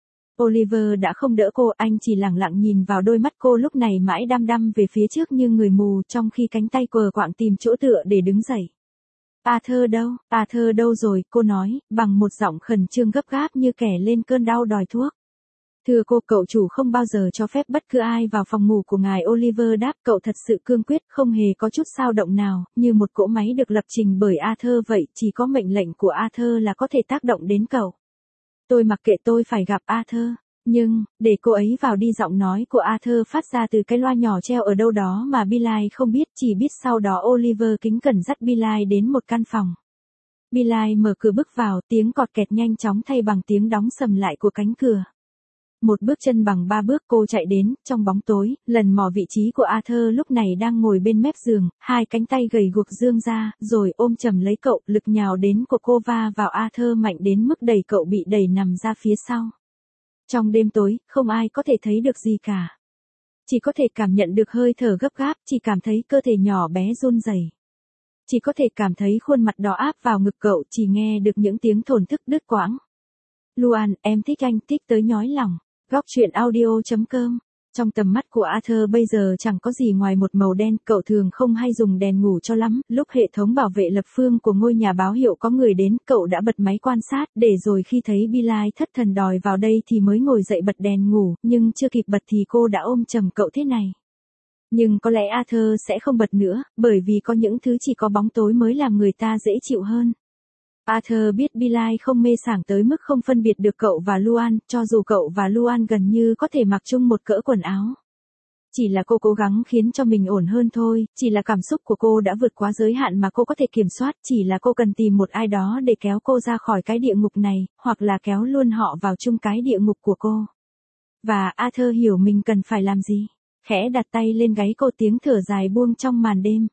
Oliver đã không đỡ cô, anh chỉ lặng lặng nhìn vào đôi mắt cô lúc này mãi đăm đăm về phía trước như người mù, trong khi cánh tay quờ quạng tìm chỗ tựa để đứng dậy. Arthur đâu, Arthur đâu rồi, cô nói, bằng một giọng khẩn trương gấp gáp như kẻ lên cơn đau đòi thuốc. Thưa cô, cậu chủ không bao giờ cho phép bất cứ ai vào phòng ngủ của ngài. Oliver đáp, cậu thật sự cương quyết, không hề có chút dao động nào, như một cỗ máy được lập trình bởi Arthur vậy, chỉ có mệnh lệnh của Arthur là có thể tác động đến cậu. Tôi mặc kệ, tôi phải gặp Arthur. Nhưng, để cô ấy vào đi. Giọng nói của Arthur phát ra từ cái loa nhỏ treo ở đâu đó mà Billy không biết, chỉ biết sau đó Oliver kính cẩn dắt Billy đến một căn phòng. Billy mở cửa bước vào, tiếng cọt kẹt nhanh chóng thay bằng tiếng đóng sầm lại của cánh cửa. Một bước chân bằng ba bước, cô chạy đến, trong bóng tối, lần mò vị trí của Arthur lúc này đang ngồi bên mép giường, hai cánh tay gầy guộc dương ra, rồi ôm chầm lấy cậu, lực nhào đến của cô va vào Arthur mạnh đến mức đẩy cậu bị đẩy nằm ra phía sau. Trong đêm tối, không ai có thể thấy được gì cả. Chỉ có thể cảm nhận được hơi thở gấp gáp, chỉ cảm thấy cơ thể nhỏ bé run rẩy. Chỉ có thể cảm thấy khuôn mặt đỏ áp vào ngực cậu, chỉ nghe được những tiếng thổn thức đứt quãng. Luan, em thích anh, thích tới nhói lòng. Góc truyện audio chấm com. Trong tầm mắt của Arthur bây giờ chẳng có gì ngoài một màu đen, cậu thường không hay dùng đèn ngủ cho lắm, lúc hệ thống bảo vệ lập phương của ngôi nhà báo hiệu có người đến, cậu đã bật máy quan sát, để rồi khi thấy Billy thất thần đòi vào đây thì mới ngồi dậy bật đèn ngủ, nhưng chưa kịp bật thì cô đã ôm chầm cậu thế này. Nhưng có lẽ Arthur sẽ không bật nữa, bởi vì có những thứ chỉ có bóng tối mới làm người ta dễ chịu hơn. Arthur biết Billy không mê sảng tới mức không phân biệt được cậu và Luan, cho dù cậu và Luan gần như có thể mặc chung một cỡ quần áo. Chỉ là cô cố gắng khiến cho mình ổn hơn thôi, chỉ là cảm xúc của cô đã vượt quá giới hạn mà cô có thể kiểm soát, chỉ là cô cần tìm một ai đó để kéo cô ra khỏi cái địa ngục này, hoặc là kéo luôn họ vào chung cái địa ngục của cô. Và Arthur hiểu mình cần phải làm gì. Khẽ đặt tay lên gáy cô, tiếng thở dài buông trong màn đêm.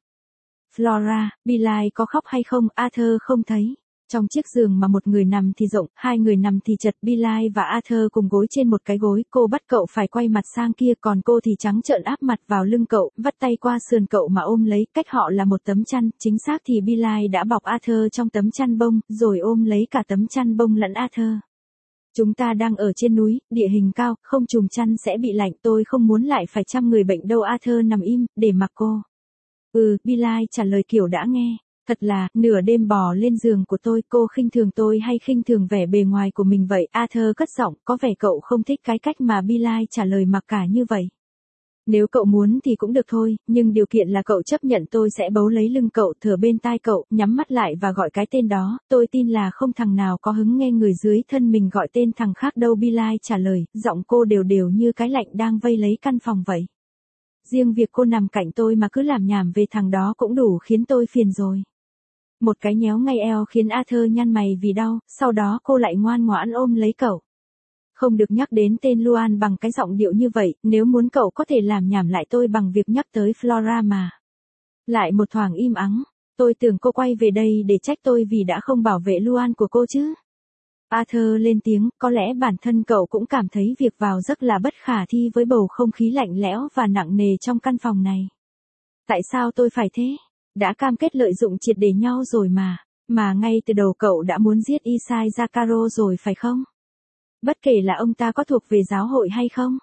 Flora, Billy có khóc hay không? Arthur không thấy. Trong chiếc giường mà một người nằm thì rộng, hai người nằm thì chật, Billy và Arthur cùng gối trên một cái gối, cô bắt cậu phải quay mặt sang kia, còn cô thì trắng trợn áp mặt vào lưng cậu, vắt tay qua sườn cậu mà ôm lấy, cách họ là một tấm chăn, chính xác thì Billy đã bọc Arthur trong tấm chăn bông, rồi ôm lấy cả tấm chăn bông lẫn Arthur. Chúng ta đang ở trên núi, địa hình cao, không trùm chăn sẽ bị lạnh, tôi không muốn lại phải chăm người bệnh đâu. Arthur nằm im, để mặc cô. Ừ, Billy trả lời kiểu đã nghe. Thật là, nửa đêm bò lên giường của tôi, cô khinh thường tôi hay khinh thường vẻ bề ngoài của mình vậy? Arthur cất giọng, có vẻ cậu không thích cái cách mà Billy trả lời mặc cả như vậy. Nếu cậu muốn thì cũng được thôi, nhưng điều kiện là cậu chấp nhận tôi sẽ bấu lấy lưng cậu, thở bên tai cậu, nhắm mắt lại và gọi cái tên đó. Tôi tin là không thằng nào có hứng nghe người dưới thân mình gọi tên thằng khác đâu. Billy trả lời, giọng cô đều đều như cái lạnh đang vây lấy căn phòng vậy. Riêng việc cô nằm cạnh tôi mà cứ làm nhảm về thằng đó cũng đủ khiến tôi phiền rồi. Một cái nhéo ngay eo khiến Arthur nhăn mày vì đau, sau đó cô lại ngoan ngoãn ôm lấy cậu. Không được nhắc đến tên Luan bằng cái giọng điệu như vậy, nếu muốn cậu có thể làm nhảm lại tôi bằng việc nhắc tới Flora mà. Lại một thoáng im ắng, tôi tưởng cô quay về đây để trách tôi vì đã không bảo vệ Luan của cô chứ. Arthur lên tiếng, có lẽ bản thân cậu cũng cảm thấy việc vào giấc là bất khả thi với bầu không khí lạnh lẽo và nặng nề trong căn phòng này. Tại sao tôi phải thế? Đã cam kết lợi dụng triệt để nhau rồi mà, mà ngay từ đầu cậu đã muốn giết Isai Zakaro rồi phải không? Bất kể là ông ta có thuộc về giáo hội hay không.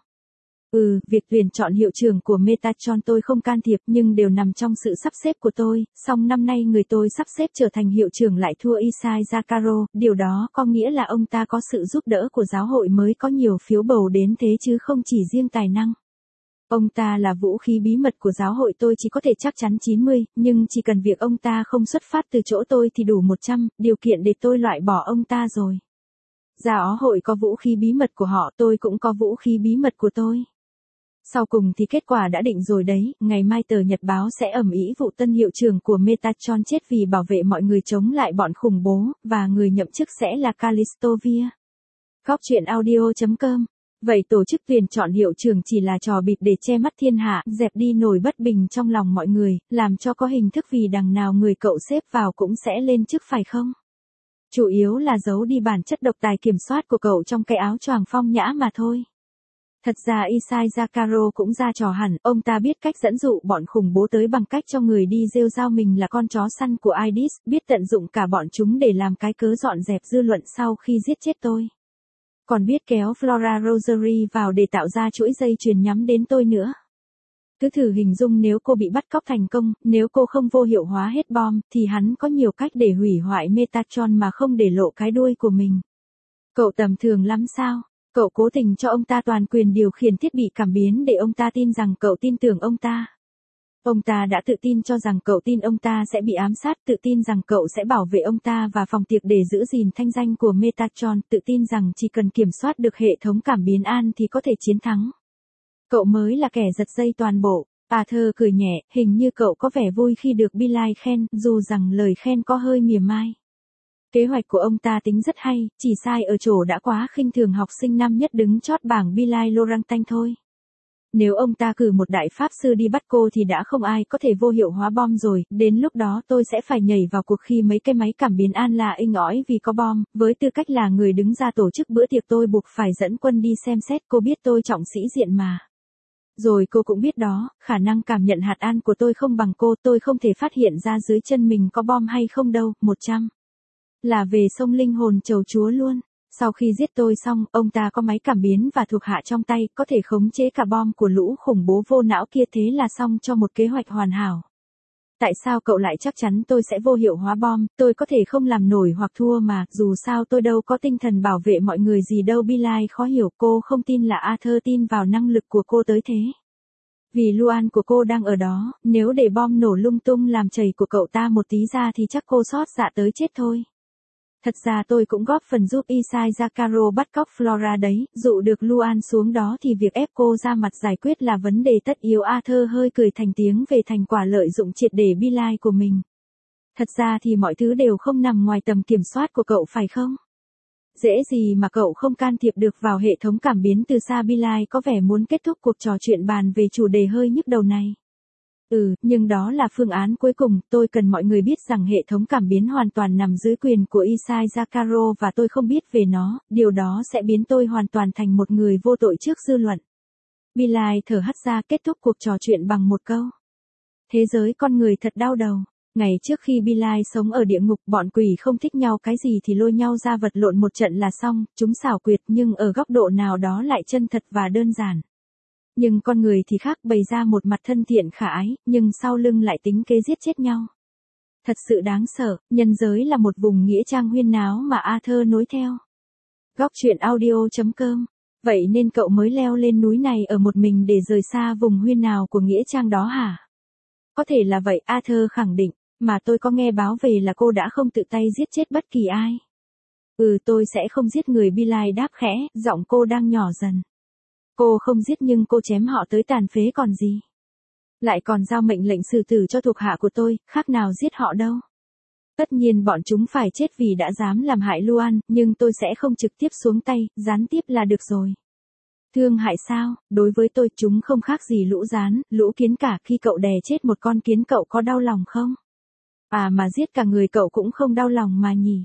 Ừ, việc tuyển chọn hiệu trưởng của Metatron tôi không can thiệp nhưng đều nằm trong sự sắp xếp của tôi, song năm nay người tôi sắp xếp trở thành hiệu trưởng lại thua Isai Zakaro, điều đó có nghĩa là ông ta có sự giúp đỡ của giáo hội mới có nhiều phiếu bầu đến thế chứ không chỉ riêng tài năng. Ông ta là vũ khí bí mật của giáo hội, tôi chỉ có thể chắc chắn chín mươi, nhưng chỉ cần việc ông ta không xuất phát từ chỗ tôi thì đủ một trăm, điều kiện để tôi loại bỏ ông ta rồi. Giáo hội có vũ khí bí mật của họ, tôi cũng có vũ khí bí mật của tôi. Sau cùng thì kết quả đã định rồi đấy, ngày mai tờ Nhật báo sẽ ầm ĩ vụ tân hiệu trưởng của Metatron chết vì bảo vệ mọi người chống lại bọn khủng bố, và người nhậm chức sẽ là Calistovia. Góc truyện audio chấm com. Vậy tổ chức tuyển chọn hiệu trưởng chỉ là trò bịp để che mắt thiên hạ, dẹp đi nổi bất bình trong lòng mọi người, làm cho có hình thức vì đằng nào người cậu xếp vào cũng sẽ lên chức phải không? Chủ yếu là giấu đi bản chất độc tài kiểm soát của cậu trong cái áo choàng phong nhã mà thôi. Thật ra Isai Zakaro cũng ra trò hẳn, ông ta biết cách dẫn dụ bọn khủng bố tới bằng cách cho người đi rêu rao mình là con chó săn của Aidis, biết tận dụng cả bọn chúng để làm cái cớ dọn dẹp dư luận sau khi giết chết tôi. Còn biết kéo Flora Rosary vào để tạo ra chuỗi dây chuyền nhắm đến tôi nữa. Cứ thử hình dung nếu cô bị bắt cóc thành công, nếu cô không vô hiệu hóa hết bom, thì hắn có nhiều cách để hủy hoại Metatron mà không để lộ cái đuôi của mình. Cậu tầm thường lắm sao? Cậu cố tình cho ông ta toàn quyền điều khiển thiết bị cảm biến để ông ta tin rằng cậu tin tưởng ông ta. Ông ta đã tự tin cho rằng cậu tin ông ta sẽ bị ám sát, tự tin rằng cậu sẽ bảo vệ ông ta và phòng tiệc để giữ gìn thanh danh của Metatron, tự tin rằng chỉ cần kiểm soát được hệ thống cảm biến an thì có thể chiến thắng. Cậu mới là kẻ giật dây toàn bộ. Arthur cười nhẹ, hình như cậu có vẻ vui khi được Billy khen, dù rằng lời khen có hơi mỉa mai. Kế hoạch của ông ta tính rất hay, chỉ sai ở chỗ đã quá khinh thường học sinh năm nhất đứng chót bảng Billy Lorantanh thôi. Nếu ông ta cử một đại pháp sư đi bắt cô thì đã không ai có thể vô hiệu hóa bom rồi, đến lúc đó tôi sẽ phải nhảy vào cuộc khi mấy cái máy cảm biến an là inh ỏi vì có bom, với tư cách là người đứng ra tổ chức bữa tiệc tôi buộc phải dẫn quân đi xem xét, cô biết tôi trọng sĩ diện mà. Rồi cô cũng biết đó, khả năng cảm nhận hạt an của tôi không bằng cô, tôi không thể phát hiện ra dưới chân mình có bom hay không đâu, một trăm. Là về sông linh hồn chầu chúa luôn. Sau khi giết tôi xong, ông ta có máy cảm biến và thuộc hạ trong tay, có thể khống chế cả bom của lũ khủng bố vô não kia, thế là xong cho một kế hoạch hoàn hảo. Tại sao cậu lại chắc chắn tôi sẽ vô hiệu hóa bom, tôi có thể không làm nổi hoặc thua mà, dù sao tôi đâu có tinh thần bảo vệ mọi người gì đâu. Billy khó hiểu, cô không tin là Arthur tin vào năng lực của cô tới thế. Vì Luan của cô đang ở đó, nếu để bom nổ lung tung làm chảy của cậu ta một tí ra thì chắc cô xót dạ tới chết thôi. Thật ra tôi cũng góp phần giúp Isai Zakaro bắt cóc Flora đấy, dụ được Luan xuống đó thì việc ép cô ra mặt giải quyết là vấn đề tất yếu. Arthur hơi cười thành tiếng về thành quả lợi dụng triệt để Billy của mình. Thật ra thì mọi thứ đều không nằm ngoài tầm kiểm soát của cậu phải không? Dễ gì mà cậu không can thiệp được vào hệ thống cảm biến từ xa. Billy có vẻ muốn kết thúc cuộc trò chuyện bàn về chủ đề hơi nhức đầu này. Ừ, nhưng đó là phương án cuối cùng, tôi cần mọi người biết rằng hệ thống cảm biến hoàn toàn nằm dưới quyền của Isai Zakaro và tôi không biết về nó, điều đó sẽ biến tôi hoàn toàn thành một người vô tội trước dư luận. Billy thở hắt ra, kết thúc cuộc trò chuyện bằng một câu. Thế giới con người thật đau đầu. Ngày trước khi Billy sống ở địa ngục, bọn quỷ không thích nhau cái gì thì lôi nhau ra vật lộn một trận là xong, chúng xảo quyệt nhưng ở góc độ nào đó lại chân thật và đơn giản. Nhưng con người thì khác, bày ra một mặt thân thiện khả ái, nhưng sau lưng lại tính kế giết chết nhau. Thật sự đáng sợ, nhân giới là một vùng nghĩa trang huyên náo mà Arthur nối theo. Góc truyện audio.com. Vậy nên cậu mới leo lên núi này ở một mình để rời xa vùng huyên náo của nghĩa trang đó hả? Có thể là vậy, Arthur khẳng định, mà tôi có nghe báo về là cô đã không tự tay giết chết bất kỳ ai. Ừ, tôi sẽ không giết người, Billy đáp khẽ, giọng cô đang nhỏ dần. Cô không giết nhưng cô chém họ tới tàn phế còn gì. Lại còn giao mệnh lệnh xử tử cho thuộc hạ của tôi, khác nào giết họ đâu. Tất nhiên bọn chúng phải chết vì đã dám làm hại Luan, nhưng tôi sẽ không trực tiếp xuống tay, gián tiếp là được rồi. Thương hại sao? Đối với tôi chúng không khác gì lũ rán, lũ kiến cả. Khi cậu đè chết một con kiến cậu có đau lòng không? À mà giết cả người cậu cũng không đau lòng mà nhỉ.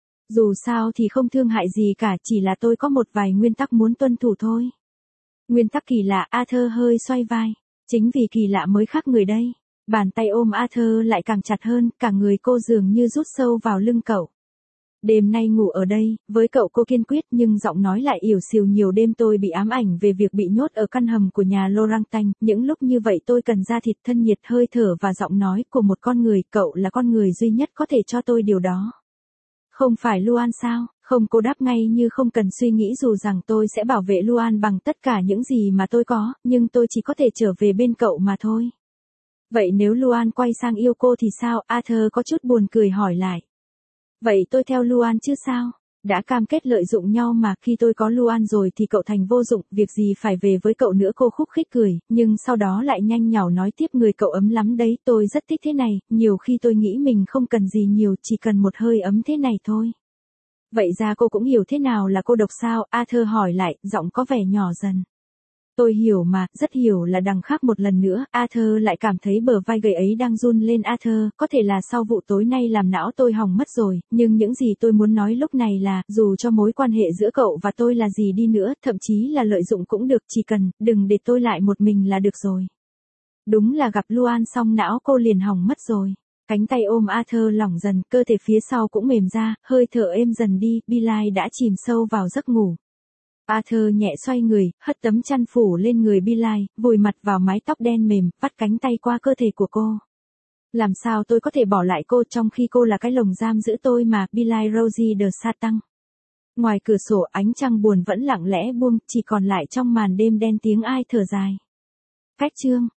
Dù sao thì không thương hại gì cả, chỉ là tôi có một vài nguyên tắc muốn tuân thủ thôi. Nguyên tắc kỳ lạ, Arthur hơi xoay vai. Chính vì kỳ lạ mới khác người đây. Bàn tay ôm Arthur lại càng chặt hơn, cả người cô dường như rút sâu vào lưng cậu. Đêm nay ngủ ở đây, với cậu cô kiên quyết nhưng giọng nói lại ỉu xìu. Nhiều đêm tôi bị ám ảnh về việc bị nhốt ở căn hầm của nhà Laurentine. Những lúc như vậy tôi cần da thịt, thân nhiệt, hơi thở và giọng nói của một con người. Cậu là con người duy nhất có thể cho tôi điều đó. Không phải Luan sao? Không, cô đáp ngay như không cần suy nghĩ, dù rằng tôi sẽ bảo vệ Luan bằng tất cả những gì mà tôi có, nhưng tôi chỉ có thể trở về bên cậu mà thôi. Vậy nếu Luan quay sang yêu cô thì sao? Arthur có chút buồn cười hỏi lại. Vậy tôi theo Luan chứ sao? Đã cam kết lợi dụng nhau mà, khi tôi có Luan rồi thì cậu thành vô dụng, việc gì phải về với cậu nữa. Cô khúc khích cười, nhưng sau đó lại nhanh nhảu nói tiếp, người cậu ấm lắm đấy, tôi rất thích thế này, nhiều khi tôi nghĩ mình không cần gì nhiều, chỉ cần một hơi ấm thế này thôi. Vậy ra cô cũng hiểu thế nào là cô độc sao? Arthur hỏi lại, giọng có vẻ nhỏ dần. Tôi hiểu mà, rất hiểu. Là đằng khác một lần nữa, Arthur lại cảm thấy bờ vai gầy ấy đang run lên. Arthur, có thể là sau vụ tối nay làm não tôi hỏng mất rồi, nhưng những gì tôi muốn nói lúc này là, dù cho mối quan hệ giữa cậu và tôi là gì đi nữa, thậm chí là lợi dụng cũng được, chỉ cần, đừng để tôi lại một mình là được rồi. Đúng là gặp Luan xong não cô liền hỏng mất rồi. Cánh tay ôm Arthur lỏng dần, cơ thể phía sau cũng mềm ra, hơi thở êm dần đi, Billy đã chìm sâu vào giấc ngủ. Arthur nhẹ xoay người, hất tấm chăn phủ lên người Billy, vùi mặt vào mái tóc đen mềm, vắt cánh tay qua cơ thể của cô. Làm sao tôi có thể bỏ lại cô trong khi cô là cái lồng giam giữ tôi mà, Billy Rosie de Satan. Ngoài cửa sổ ánh trăng buồn vẫn lặng lẽ buông, chỉ còn lại trong màn đêm đen tiếng ai thở dài. Cách chương